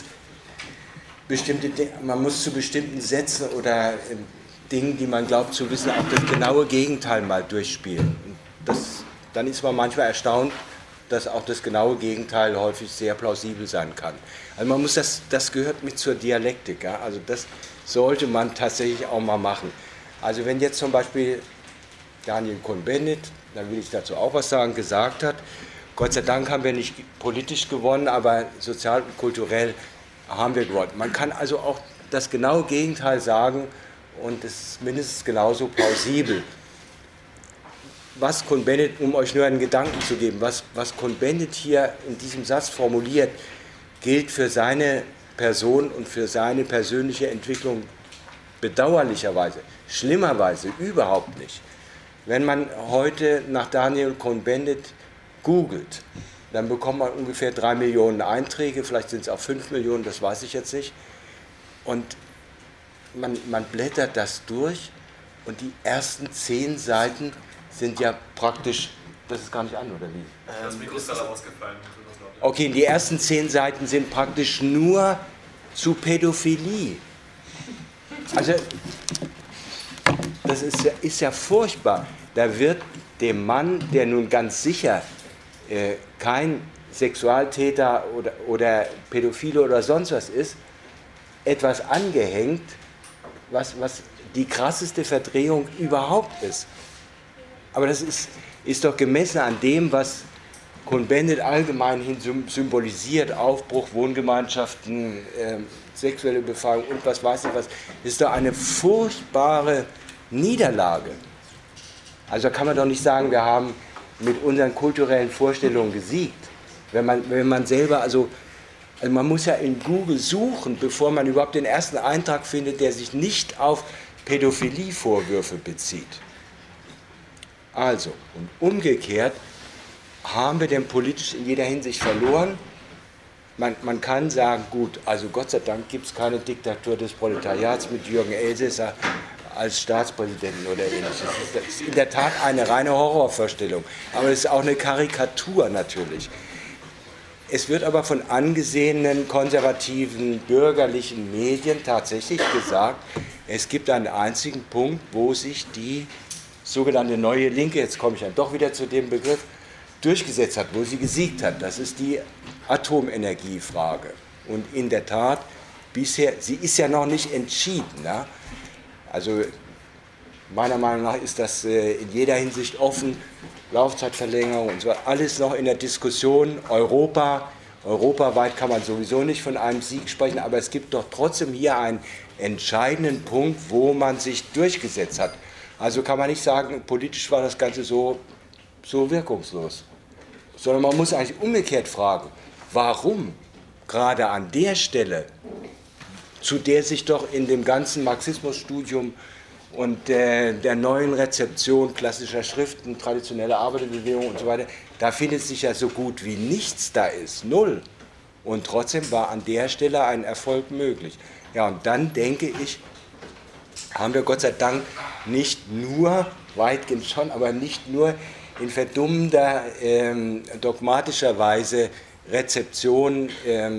zu bestimmten Sätzen oder Dingen, die man glaubt zu wissen, auch das genaue Gegenteil mal durchspielen. Und dann ist man manchmal erstaunt, dass auch das genaue Gegenteil häufig sehr plausibel sein kann. Also man muss das gehört mit zur Dialektik, ja? Also das sollte man tatsächlich auch mal machen. Also wenn jetzt zum Beispiel Daniel Cohn-Bendit, dann will ich dazu auch was sagen, gesagt hat, Gott sei Dank haben wir nicht politisch gewonnen, aber sozial und kulturell haben wir gewonnen. Man kann also auch das genaue Gegenteil sagen, und es ist mindestens genauso plausibel. Was Cohn-Bendit, um euch nur einen Gedanken zu geben, was Cohn-Bendit hier in diesem Satz formuliert, gilt für seine Person und für seine persönliche Entwicklung bedauerlicherweise, schlimmerweise überhaupt nicht. Wenn man heute nach Daniel Cohn-Bendit googelt, dann bekommt man ungefähr 3 Millionen Einträge, vielleicht sind es auch 5 Millionen, das weiß ich jetzt nicht. Und man blättert das durch, und die ersten 10 Seiten sind ja praktisch, das ist gar nicht an, oder wie? Das Mikro ist gerade ausgefallen. Okay, die ersten 10 Seiten sind praktisch nur zu Pädophilie. Also, das ist ja furchtbar. Da wird dem Mann, der nun ganz sicher kein Sexualtäter oder Pädophile oder sonst was ist, etwas angehängt, was die krasseste Verdrehung überhaupt ist. Aber das ist doch gemessen an dem, was Cohn-Bendit allgemein hin symbolisiert, Aufbruch, Wohngemeinschaften, sexuelle Befreiung und was weiß ich was, ist doch eine furchtbare Niederlage. Also kann man doch nicht sagen, wir haben mit unseren kulturellen Vorstellungen gesiegt. Wenn man selber, also man muss ja in Google suchen, bevor man überhaupt den ersten Eintrag findet, der sich nicht auf Pädophilie-Vorwürfe bezieht. Also, und umgekehrt haben wir denn politisch in jeder Hinsicht verloren. Man kann sagen, gut, also Gott sei Dank gibt es keine Diktatur des Proletariats mit Jürgen Elsässer als Staatspräsidenten oder ähnliches. Das ist in der Tat eine reine Horrorvorstellung, aber es ist auch eine Karikatur natürlich. Es wird aber von angesehenen konservativen bürgerlichen Medien tatsächlich gesagt, es gibt einen einzigen Punkt, wo sich die sogenannte neue Linke, jetzt komme ich dann doch wieder zu dem Begriff, durchgesetzt hat, wo sie gesiegt hat. Das ist die Atomenergiefrage. Und in der Tat, bisher, sie ist ja noch nicht entschieden. Ja? Also meiner Meinung nach ist das in jeder Hinsicht offen. Laufzeitverlängerung und so, alles noch in der Diskussion. Europaweit kann man sowieso nicht von einem Sieg sprechen, aber es gibt doch trotzdem hier einen entscheidenden Punkt, wo man sich durchgesetzt hat. Also kann man nicht sagen, politisch war das Ganze so wirkungslos, sondern man muss eigentlich umgekehrt fragen, warum gerade an der Stelle, zu der sich doch in dem ganzen Marxismusstudium und der neuen Rezeption klassischer Schriften, traditionelle Arbeiterbewegung und so weiter, da findet sich ja so gut wie nichts da ist, null. Und trotzdem war an der Stelle ein Erfolg möglich. Ja, und dann denke ich, haben wir Gott sei Dank nicht nur, weitgehend schon, aber nicht nur in verdummender, dogmatischer Weise Rezeption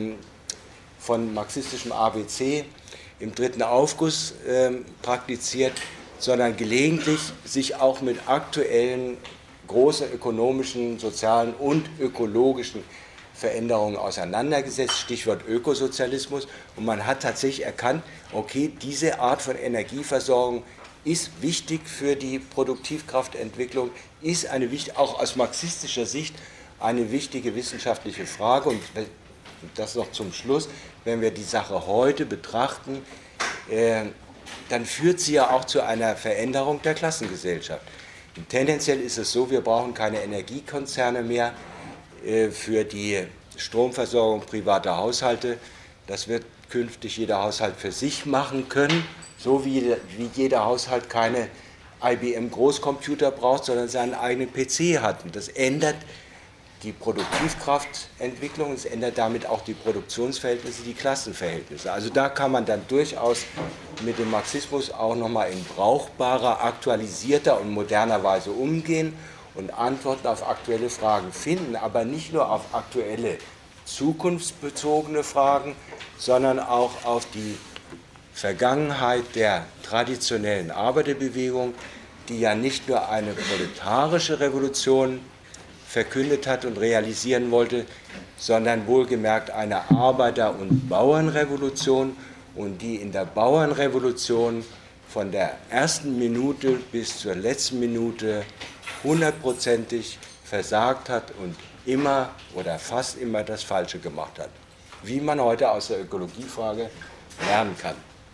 von marxistischem ABC im dritten Aufguss praktiziert, sondern gelegentlich sich auch mit aktuellen großen ökonomischen, sozialen und ökologischen Veränderungen auseinandergesetzt, Stichwort Ökosozialismus, und man hat tatsächlich erkannt, okay, diese Art von Energieversorgung ist wichtig für die Produktivkraftentwicklung, ist auch aus marxistischer Sicht eine wichtige wissenschaftliche Frage. Und das noch zum Schluss, wenn wir die Sache heute betrachten, dann führt sie ja auch zu einer Veränderung der Klassengesellschaft. Und tendenziell ist es so, wir brauchen keine Energiekonzerne mehr für die Stromversorgung privater Haushalte. Das wird künftig jeder Haushalt für sich machen können, so wie jeder Haushalt keine IBM-Großcomputer braucht, sondern seinen eigenen PC hat. Und das ändert die Produktivkraftentwicklung, es ändert damit auch die Produktionsverhältnisse, die Klassenverhältnisse. Also da kann man dann durchaus mit dem Marxismus auch nochmal in brauchbarer, aktualisierter und moderner Weise umgehen und Antworten auf aktuelle Fragen finden, aber nicht nur auf aktuelle, zukunftsbezogene Fragen, sondern auch auf die Vergangenheit der traditionellen Arbeiterbewegung, die ja nicht nur eine proletarische Revolution verkündet hat und realisieren wollte, sondern wohlgemerkt eine Arbeiter- und Bauernrevolution, und die in der Bauernrevolution von der ersten Minute bis zur letzten Minute 100%ig versagt hat und immer oder fast immer das Falsche gemacht hat. Wie man heute aus der Ökologiefrage lernen kann.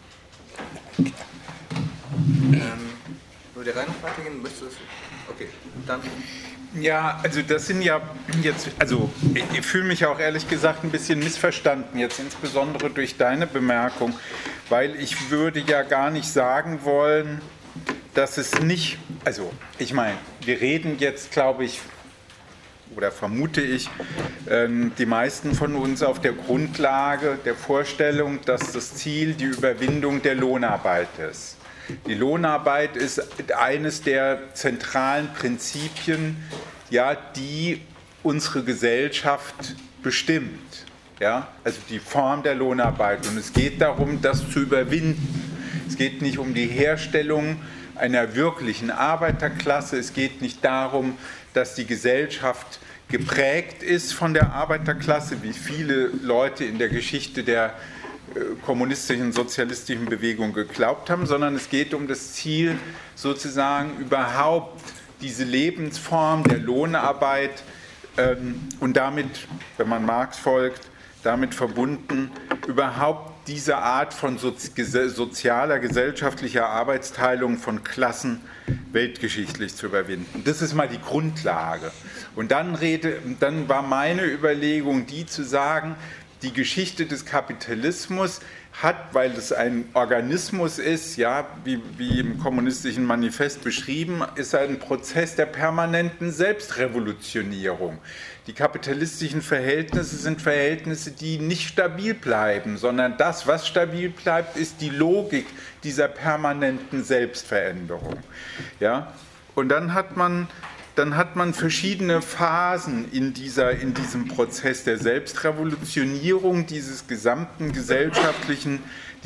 Würde der Reihe noch weitergehen? Möchtest du das? Okay, dann. Ja, also das sind ja jetzt, also ich fühle mich auch ehrlich gesagt ein bisschen missverstanden, jetzt insbesondere durch deine Bemerkung, weil ich würde ja gar nicht sagen wollen, dass es nicht, also ich meine, wir reden jetzt, glaube ich, oder vermute ich, die meisten von uns auf der Grundlage der Vorstellung, dass das Ziel die Überwindung der Lohnarbeit ist. Die Lohnarbeit ist eines der zentralen Prinzipien, ja, die unsere Gesellschaft bestimmt. Ja? Also die Form der Lohnarbeit. Und es geht darum, das zu überwinden. Es geht nicht um die Herstellung einer wirklichen Arbeiterklasse. Es geht nicht darum, dass die Gesellschaft geprägt ist von der Arbeiterklasse, wie viele Leute in der Geschichte der kommunistischen, sozialistischen Bewegung geglaubt haben, sondern es geht um das Ziel, sozusagen überhaupt diese Lebensform der Lohnarbeit und damit, wenn man Marx folgt, damit verbunden, überhaupt diese Art von sozialer, gesellschaftlicher Arbeitsteilung von Klassen weltgeschichtlich zu überwinden. Das ist mal die Grundlage. Und dann war meine Überlegung, die zu sagen, die Geschichte des Kapitalismus hat, weil es ein Organismus ist, ja, wie im kommunistischen Manifest beschrieben, ist ein Prozess der permanenten Selbstrevolutionierung. Die kapitalistischen Verhältnisse sind Verhältnisse, die nicht stabil bleiben, sondern das, was stabil bleibt, ist die Logik dieser permanenten Selbstveränderung. Ja? Und dann hat man verschiedene Phasen in diesem Prozess der Selbstrevolutionierung dieser gesamten gesellschaftlichen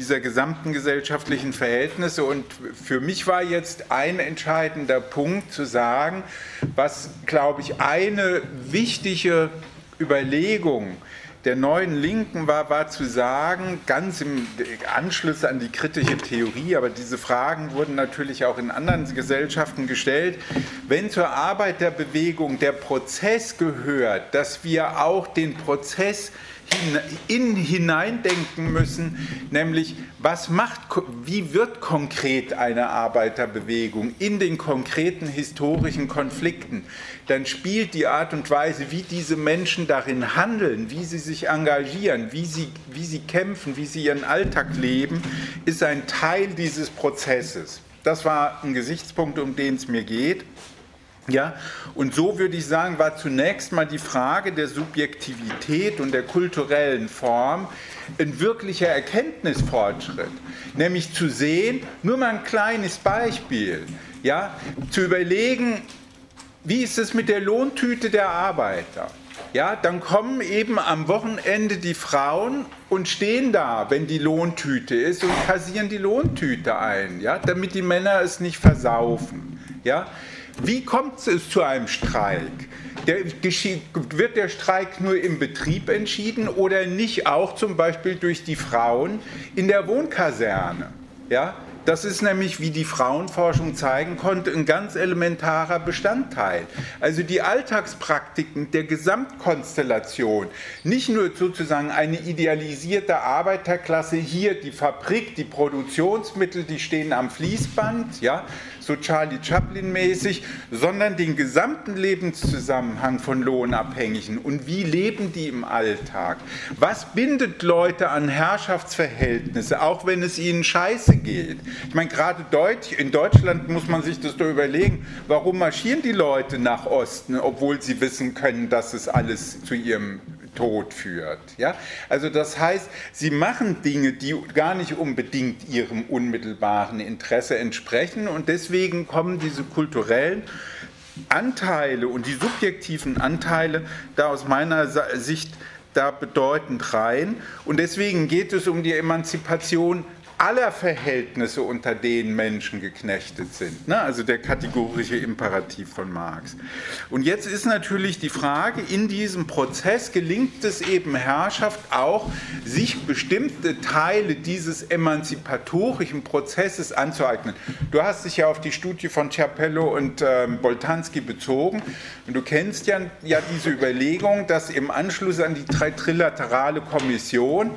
Verhältnisse. Und für mich war jetzt ein entscheidender Punkt zu sagen, was, glaube ich, eine wichtige Überlegung der neuen Linken war zu sagen, ganz im Anschluss an die kritische Theorie, aber diese Fragen wurden natürlich auch in anderen Gesellschaften gestellt, wenn zur Arbeiterbewegung der Prozess gehört, dass wir auch den Prozess hineindenken müssen, nämlich wie wird konkret eine Arbeiterbewegung in den konkreten historischen Konflikten, dann spielt die Art und Weise, wie diese Menschen darin handeln, wie sie sich engagieren, wie sie kämpfen, wie sie ihren Alltag leben, ist ein Teil dieses Prozesses. Das war ein Gesichtspunkt, um den es mir geht. Ja, und so würde ich sagen, war zunächst mal die Frage der Subjektivität und der kulturellen Form ein wirklicher Erkenntnisfortschritt. Nämlich zu sehen, nur mal ein kleines Beispiel, ja, zu überlegen, wie ist es mit der Lohntüte der Arbeiter? Ja, dann kommen eben am Wochenende die Frauen und stehen da, wenn die Lohntüte ist, und kassieren die Lohntüte ein, ja, damit die Männer es nicht versaufen. Ja. Wie kommt es zu einem Streik? Wird der Streik nur im Betrieb entschieden oder nicht auch zum Beispiel durch die Frauen in der Wohnkaserne? Ja? Das ist nämlich, wie die Frauenforschung zeigen konnte, ein ganz elementarer Bestandteil. Also die Alltagspraktiken der Gesamtkonstellation, nicht nur sozusagen eine idealisierte Arbeiterklasse, hier die Fabrik, die Produktionsmittel, die stehen am Fließband, ja, so Charlie Chaplin-mäßig, sondern den gesamten Lebenszusammenhang von Lohnabhängigen und wie leben die im Alltag. Was bindet Leute an Herrschaftsverhältnisse, auch wenn es ihnen scheiße geht? Ich meine, gerade in Deutschland muss man sich das doch überlegen, warum marschieren die Leute nach Osten, obwohl sie wissen können, dass es alles zu ihrem Tod führt. Ja? Also das heißt, sie machen Dinge, die gar nicht unbedingt ihrem unmittelbaren Interesse entsprechen, und deswegen kommen diese kulturellen Anteile und die subjektiven Anteile da aus meiner Sicht da bedeutend rein, und deswegen geht es um die Emanzipation aller Verhältnisse, unter denen Menschen geknechtet sind. Ne? Also der kategorische Imperativ von Marx. Und jetzt ist natürlich die Frage, in diesem Prozess gelingt es eben Herrschaft auch, sich bestimmte Teile dieses emanzipatorischen Prozesses anzueignen. Du hast dich ja auf die Studie von Ciarpello und Boltanski bezogen, und du kennst ja diese Überlegung, dass im Anschluss an die trilaterale Kommission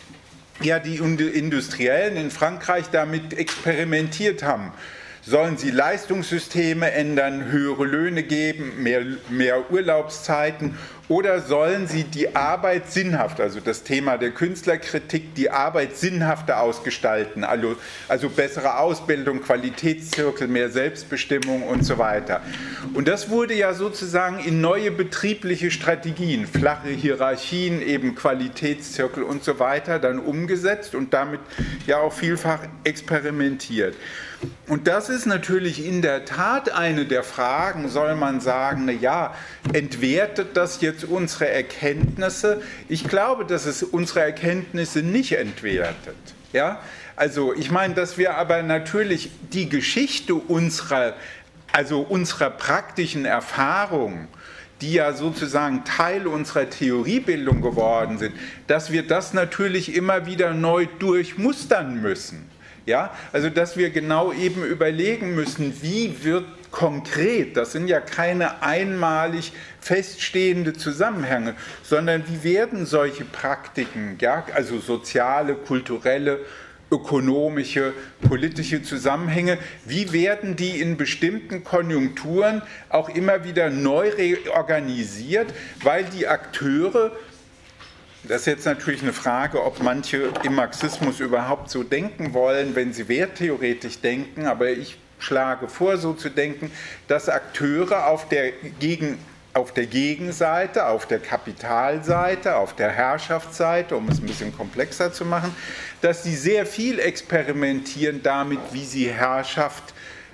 ja die Industriellen in Frankreich damit experimentiert haben. Sollen sie Leistungssysteme ändern, höhere Löhne geben, mehr Urlaubszeiten, oder sollen sie die Arbeit sinnhaft, also das Thema der Künstlerkritik, die Arbeit sinnhafter ausgestalten, also bessere Ausbildung, Qualitätszirkel, mehr Selbstbestimmung und so weiter. Und das wurde ja sozusagen in neue betriebliche Strategien, flache Hierarchien, eben Qualitätszirkel und so weiter, dann umgesetzt und damit ja auch vielfach experimentiert. Und das ist natürlich in der Tat eine der Fragen, soll man sagen, na ja, entwertet das jetzt unsere Erkenntnisse? Ich glaube, dass es unsere Erkenntnisse nicht entwertet. Ja? Also ich meine, dass wir aber natürlich die Geschichte unserer praktischen Erfahrung, die ja sozusagen Teil unserer Theoriebildung geworden sind, dass wir das natürlich immer wieder neu durchmustern müssen. Ja? Also dass wir genau eben überlegen müssen, wie wird konkret, das sind ja keine einmalig feststehende Zusammenhänge, sondern wie werden solche Praktiken, ja, also soziale, kulturelle, ökonomische, politische Zusammenhänge, wie werden die in bestimmten Konjunkturen auch immer wieder neu reorganisiert, weil die Akteure, das ist jetzt natürlich eine Frage, ob manche im Marxismus überhaupt so denken wollen, wenn sie werttheoretisch denken, aber ich schlage vor, so zu denken, dass Akteure auf der Gegenseite, auf der Kapitalseite, auf der Herrschaftsseite, um es ein bisschen komplexer zu machen, dass sie sehr viel experimentieren damit, wie sie Herrschaft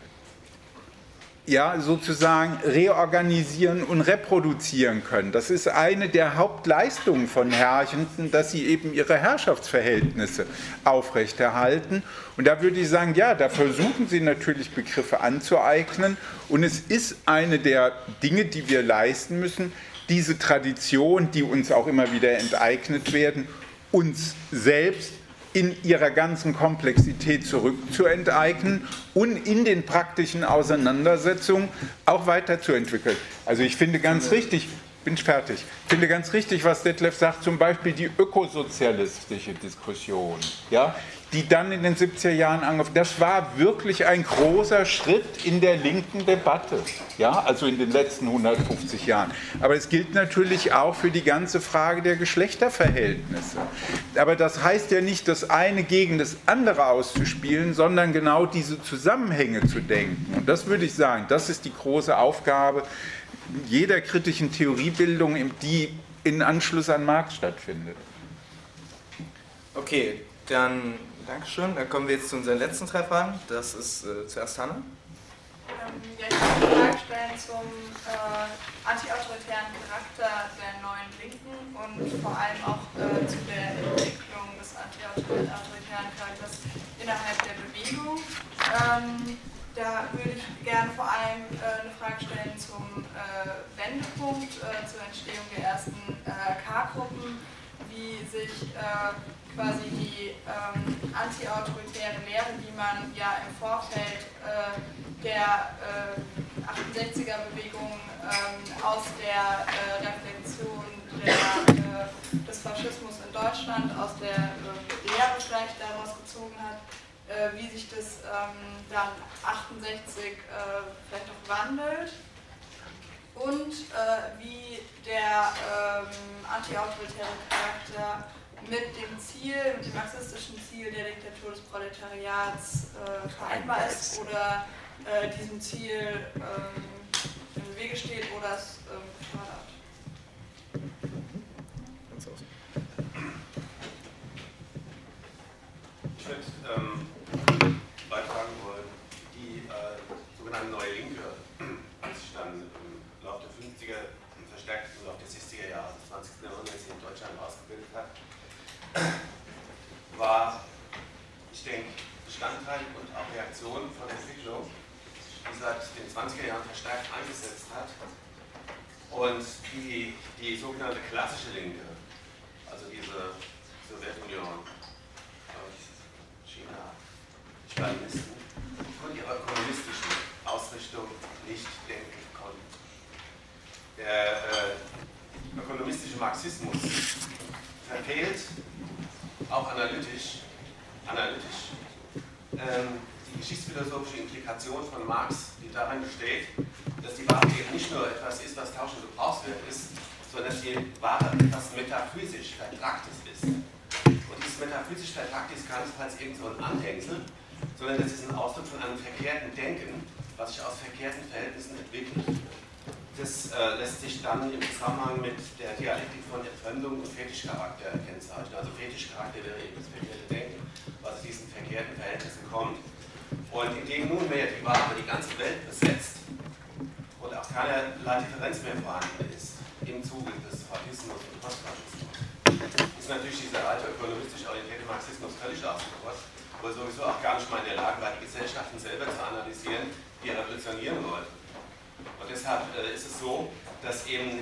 ja, sozusagen reorganisieren und reproduzieren können. Das ist eine der Hauptleistungen von Herrschenden, dass sie eben ihre Herrschaftsverhältnisse aufrechterhalten. Und da würde ich sagen, ja, da versuchen sie natürlich Begriffe anzueignen. Und es ist eine der Dinge, die wir leisten müssen, diese Tradition, die uns auch immer wieder enteignet werden, uns selbst in ihrer ganzen Komplexität zurückzuenteignen und in den praktischen Auseinandersetzungen auch weiterzuentwickeln. Also ich finde ganz richtig, finde ganz richtig, was Detlef sagt, zum Beispiel die ökosozialistische Diskussion, ja, die dann in den 70er Jahren angefangen, das war wirklich ein großer Schritt in der linken Debatte, ja, also in den letzten 150 Jahren. Aber es gilt natürlich auch für die ganze Frage der Geschlechterverhältnisse. Aber das heißt ja nicht, das eine gegen das andere auszuspielen, sondern genau diese Zusammenhänge zu denken. Und das würde ich sagen, das ist die große Aufgabe jeder kritischen Theoriebildung, die in Anschluss an Marx stattfindet. Okay, dann Dankeschön. Dann kommen wir jetzt zu unseren letzten Treffern. Das ist zuerst Hanne. Ja, ich möchte eine Frage stellen zum antiautoritären Charakter der neuen Linken und vor allem auch zu der Entwicklung des antiautoritären Charakters innerhalb der Bewegung. Da würde ich gerne vor allem eine Frage stellen zum Wendepunkt, zur Entstehung der ersten K-Gruppen, wie sich quasi die antiautoritäre Lehre, die man ja im Vorfeld der 68er-Bewegung aus der Reflexion des Faschismus in Deutschland, aus der Lehre vielleicht daraus gezogen hat, wie sich das dann 68 vielleicht auch wandelt und wie der antiautoritäre Charakter mit dem marxistischen Ziel der Diktatur des Proletariats vereinbar ist oder diesem Ziel im Wege steht oder es fördert. Ich würde beitragen wollen, die sogenannte Neue Linke, die sich dann im Laufe der 50er und verstärkt im Laufe der 60er Jahre des 20. Jahrhunderts in Deutschland ausgebildet hat, war, ich denke, Bestandteil und auch Reaktion von Entwicklung, die seit den 20er Jahren verstärkt eingesetzt hat und die sogenannte klassische Linke, also diese Sowjetunion, China, Stalinisten, von ihrer ökonomistischen Ausrichtung nicht denken konnten. Der ökonomistische Marxismus verfehlt, auch analytisch die geschichtsphilosophische Implikation von Marx, die darin besteht, dass die Ware eben nicht nur etwas ist, was tausch- und gebrauchswert ist, sondern dass die Ware etwas metaphysisch Vertragtes ist. Und dieses metaphysisch Vertragte ist keinesfalls irgend so ein Anhängsel, sondern das ist ein Ausdruck von einem verkehrten Denken, was sich aus verkehrten Verhältnissen entwickelt. Das lässt sich dann im Zusammenhang mit der Dialektik von Entfremdung und Fetischcharakter kennzeichnen. Also Fetischcharakter wäre eben das verkehrte Denken, was aus diesen verkehrten Verhältnissen kommt. Und indem nunmehr die Ware die ganze Welt besetzt und auch keinerlei Differenz mehr vorhanden ist im Zuge des Faschismus und Postfaschismus, ist natürlich dieser alte ökonomistisch orientierte Marxismus völlig ausgekocht, wo er sowieso auch gar nicht mal in der Lage war, die Gesellschaften selber zu analysieren, die er revolutionieren wollte. Und deshalb ist es so, dass eben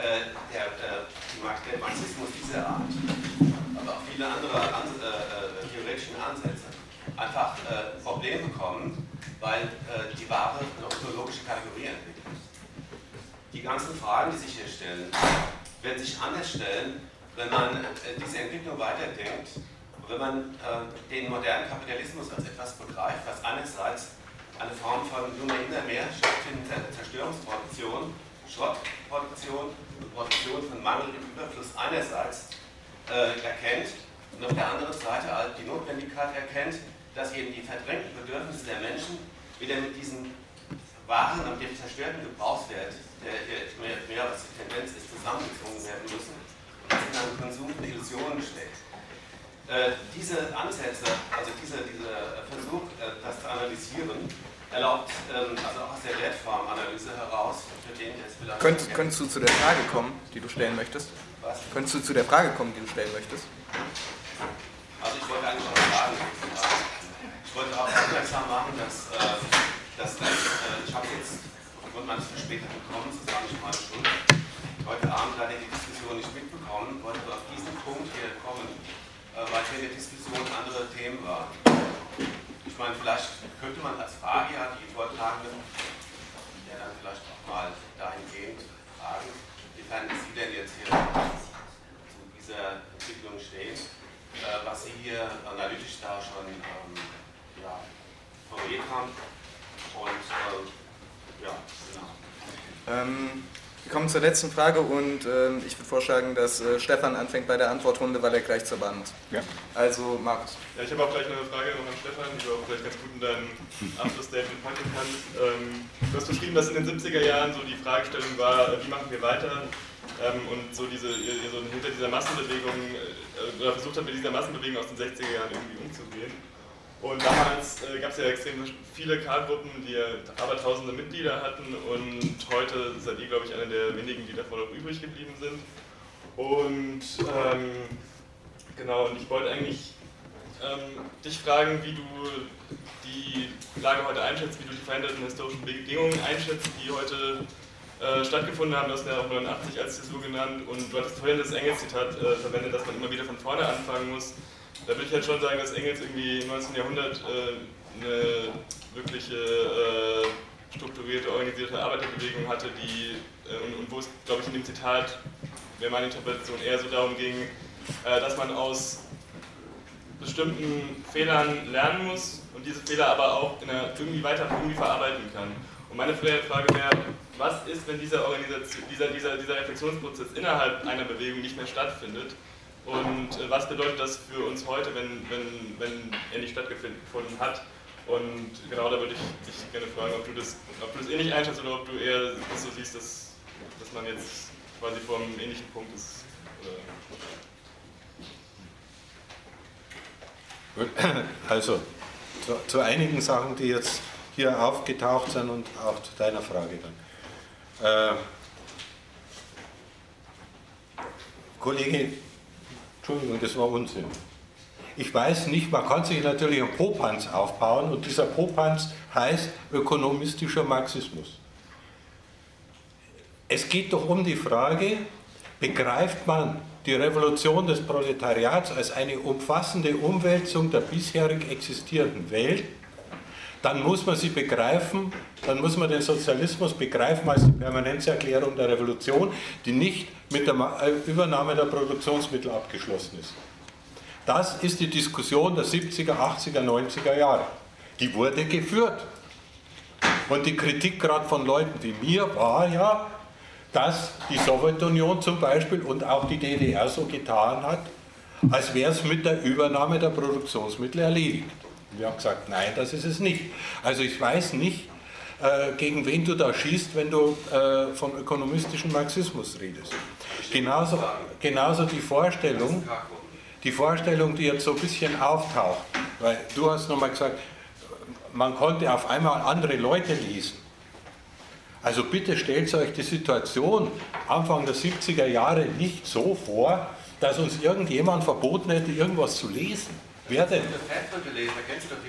der Marxismus dieser Art, aber auch viele andere theoretische Ansätze einfach Probleme bekommen, weil die Ware eine ontologische Kategorie entwickelt. Die ganzen Fragen, die sich hier stellen, werden sich anders stellen, wenn man diese Entwicklung weiterdenkt, wenn man den modernen Kapitalismus als etwas begreift, was einerseits eine Form von immer mehr stattfindender Zerstörungsproduktion, Schrottproduktion und Produktion von Mangel im Überfluss einerseits erkennt und auf der anderen Seite die Notwendigkeit erkennt, dass eben die verdrängten Bedürfnisse der Menschen wieder mit diesen Waren und dem zerstörten Gebrauchswert, der mehr was die Tendenz ist, zusammengezogen werden müssen und in einem Konsum von Illusionen steckt. Diese Ansätze, also dieser Versuch, das zu analysieren, erlaubt, also auch aus der Wertformanalyse heraus, für den es vielleicht... Könntest du zu der Frage kommen, die du stellen möchtest? Was? Könntest du zu der Frage kommen, die du stellen möchtest? Also ich wollte eigentlich auch sagen, ich wollte auch aufmerksam machen, dass ich habe jetzt aufgrund meines verspäteten Kommens, das war nicht meine Schuld, heute Abend leider die Diskussion nicht mitbekommen, wollte auf diesen Punkt hier kommen, weil hier in der Diskussion andere Themen waren. Ich meine, vielleicht könnte man als Frage ja die Vortragenden ja dann vielleicht auch mal dahingehend fragen, inwiefern Sie denn jetzt hier zu dieser Entwicklung stehen, was Sie hier analytisch da schon formuliert haben. Und ja, genau. Wir kommen zur letzten Frage und ich würde vorschlagen, dass Stefan anfängt bei der Antwortrunde, weil er gleich zur Bahn muss. Ja. Also, Markus. Ja, ich habe auch gleich eine Frage noch an Stefan, die du auch vielleicht ganz gut in deinem Abschlussstatement packen kannst. Du hast beschrieben, dass in den 70er Jahren so die Fragestellung war, wie machen wir weiter? Und so ihr so hinter dieser Massenbewegung, oder versucht habt, mit dieser Massenbewegung aus den 60er Jahren irgendwie umzugehen. Und damals gab es ja extrem viele K-Gruppen, die aber tausende Mitglieder hatten und heute seid ihr, glaube ich, einer der wenigen, die davon noch übrig geblieben sind. Und genau, und ich wollte eigentlich dich fragen, wie du die Lage heute einschätzt, wie du die veränderten historischen Bedingungen einschätzt, die heute stattgefunden haben. Du hast ja auch 89 als Zäsur genannt und du hattest vorhin das Engels-Zitat verwendet, dass man immer wieder von vorne anfangen muss. Da würde ich halt schon sagen, dass Engels irgendwie im 19. Jahrhundert eine wirkliche strukturierte, organisierte Arbeiterbewegung hatte, und wo es, glaube ich, in dem Zitat, wäre meine Interpretation, eher so darum ging, dass man aus bestimmten Fehlern lernen muss und diese Fehler aber auch irgendwie verarbeiten kann. Und meine Frage wäre, was ist, wenn dieser Reflexionsprozess innerhalb einer Bewegung nicht mehr stattfindet? Und was bedeutet das für uns heute, wenn er nicht stattgefunden hat? Und genau da würde ich dich gerne fragen, ob du das ähnlich einschätzt oder ob du eher das so siehst, dass man jetzt quasi vor einem ähnlichen Punkt ist. Also, zu einigen Sachen, die jetzt hier aufgetaucht sind und auch zu deiner Frage dann. Kollege, Entschuldigung, das war Unsinn. Ich weiß nicht, man kann sich natürlich einen Popanz aufbauen und dieser Popanz heißt ökonomistischer Marxismus. Es geht doch um die Frage, begreift man die Revolution des Proletariats als eine umfassende Umwälzung der bisherig existierenden Welt, dann muss man sie begreifen, dann muss man den Sozialismus begreifen als die Permanenzerklärung der Revolution, die nicht mit der Übernahme der Produktionsmittel abgeschlossen ist. Das ist die Diskussion der 70er, 80er, 90er Jahre. Die wurde geführt. Und die Kritik gerade von Leuten wie mir war ja, dass die Sowjetunion zum Beispiel und auch die DDR so getan hat, als wäre es mit der Übernahme der Produktionsmittel erledigt. Wir haben gesagt, nein, das ist es nicht. Also ich weiß nicht, gegen wen du da schießt, wenn du vom ökonomistischen Marxismus redest. Genauso die Vorstellung, die jetzt so ein bisschen auftaucht, weil du hast nochmal gesagt, man konnte auf einmal andere Leute lesen. Also bitte stellt euch die Situation Anfang der 70er Jahre nicht so vor, dass uns irgendjemand verboten hätte, irgendwas zu lesen. Wer denn?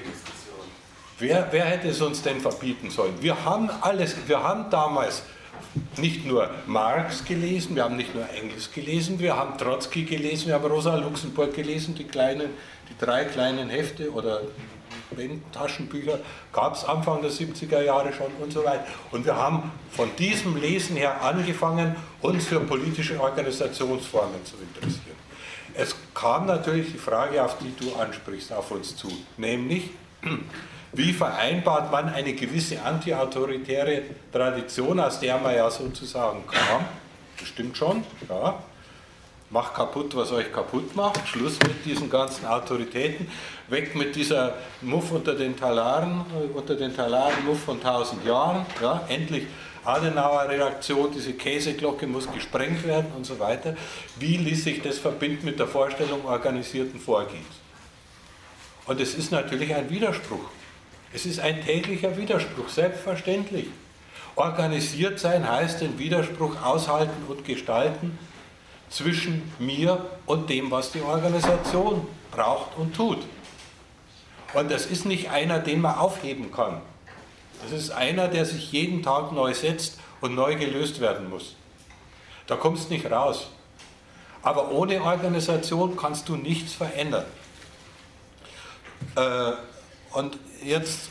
Wer hätte es uns denn verbieten sollen? Wir haben damals nicht nur Marx gelesen, wir haben nicht nur Engels gelesen, wir haben Trotzki gelesen, wir haben Rosa Luxemburg gelesen, die 3 kleinen Hefte oder Taschenbücher gab es Anfang der 70er Jahre schon und so weiter. Und wir haben von diesem Lesen her angefangen, uns für politische Organisationsformen zu interessieren. Es kam natürlich die Frage, auf die du ansprichst, auf uns zu, nämlich, wie vereinbart man eine gewisse antiautoritäre Tradition, aus der man ja sozusagen kam, das stimmt schon, ja, macht kaputt, was euch kaputt macht, Schluss mit diesen ganzen Autoritäten, weg mit dieser Muff unter den Talaren Muff von 1000 Jahren, ja, endlich Adenauer-Reaktion, diese Käseglocke muss gesprengt werden und so weiter. Wie ließ sich das verbinden mit der Vorstellung organisierten Vorgehens? Und es ist natürlich ein Widerspruch. Es ist ein täglicher Widerspruch, selbstverständlich. Organisiert sein heißt den Widerspruch aushalten und gestalten zwischen mir und dem, was die Organisation braucht und tut. Und das ist nicht einer, den man aufheben kann. Das ist einer, der sich jeden Tag neu setzt und neu gelöst werden muss. Da kommst du nicht raus. Aber ohne Organisation kannst du nichts verändern. Und jetzt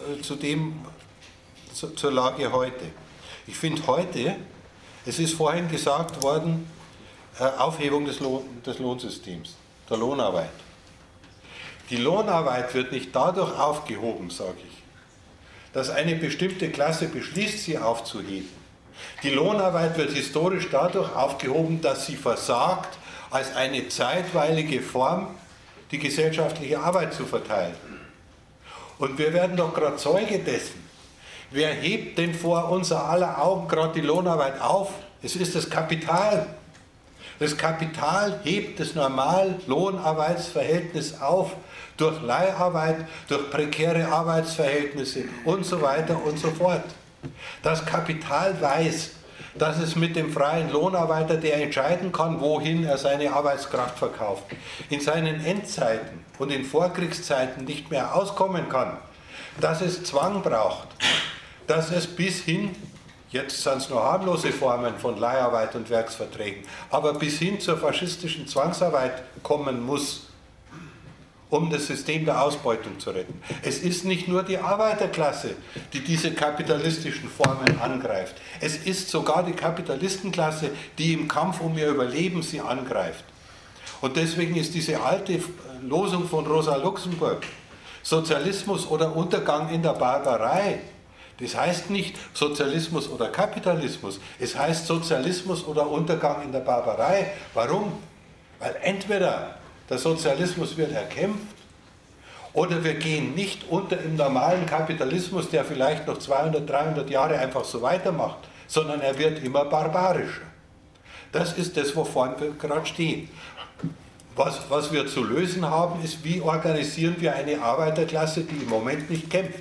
zur Lage heute. Ich finde heute, es ist vorhin gesagt worden, Aufhebung des Lohnsystems, der Lohnarbeit. Die Lohnarbeit wird nicht dadurch aufgehoben, sage ich, dass eine bestimmte Klasse beschließt, sie aufzuheben. Die Lohnarbeit wird historisch dadurch aufgehoben, dass sie versagt, als eine zeitweilige Form die gesellschaftliche Arbeit zu verteilen. Und wir werden doch gerade Zeuge dessen. Wer hebt denn vor unser aller Augen gerade die Lohnarbeit auf? Es ist das Kapital. Das Kapital hebt das Normal-Lohnarbeitsverhältnis auf durch Leiharbeit, durch prekäre Arbeitsverhältnisse und so weiter und so fort. Das Kapital weiß, dass es mit dem freien Lohnarbeiter, der entscheiden kann, wohin er seine Arbeitskraft verkauft, in seinen Endzeiten und in Vorkriegszeiten nicht mehr auskommen kann, dass es Zwang braucht, dass es bis hin, jetzt sind es nur harmlose Formen von Leiharbeit und Werksverträgen, aber bis hin zur faschistischen Zwangsarbeit kommen muss, um das System der Ausbeutung zu retten. Es ist nicht nur die Arbeiterklasse, die diese kapitalistischen Formen angreift. Es ist sogar die Kapitalistenklasse, die im Kampf um ihr Überleben sie angreift. Und deswegen ist diese alte Losung von Rosa Luxemburg, Sozialismus oder Untergang in der Barbarei, das heißt nicht Sozialismus oder Kapitalismus, es heißt Sozialismus oder Untergang in der Barbarei. Warum? Weil entweder der Sozialismus wird erkämpft oder wir gehen nicht unter im normalen Kapitalismus, der vielleicht noch 200, 300 Jahre einfach so weitermacht, sondern er wird immer barbarischer. Das ist das, wovon wir gerade stehen. Was wir zu lösen haben, ist, wie organisieren wir eine Arbeiterklasse, die im Moment nicht kämpft.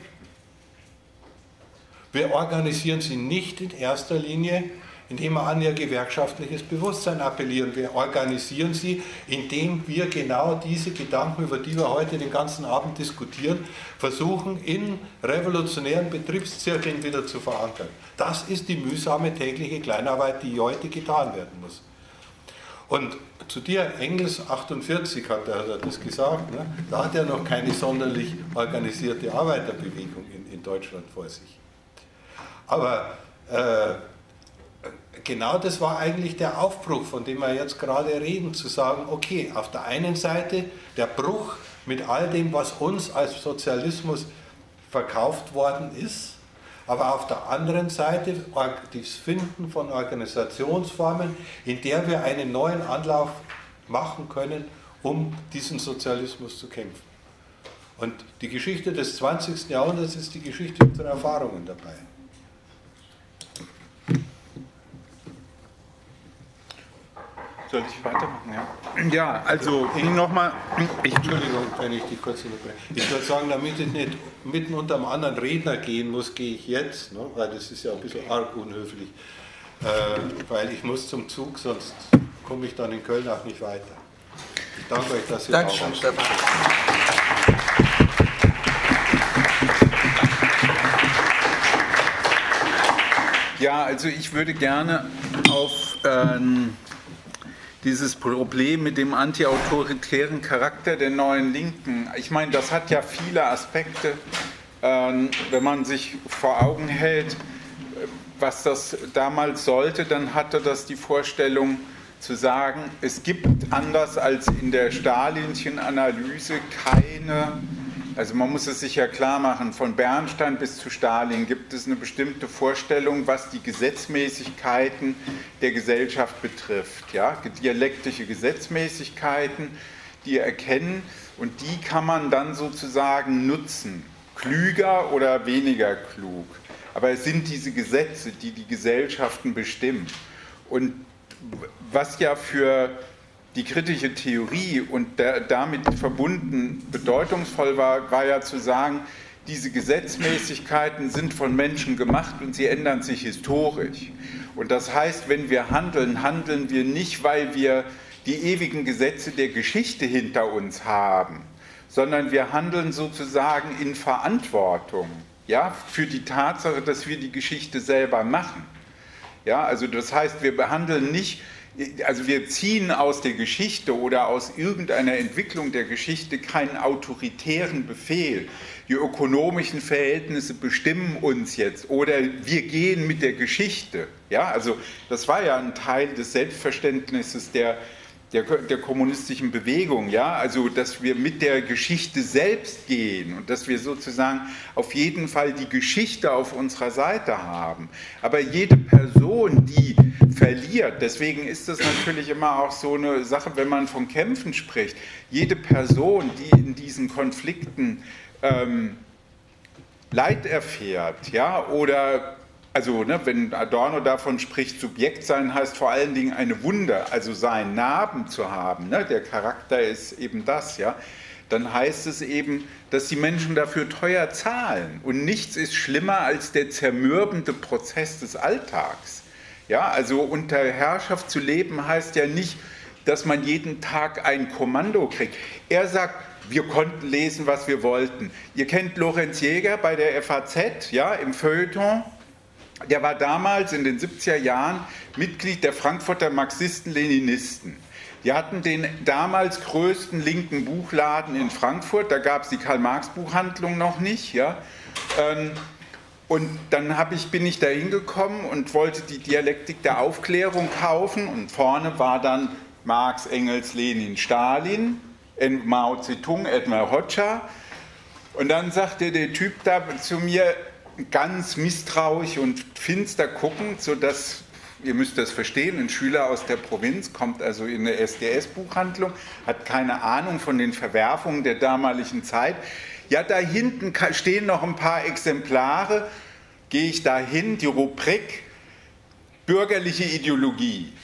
Wir organisieren sie nicht in erster Linie, indem wir an ihr gewerkschaftliches Bewusstsein appellieren. Wir organisieren sie, indem wir genau diese Gedanken, über die wir heute den ganzen Abend diskutieren, versuchen in revolutionären Betriebszirkeln wieder zu verankern. Das ist die mühsame tägliche Kleinarbeit, die heute getan werden muss. Und zu dir, Engels 48 hat er das gesagt, ne? Da hat er noch keine sonderlich organisierte Arbeiterbewegung in Deutschland vor sich. Aber genau das war eigentlich der Aufbruch, von dem wir jetzt gerade reden, zu sagen, okay, auf der einen Seite der Bruch mit all dem, was uns als Sozialismus verkauft worden ist, aber auf der anderen Seite das Finden von Organisationsformen, in der wir einen neuen Anlauf machen können, um diesen Sozialismus zu kämpfen. Und die Geschichte des 20. Jahrhunderts ist die Geschichte unserer Erfahrungen dabei. Soll ich weitermachen? Ja, also nochmal. Entschuldigung, wenn ich dich kurz unterbreche. Ich würde sagen, damit ich nicht mitten unter einem anderen Redner gehen muss, gehe ich jetzt, ne, weil das ist ja ein bisschen arg unhöflich, weil ich muss zum Zug, sonst komme ich dann in Köln auch nicht weiter. Ich danke euch, dass ihr da wart. Dankeschön, Stefan. Ja, also ich würde gerne auf dieses Problem mit dem antiautoritären Charakter der neuen Linken, ich meine, das hat ja viele Aspekte, wenn man sich vor Augen hält, was das damals sollte, dann hatte das die Vorstellung zu sagen, es gibt anders als in der Stalinschen Analyse keine, also man muss es sich ja klar machen, von Bernstein bis zu Stalin gibt es eine bestimmte Vorstellung, was die Gesetzmäßigkeiten der Gesellschaft betrifft. Ja? Dialektische Gesetzmäßigkeiten, die erkennen und die kann man dann sozusagen nutzen, klüger oder weniger klug. Aber es sind diese Gesetze, die die Gesellschaften bestimmen. Und was ja für die kritische Theorie und damit verbunden bedeutungsvoll war, war ja zu sagen, diese Gesetzmäßigkeiten sind von Menschen gemacht und sie ändern sich historisch. Und das heißt, wenn wir handeln, handeln wir nicht, weil wir die ewigen Gesetze der Geschichte hinter uns haben, sondern wir handeln sozusagen in Verantwortung, ja, für die Tatsache, dass wir die Geschichte selber machen. Ja, also das heißt, wir behandeln nicht, also wir ziehen aus der Geschichte oder aus irgendeiner Entwicklung der Geschichte keinen autoritären Befehl. Die ökonomischen Verhältnisse bestimmen uns jetzt oder wir gehen mit der Geschichte. Ja, also das war ja ein Teil des Selbstverständnisses der kommunistischen Bewegung, ja, also dass wir mit der Geschichte selbst gehen und dass wir sozusagen auf jeden Fall die Geschichte auf unserer Seite haben. Aber jede Person, die verliert, deswegen ist das natürlich immer auch so eine Sache, wenn man von Kämpfen spricht, jede Person, die in diesen Konflikten Leid erfährt, ja, oder also, ne, wenn Adorno davon spricht, Subjekt sein heißt vor allen Dingen eine Wunde, also seinen Narben zu haben, ne, der Charakter ist eben das, ja, dann heißt es eben, dass die Menschen dafür teuer zahlen und nichts ist schlimmer als der zermürbende Prozess des Alltags. Ja, also unter Herrschaft zu leben heißt ja nicht, dass man jeden Tag ein Kommando kriegt. Er sagt, wir konnten lesen, was wir wollten. Ihr kennt Lorenz Jäger bei der FAZ, ja, im Feuilleton. Der war damals in den 70er Jahren Mitglied der Frankfurter Marxisten-Leninisten. Die hatten den damals größten linken Buchladen in Frankfurt, da gab es die Karl-Marx-Buchhandlung noch nicht. Ja. Und dann bin ich da hingekommen und wollte die Dialektik der Aufklärung kaufen und vorne war dann Marx, Engels, Lenin, Stalin, Mao Zedong, Edmund Hoxha. Und dann sagte der Typ da zu mir, ganz misstrauisch und finster guckend, sodass, ihr müsst das verstehen, ein Schüler aus der Provinz kommt also in eine SDS-Buchhandlung, hat keine Ahnung von den Verwerfungen der damaligen Zeit. Ja, da hinten stehen noch ein paar Exemplare, gehe ich da hin, die Rubrik bürgerliche Ideologie.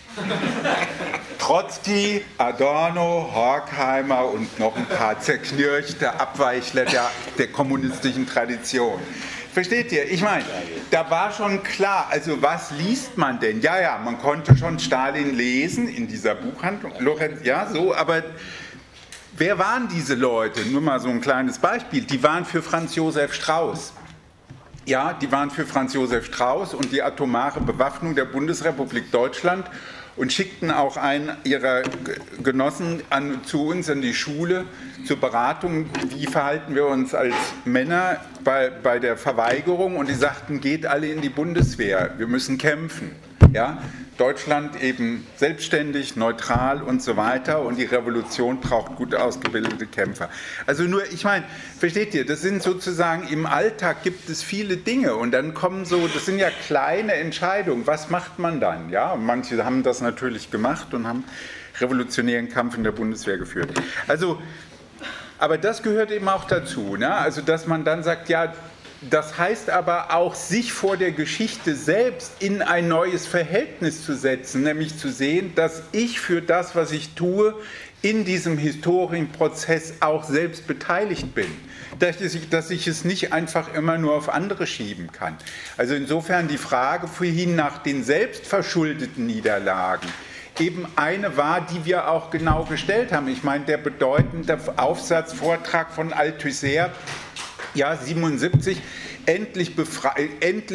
Trotzki, Adorno, Horkheimer und noch ein paar zerknirschte Abweichler der kommunistischen Tradition. Versteht ihr? Ich meine, da war schon klar, also was liest man denn? Ja, ja, man konnte schon Stalin lesen in dieser Buchhandlung, Lorenz, ja, so, aber wer waren diese Leute? Nur mal so ein kleines Beispiel. Die waren für Franz Josef Strauß. Ja, die waren für Franz Josef Strauß und die atomare Bewaffnung der Bundesrepublik Deutschland und schickten auch einen ihrer Genossen zu uns in die Schule zur Beratung, wie verhalten wir uns als Männer bei der Verweigerung, und die sagten, geht alle in die Bundeswehr, wir müssen kämpfen. Ja? Deutschland eben selbstständig, neutral und so weiter, und die Revolution braucht gut ausgebildete Kämpfer. Also nur, ich meine, versteht ihr, das sind sozusagen, im Alltag gibt es viele Dinge und dann kommen so, das sind ja kleine Entscheidungen, was macht man dann? Ja? Und manche haben das natürlich gemacht und haben revolutionären Kampf in der Bundeswehr geführt. Also, aber das gehört eben auch dazu, ne? Also dass man dann sagt, ja, das heißt aber auch, sich vor der Geschichte selbst in ein neues Verhältnis zu setzen, nämlich zu sehen, dass ich für das, was ich tue, in diesem Historienprozess auch selbst beteiligt bin. Dass ich es nicht einfach immer nur auf andere schieben kann. Also insofern die Frage vorhin nach den selbstverschuldeten Niederlagen eben eine war, die wir auch genau gestellt haben. Ich meine, der bedeutende Aufsatzvortrag von Althusser, ja, 77, endlich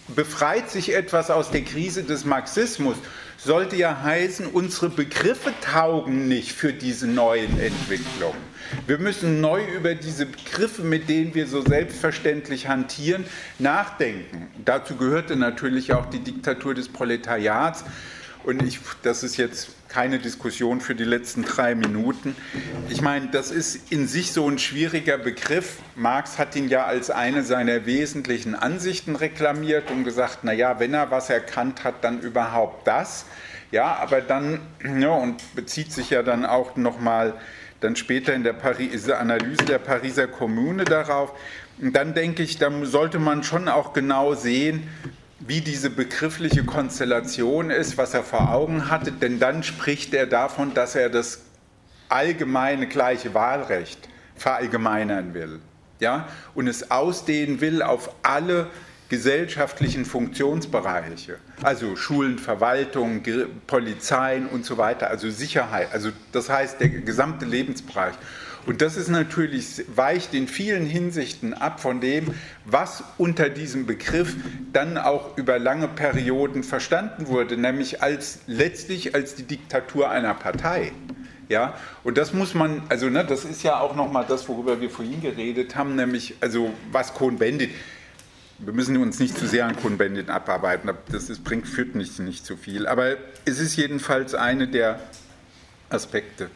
befreit sich etwas aus der Krise des Marxismus, sollte ja heißen, unsere Begriffe taugen nicht für diese neuen Entwicklungen. Wir müssen neu über diese Begriffe, mit denen wir so selbstverständlich hantieren, nachdenken. Dazu gehörte natürlich auch die Diktatur des Proletariats. Und das ist jetzt keine Diskussion für die letzten 3 Minuten. Ich meine, das ist in sich so ein schwieriger Begriff. Marx hat ihn ja als eine seiner wesentlichen Ansichten reklamiert und gesagt, naja, wenn er was erkannt hat, dann überhaupt das. Ja, aber dann, ja, und bezieht sich ja dann auch nochmal dann später in der Analyse der Pariser Kommune darauf. Und dann denke ich, da sollte man schon auch genau sehen, wie diese begriffliche Konstellation ist, was er vor Augen hatte, denn dann spricht er davon, dass er das allgemeine gleiche Wahlrecht verallgemeinern will, ja, und es ausdehnen will auf alle gesellschaftlichen Funktionsbereiche, also Schulen, Verwaltung, Polizeien und so weiter, also Sicherheit, also das heißt der gesamte Lebensbereich. Und das ist natürlich, weicht in vielen Hinsichten ab von dem, was unter diesem Begriff dann auch über lange Perioden verstanden wurde, nämlich letztlich als die Diktatur einer Partei. Ja, und das muss man, also ne, das ist ja auch nochmal das, worüber wir vorhin geredet haben, nämlich, also was Cohn-Bendit, wir müssen uns nicht zu sehr an Cohn-Bendit abarbeiten, führt nicht zu viel, aber es ist jedenfalls eine der Aspekte.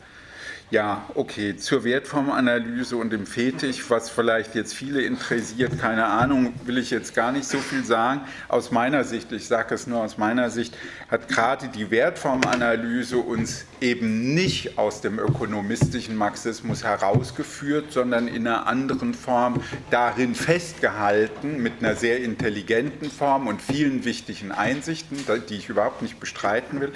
Ja, okay, zur Wertformanalyse und dem Fetisch, was vielleicht jetzt viele interessiert, keine Ahnung, will ich jetzt gar nicht so viel sagen. Aus meiner Sicht, ich sage es nur aus meiner Sicht, hat gerade die Wertformanalyse uns eben nicht aus dem ökonomistischen Marxismus herausgeführt, sondern in einer anderen Form darin festgehalten, mit einer sehr intelligenten Form und vielen wichtigen Einsichten, die ich überhaupt nicht bestreiten will.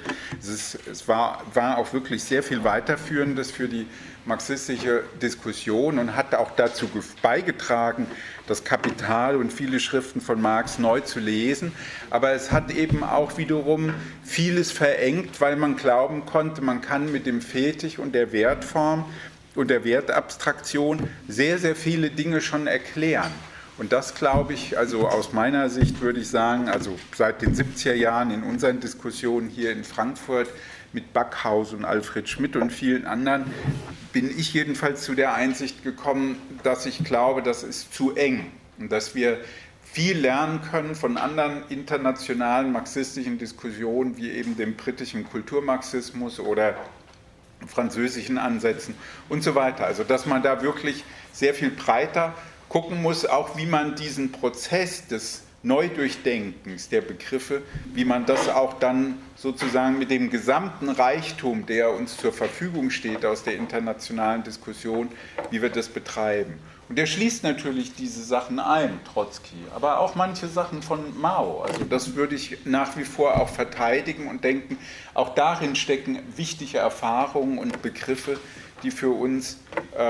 Es war auch wirklich sehr viel Weiterführendes für die marxistische Diskussion und hat auch dazu beigetragen, das Kapital und viele Schriften von Marx neu zu lesen. Aber es hat eben auch wiederum vieles verengt, weil man glauben konnte, man kann mit dem Fetisch und der Wertform und der Wertabstraktion sehr, sehr viele Dinge schon erklären. Und das glaube ich, also aus meiner Sicht würde ich sagen, also seit den 70er Jahren in unseren Diskussionen hier in Frankfurt mit Backhaus und Alfred Schmidt und vielen anderen, bin ich jedenfalls zu der Einsicht gekommen, dass ich glaube, das ist zu eng und dass wir viel lernen können von anderen internationalen marxistischen Diskussionen, wie eben dem britischen Kulturmarxismus oder französischen Ansätzen und so weiter. Also dass man da wirklich sehr viel breiter gucken muss, auch wie man diesen Prozess des Neudurchdenkens der Begriffe, wie man das auch dann sozusagen mit dem gesamten Reichtum, der uns zur Verfügung steht aus der internationalen Diskussion, wie wir das betreiben. Und er schließt natürlich diese Sachen ein, Trotzki, aber auch manche Sachen von Mao. Also das würde ich nach wie vor auch verteidigen und denken, auch darin stecken wichtige Erfahrungen und Begriffe, die für uns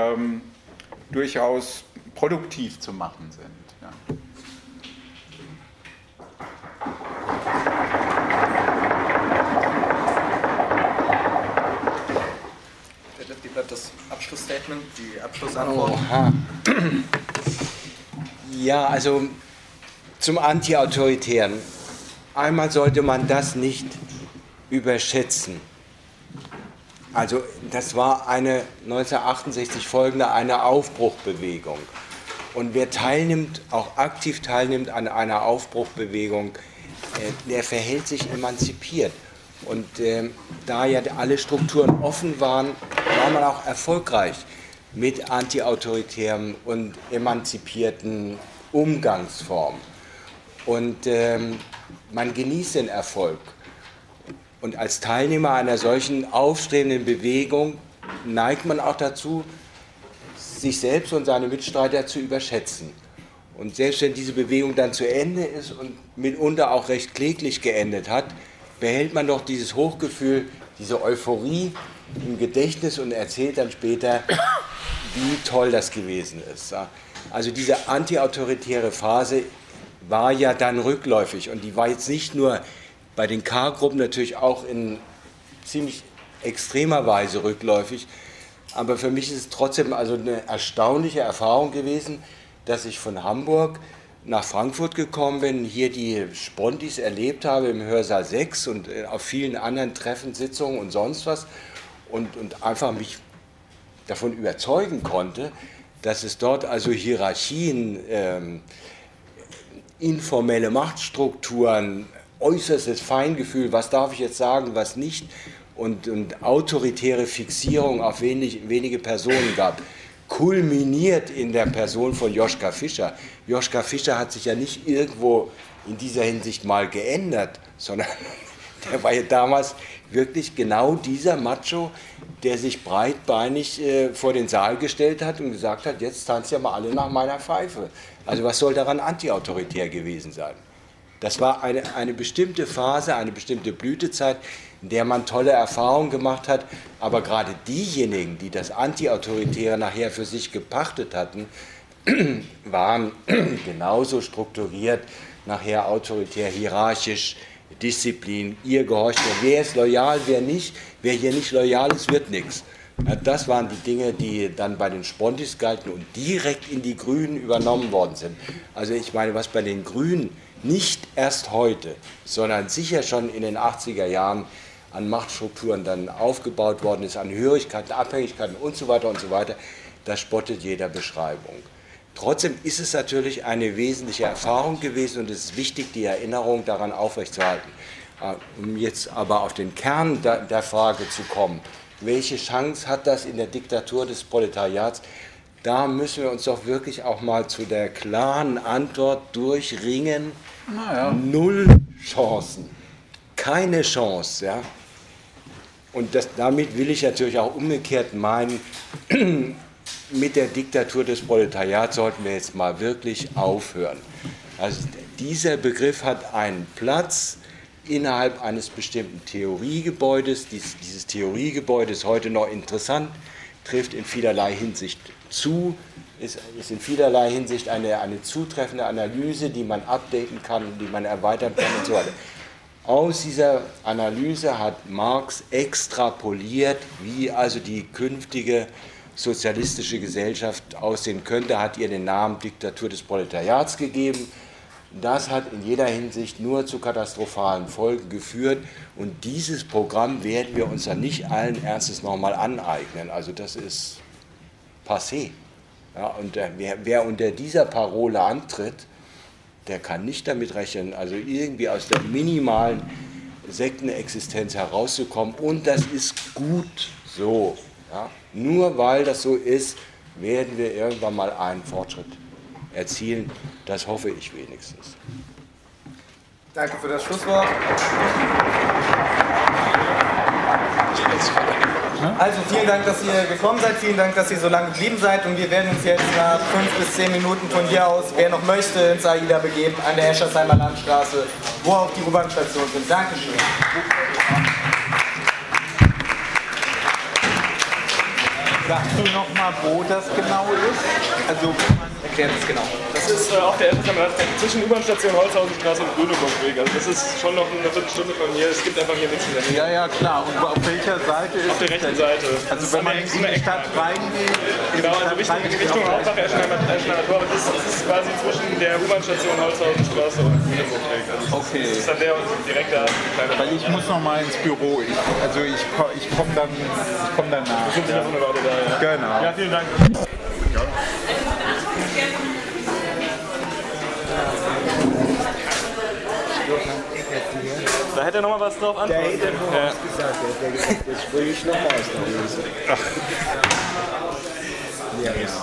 durchaus produktiv zu machen sind. Ja. Wie bleibt das Abschlussstatement, die Abschlussantwort? Oha. Ja, also zum Anti-Autoritären. Einmal sollte man das nicht überschätzen. Also das war eine 1968 folgende eine Aufbruchbewegung. Und wer teilnimmt, auch aktiv teilnimmt an einer Aufbruchbewegung, der verhält sich emanzipiert. Und da ja alle Strukturen offen waren, war man auch erfolgreich mit antiautoritären und emanzipierten Umgangsformen. Und man genießt den Erfolg. Und als Teilnehmer einer solchen aufstrebenden Bewegung neigt man auch dazu, sich selbst und seine Mitstreiter zu überschätzen. Und selbst wenn diese Bewegung dann zu Ende ist und mitunter auch recht kläglich geendet hat, behält man doch dieses Hochgefühl, diese Euphorie im Gedächtnis und erzählt dann später, wie toll das gewesen ist. Also diese antiautoritäre Phase war ja dann rückläufig und die war jetzt nicht nur bei den K-Gruppen, natürlich auch in ziemlich extremer Weise rückläufig, aber für mich ist es trotzdem also eine erstaunliche Erfahrung gewesen, dass ich von Hamburg nach Frankfurt gekommen bin, hier die Spontis erlebt habe im Hörsaal 6 und auf vielen anderen Treffen, Sitzungen und sonst was und einfach mich davon überzeugen konnte, dass es dort also Hierarchien, informelle Machtstrukturen, äußerstes Feingefühl, was darf ich jetzt sagen, was nicht, und autoritäre Fixierung auf wenige Personen gab. Kulminiert in der Person von Joschka Fischer. Joschka Fischer hat sich ja nicht irgendwo in dieser Hinsicht mal geändert, sondern der war ja damals wirklich genau dieser Macho, der sich breitbeinig vor den Saal gestellt hat und gesagt hat, jetzt tanzt ja mal alle nach meiner Pfeife. Also was soll daran antiautoritär gewesen sein? Das war eine bestimmte Phase, eine bestimmte Blütezeit, in der man tolle Erfahrungen gemacht hat, aber gerade diejenigen, die das Antiautoritäre nachher für sich gepachtet hatten, waren genauso strukturiert, nachher autoritär, hierarchisch, Disziplin, ihr gehorcht, wer ist loyal, wer nicht, wer hier nicht loyal ist, wird nichts. Das waren die Dinge, die dann bei den Spontis galten und direkt in die Grünen übernommen worden sind. Also ich meine, was bei den Grünen nicht erst heute, sondern sicher schon in den 80er Jahren an Machtstrukturen dann aufgebaut worden ist, an Hörigkeiten, Abhängigkeiten und so weiter, das spottet jeder Beschreibung. Trotzdem ist es natürlich eine wesentliche Erfahrung gewesen und es ist wichtig, die Erinnerung daran aufrechtzuerhalten. Um jetzt aber auf den Kern der Frage zu kommen, welche Chance hat das in der Diktatur des Proletariats? Da müssen wir uns doch wirklich auch mal zu der klaren Antwort durchringen. Null Chancen. Keine Chance. Ja? Und damit will ich natürlich auch umgekehrt meinen, mit der Diktatur des Proletariats sollten wir jetzt mal wirklich aufhören. Also dieser Begriff hat einen Platz innerhalb eines bestimmten Theoriegebäudes. Dieses Theoriegebäude ist heute noch interessant, trifft in vielerlei Hinsicht zu, ist in vielerlei Hinsicht eine zutreffende Analyse, die man updaten kann, die man erweitern kann und so weiter. Aus dieser Analyse hat Marx extrapoliert, wie also die künftige sozialistische Gesellschaft aussehen könnte, hat ihr den Namen Diktatur des Proletariats gegeben. Das hat in jeder Hinsicht nur zu katastrophalen Folgen geführt und dieses Programm werden wir uns dann nicht allen Ernstes nochmal aneignen. Also das ist passé. Ja, und wer unter dieser Parole antritt, der kann nicht damit rechnen, also irgendwie aus der minimalen Sektenexistenz herauszukommen und das ist gut so. Ja. Nur weil das so ist, werden wir irgendwann mal einen Fortschritt erzielen. Das hoffe ich wenigstens. Danke für das Schlusswort. Also vielen Dank, dass ihr gekommen seid, vielen Dank, dass ihr so lange geblieben seid und wir werden uns jetzt nach 5 bis 10 Minuten von hier aus, wer noch möchte, ins AIDA begeben, an der Eschersheimer Landstraße, wo auch die U-Bahn-Stationen sind. Dankeschön. Sagst du noch mal, wo das genau ist? Also, erklärt es genau. Das ist auf der Eschersheimer Landstraße zwischen U-Bahn-Station Holzhausenstraße und Grünewaldweg. Also das ist schon noch eine Viertelstunde von hier. Es gibt einfach hier nichts in der Nähe. Ja, ja, klar. Und auf welcher Seite ist es? Auf der rechten Seite. Also wenn man in die Stadt reingeht... Genau, also Richtung Hauptsache Eschersheimer Tor. Das ist quasi zwischen der U-Bahn-Station Holzhausenstraße und Grünewaldweg. Okay. Das ist dann der direkte kleine... Weil ich muss noch mal ins Büro. Ich komme dann nach. Wir sind sicher so eine Weile da, ja. Genau. Ja, vielen Dank. Ja. Da hätte er noch mal was drauf antworten. Der hätte noch was gesagt. Der hat gesagt, jetzt springe ich noch mal aus der Hose. Ja, ja.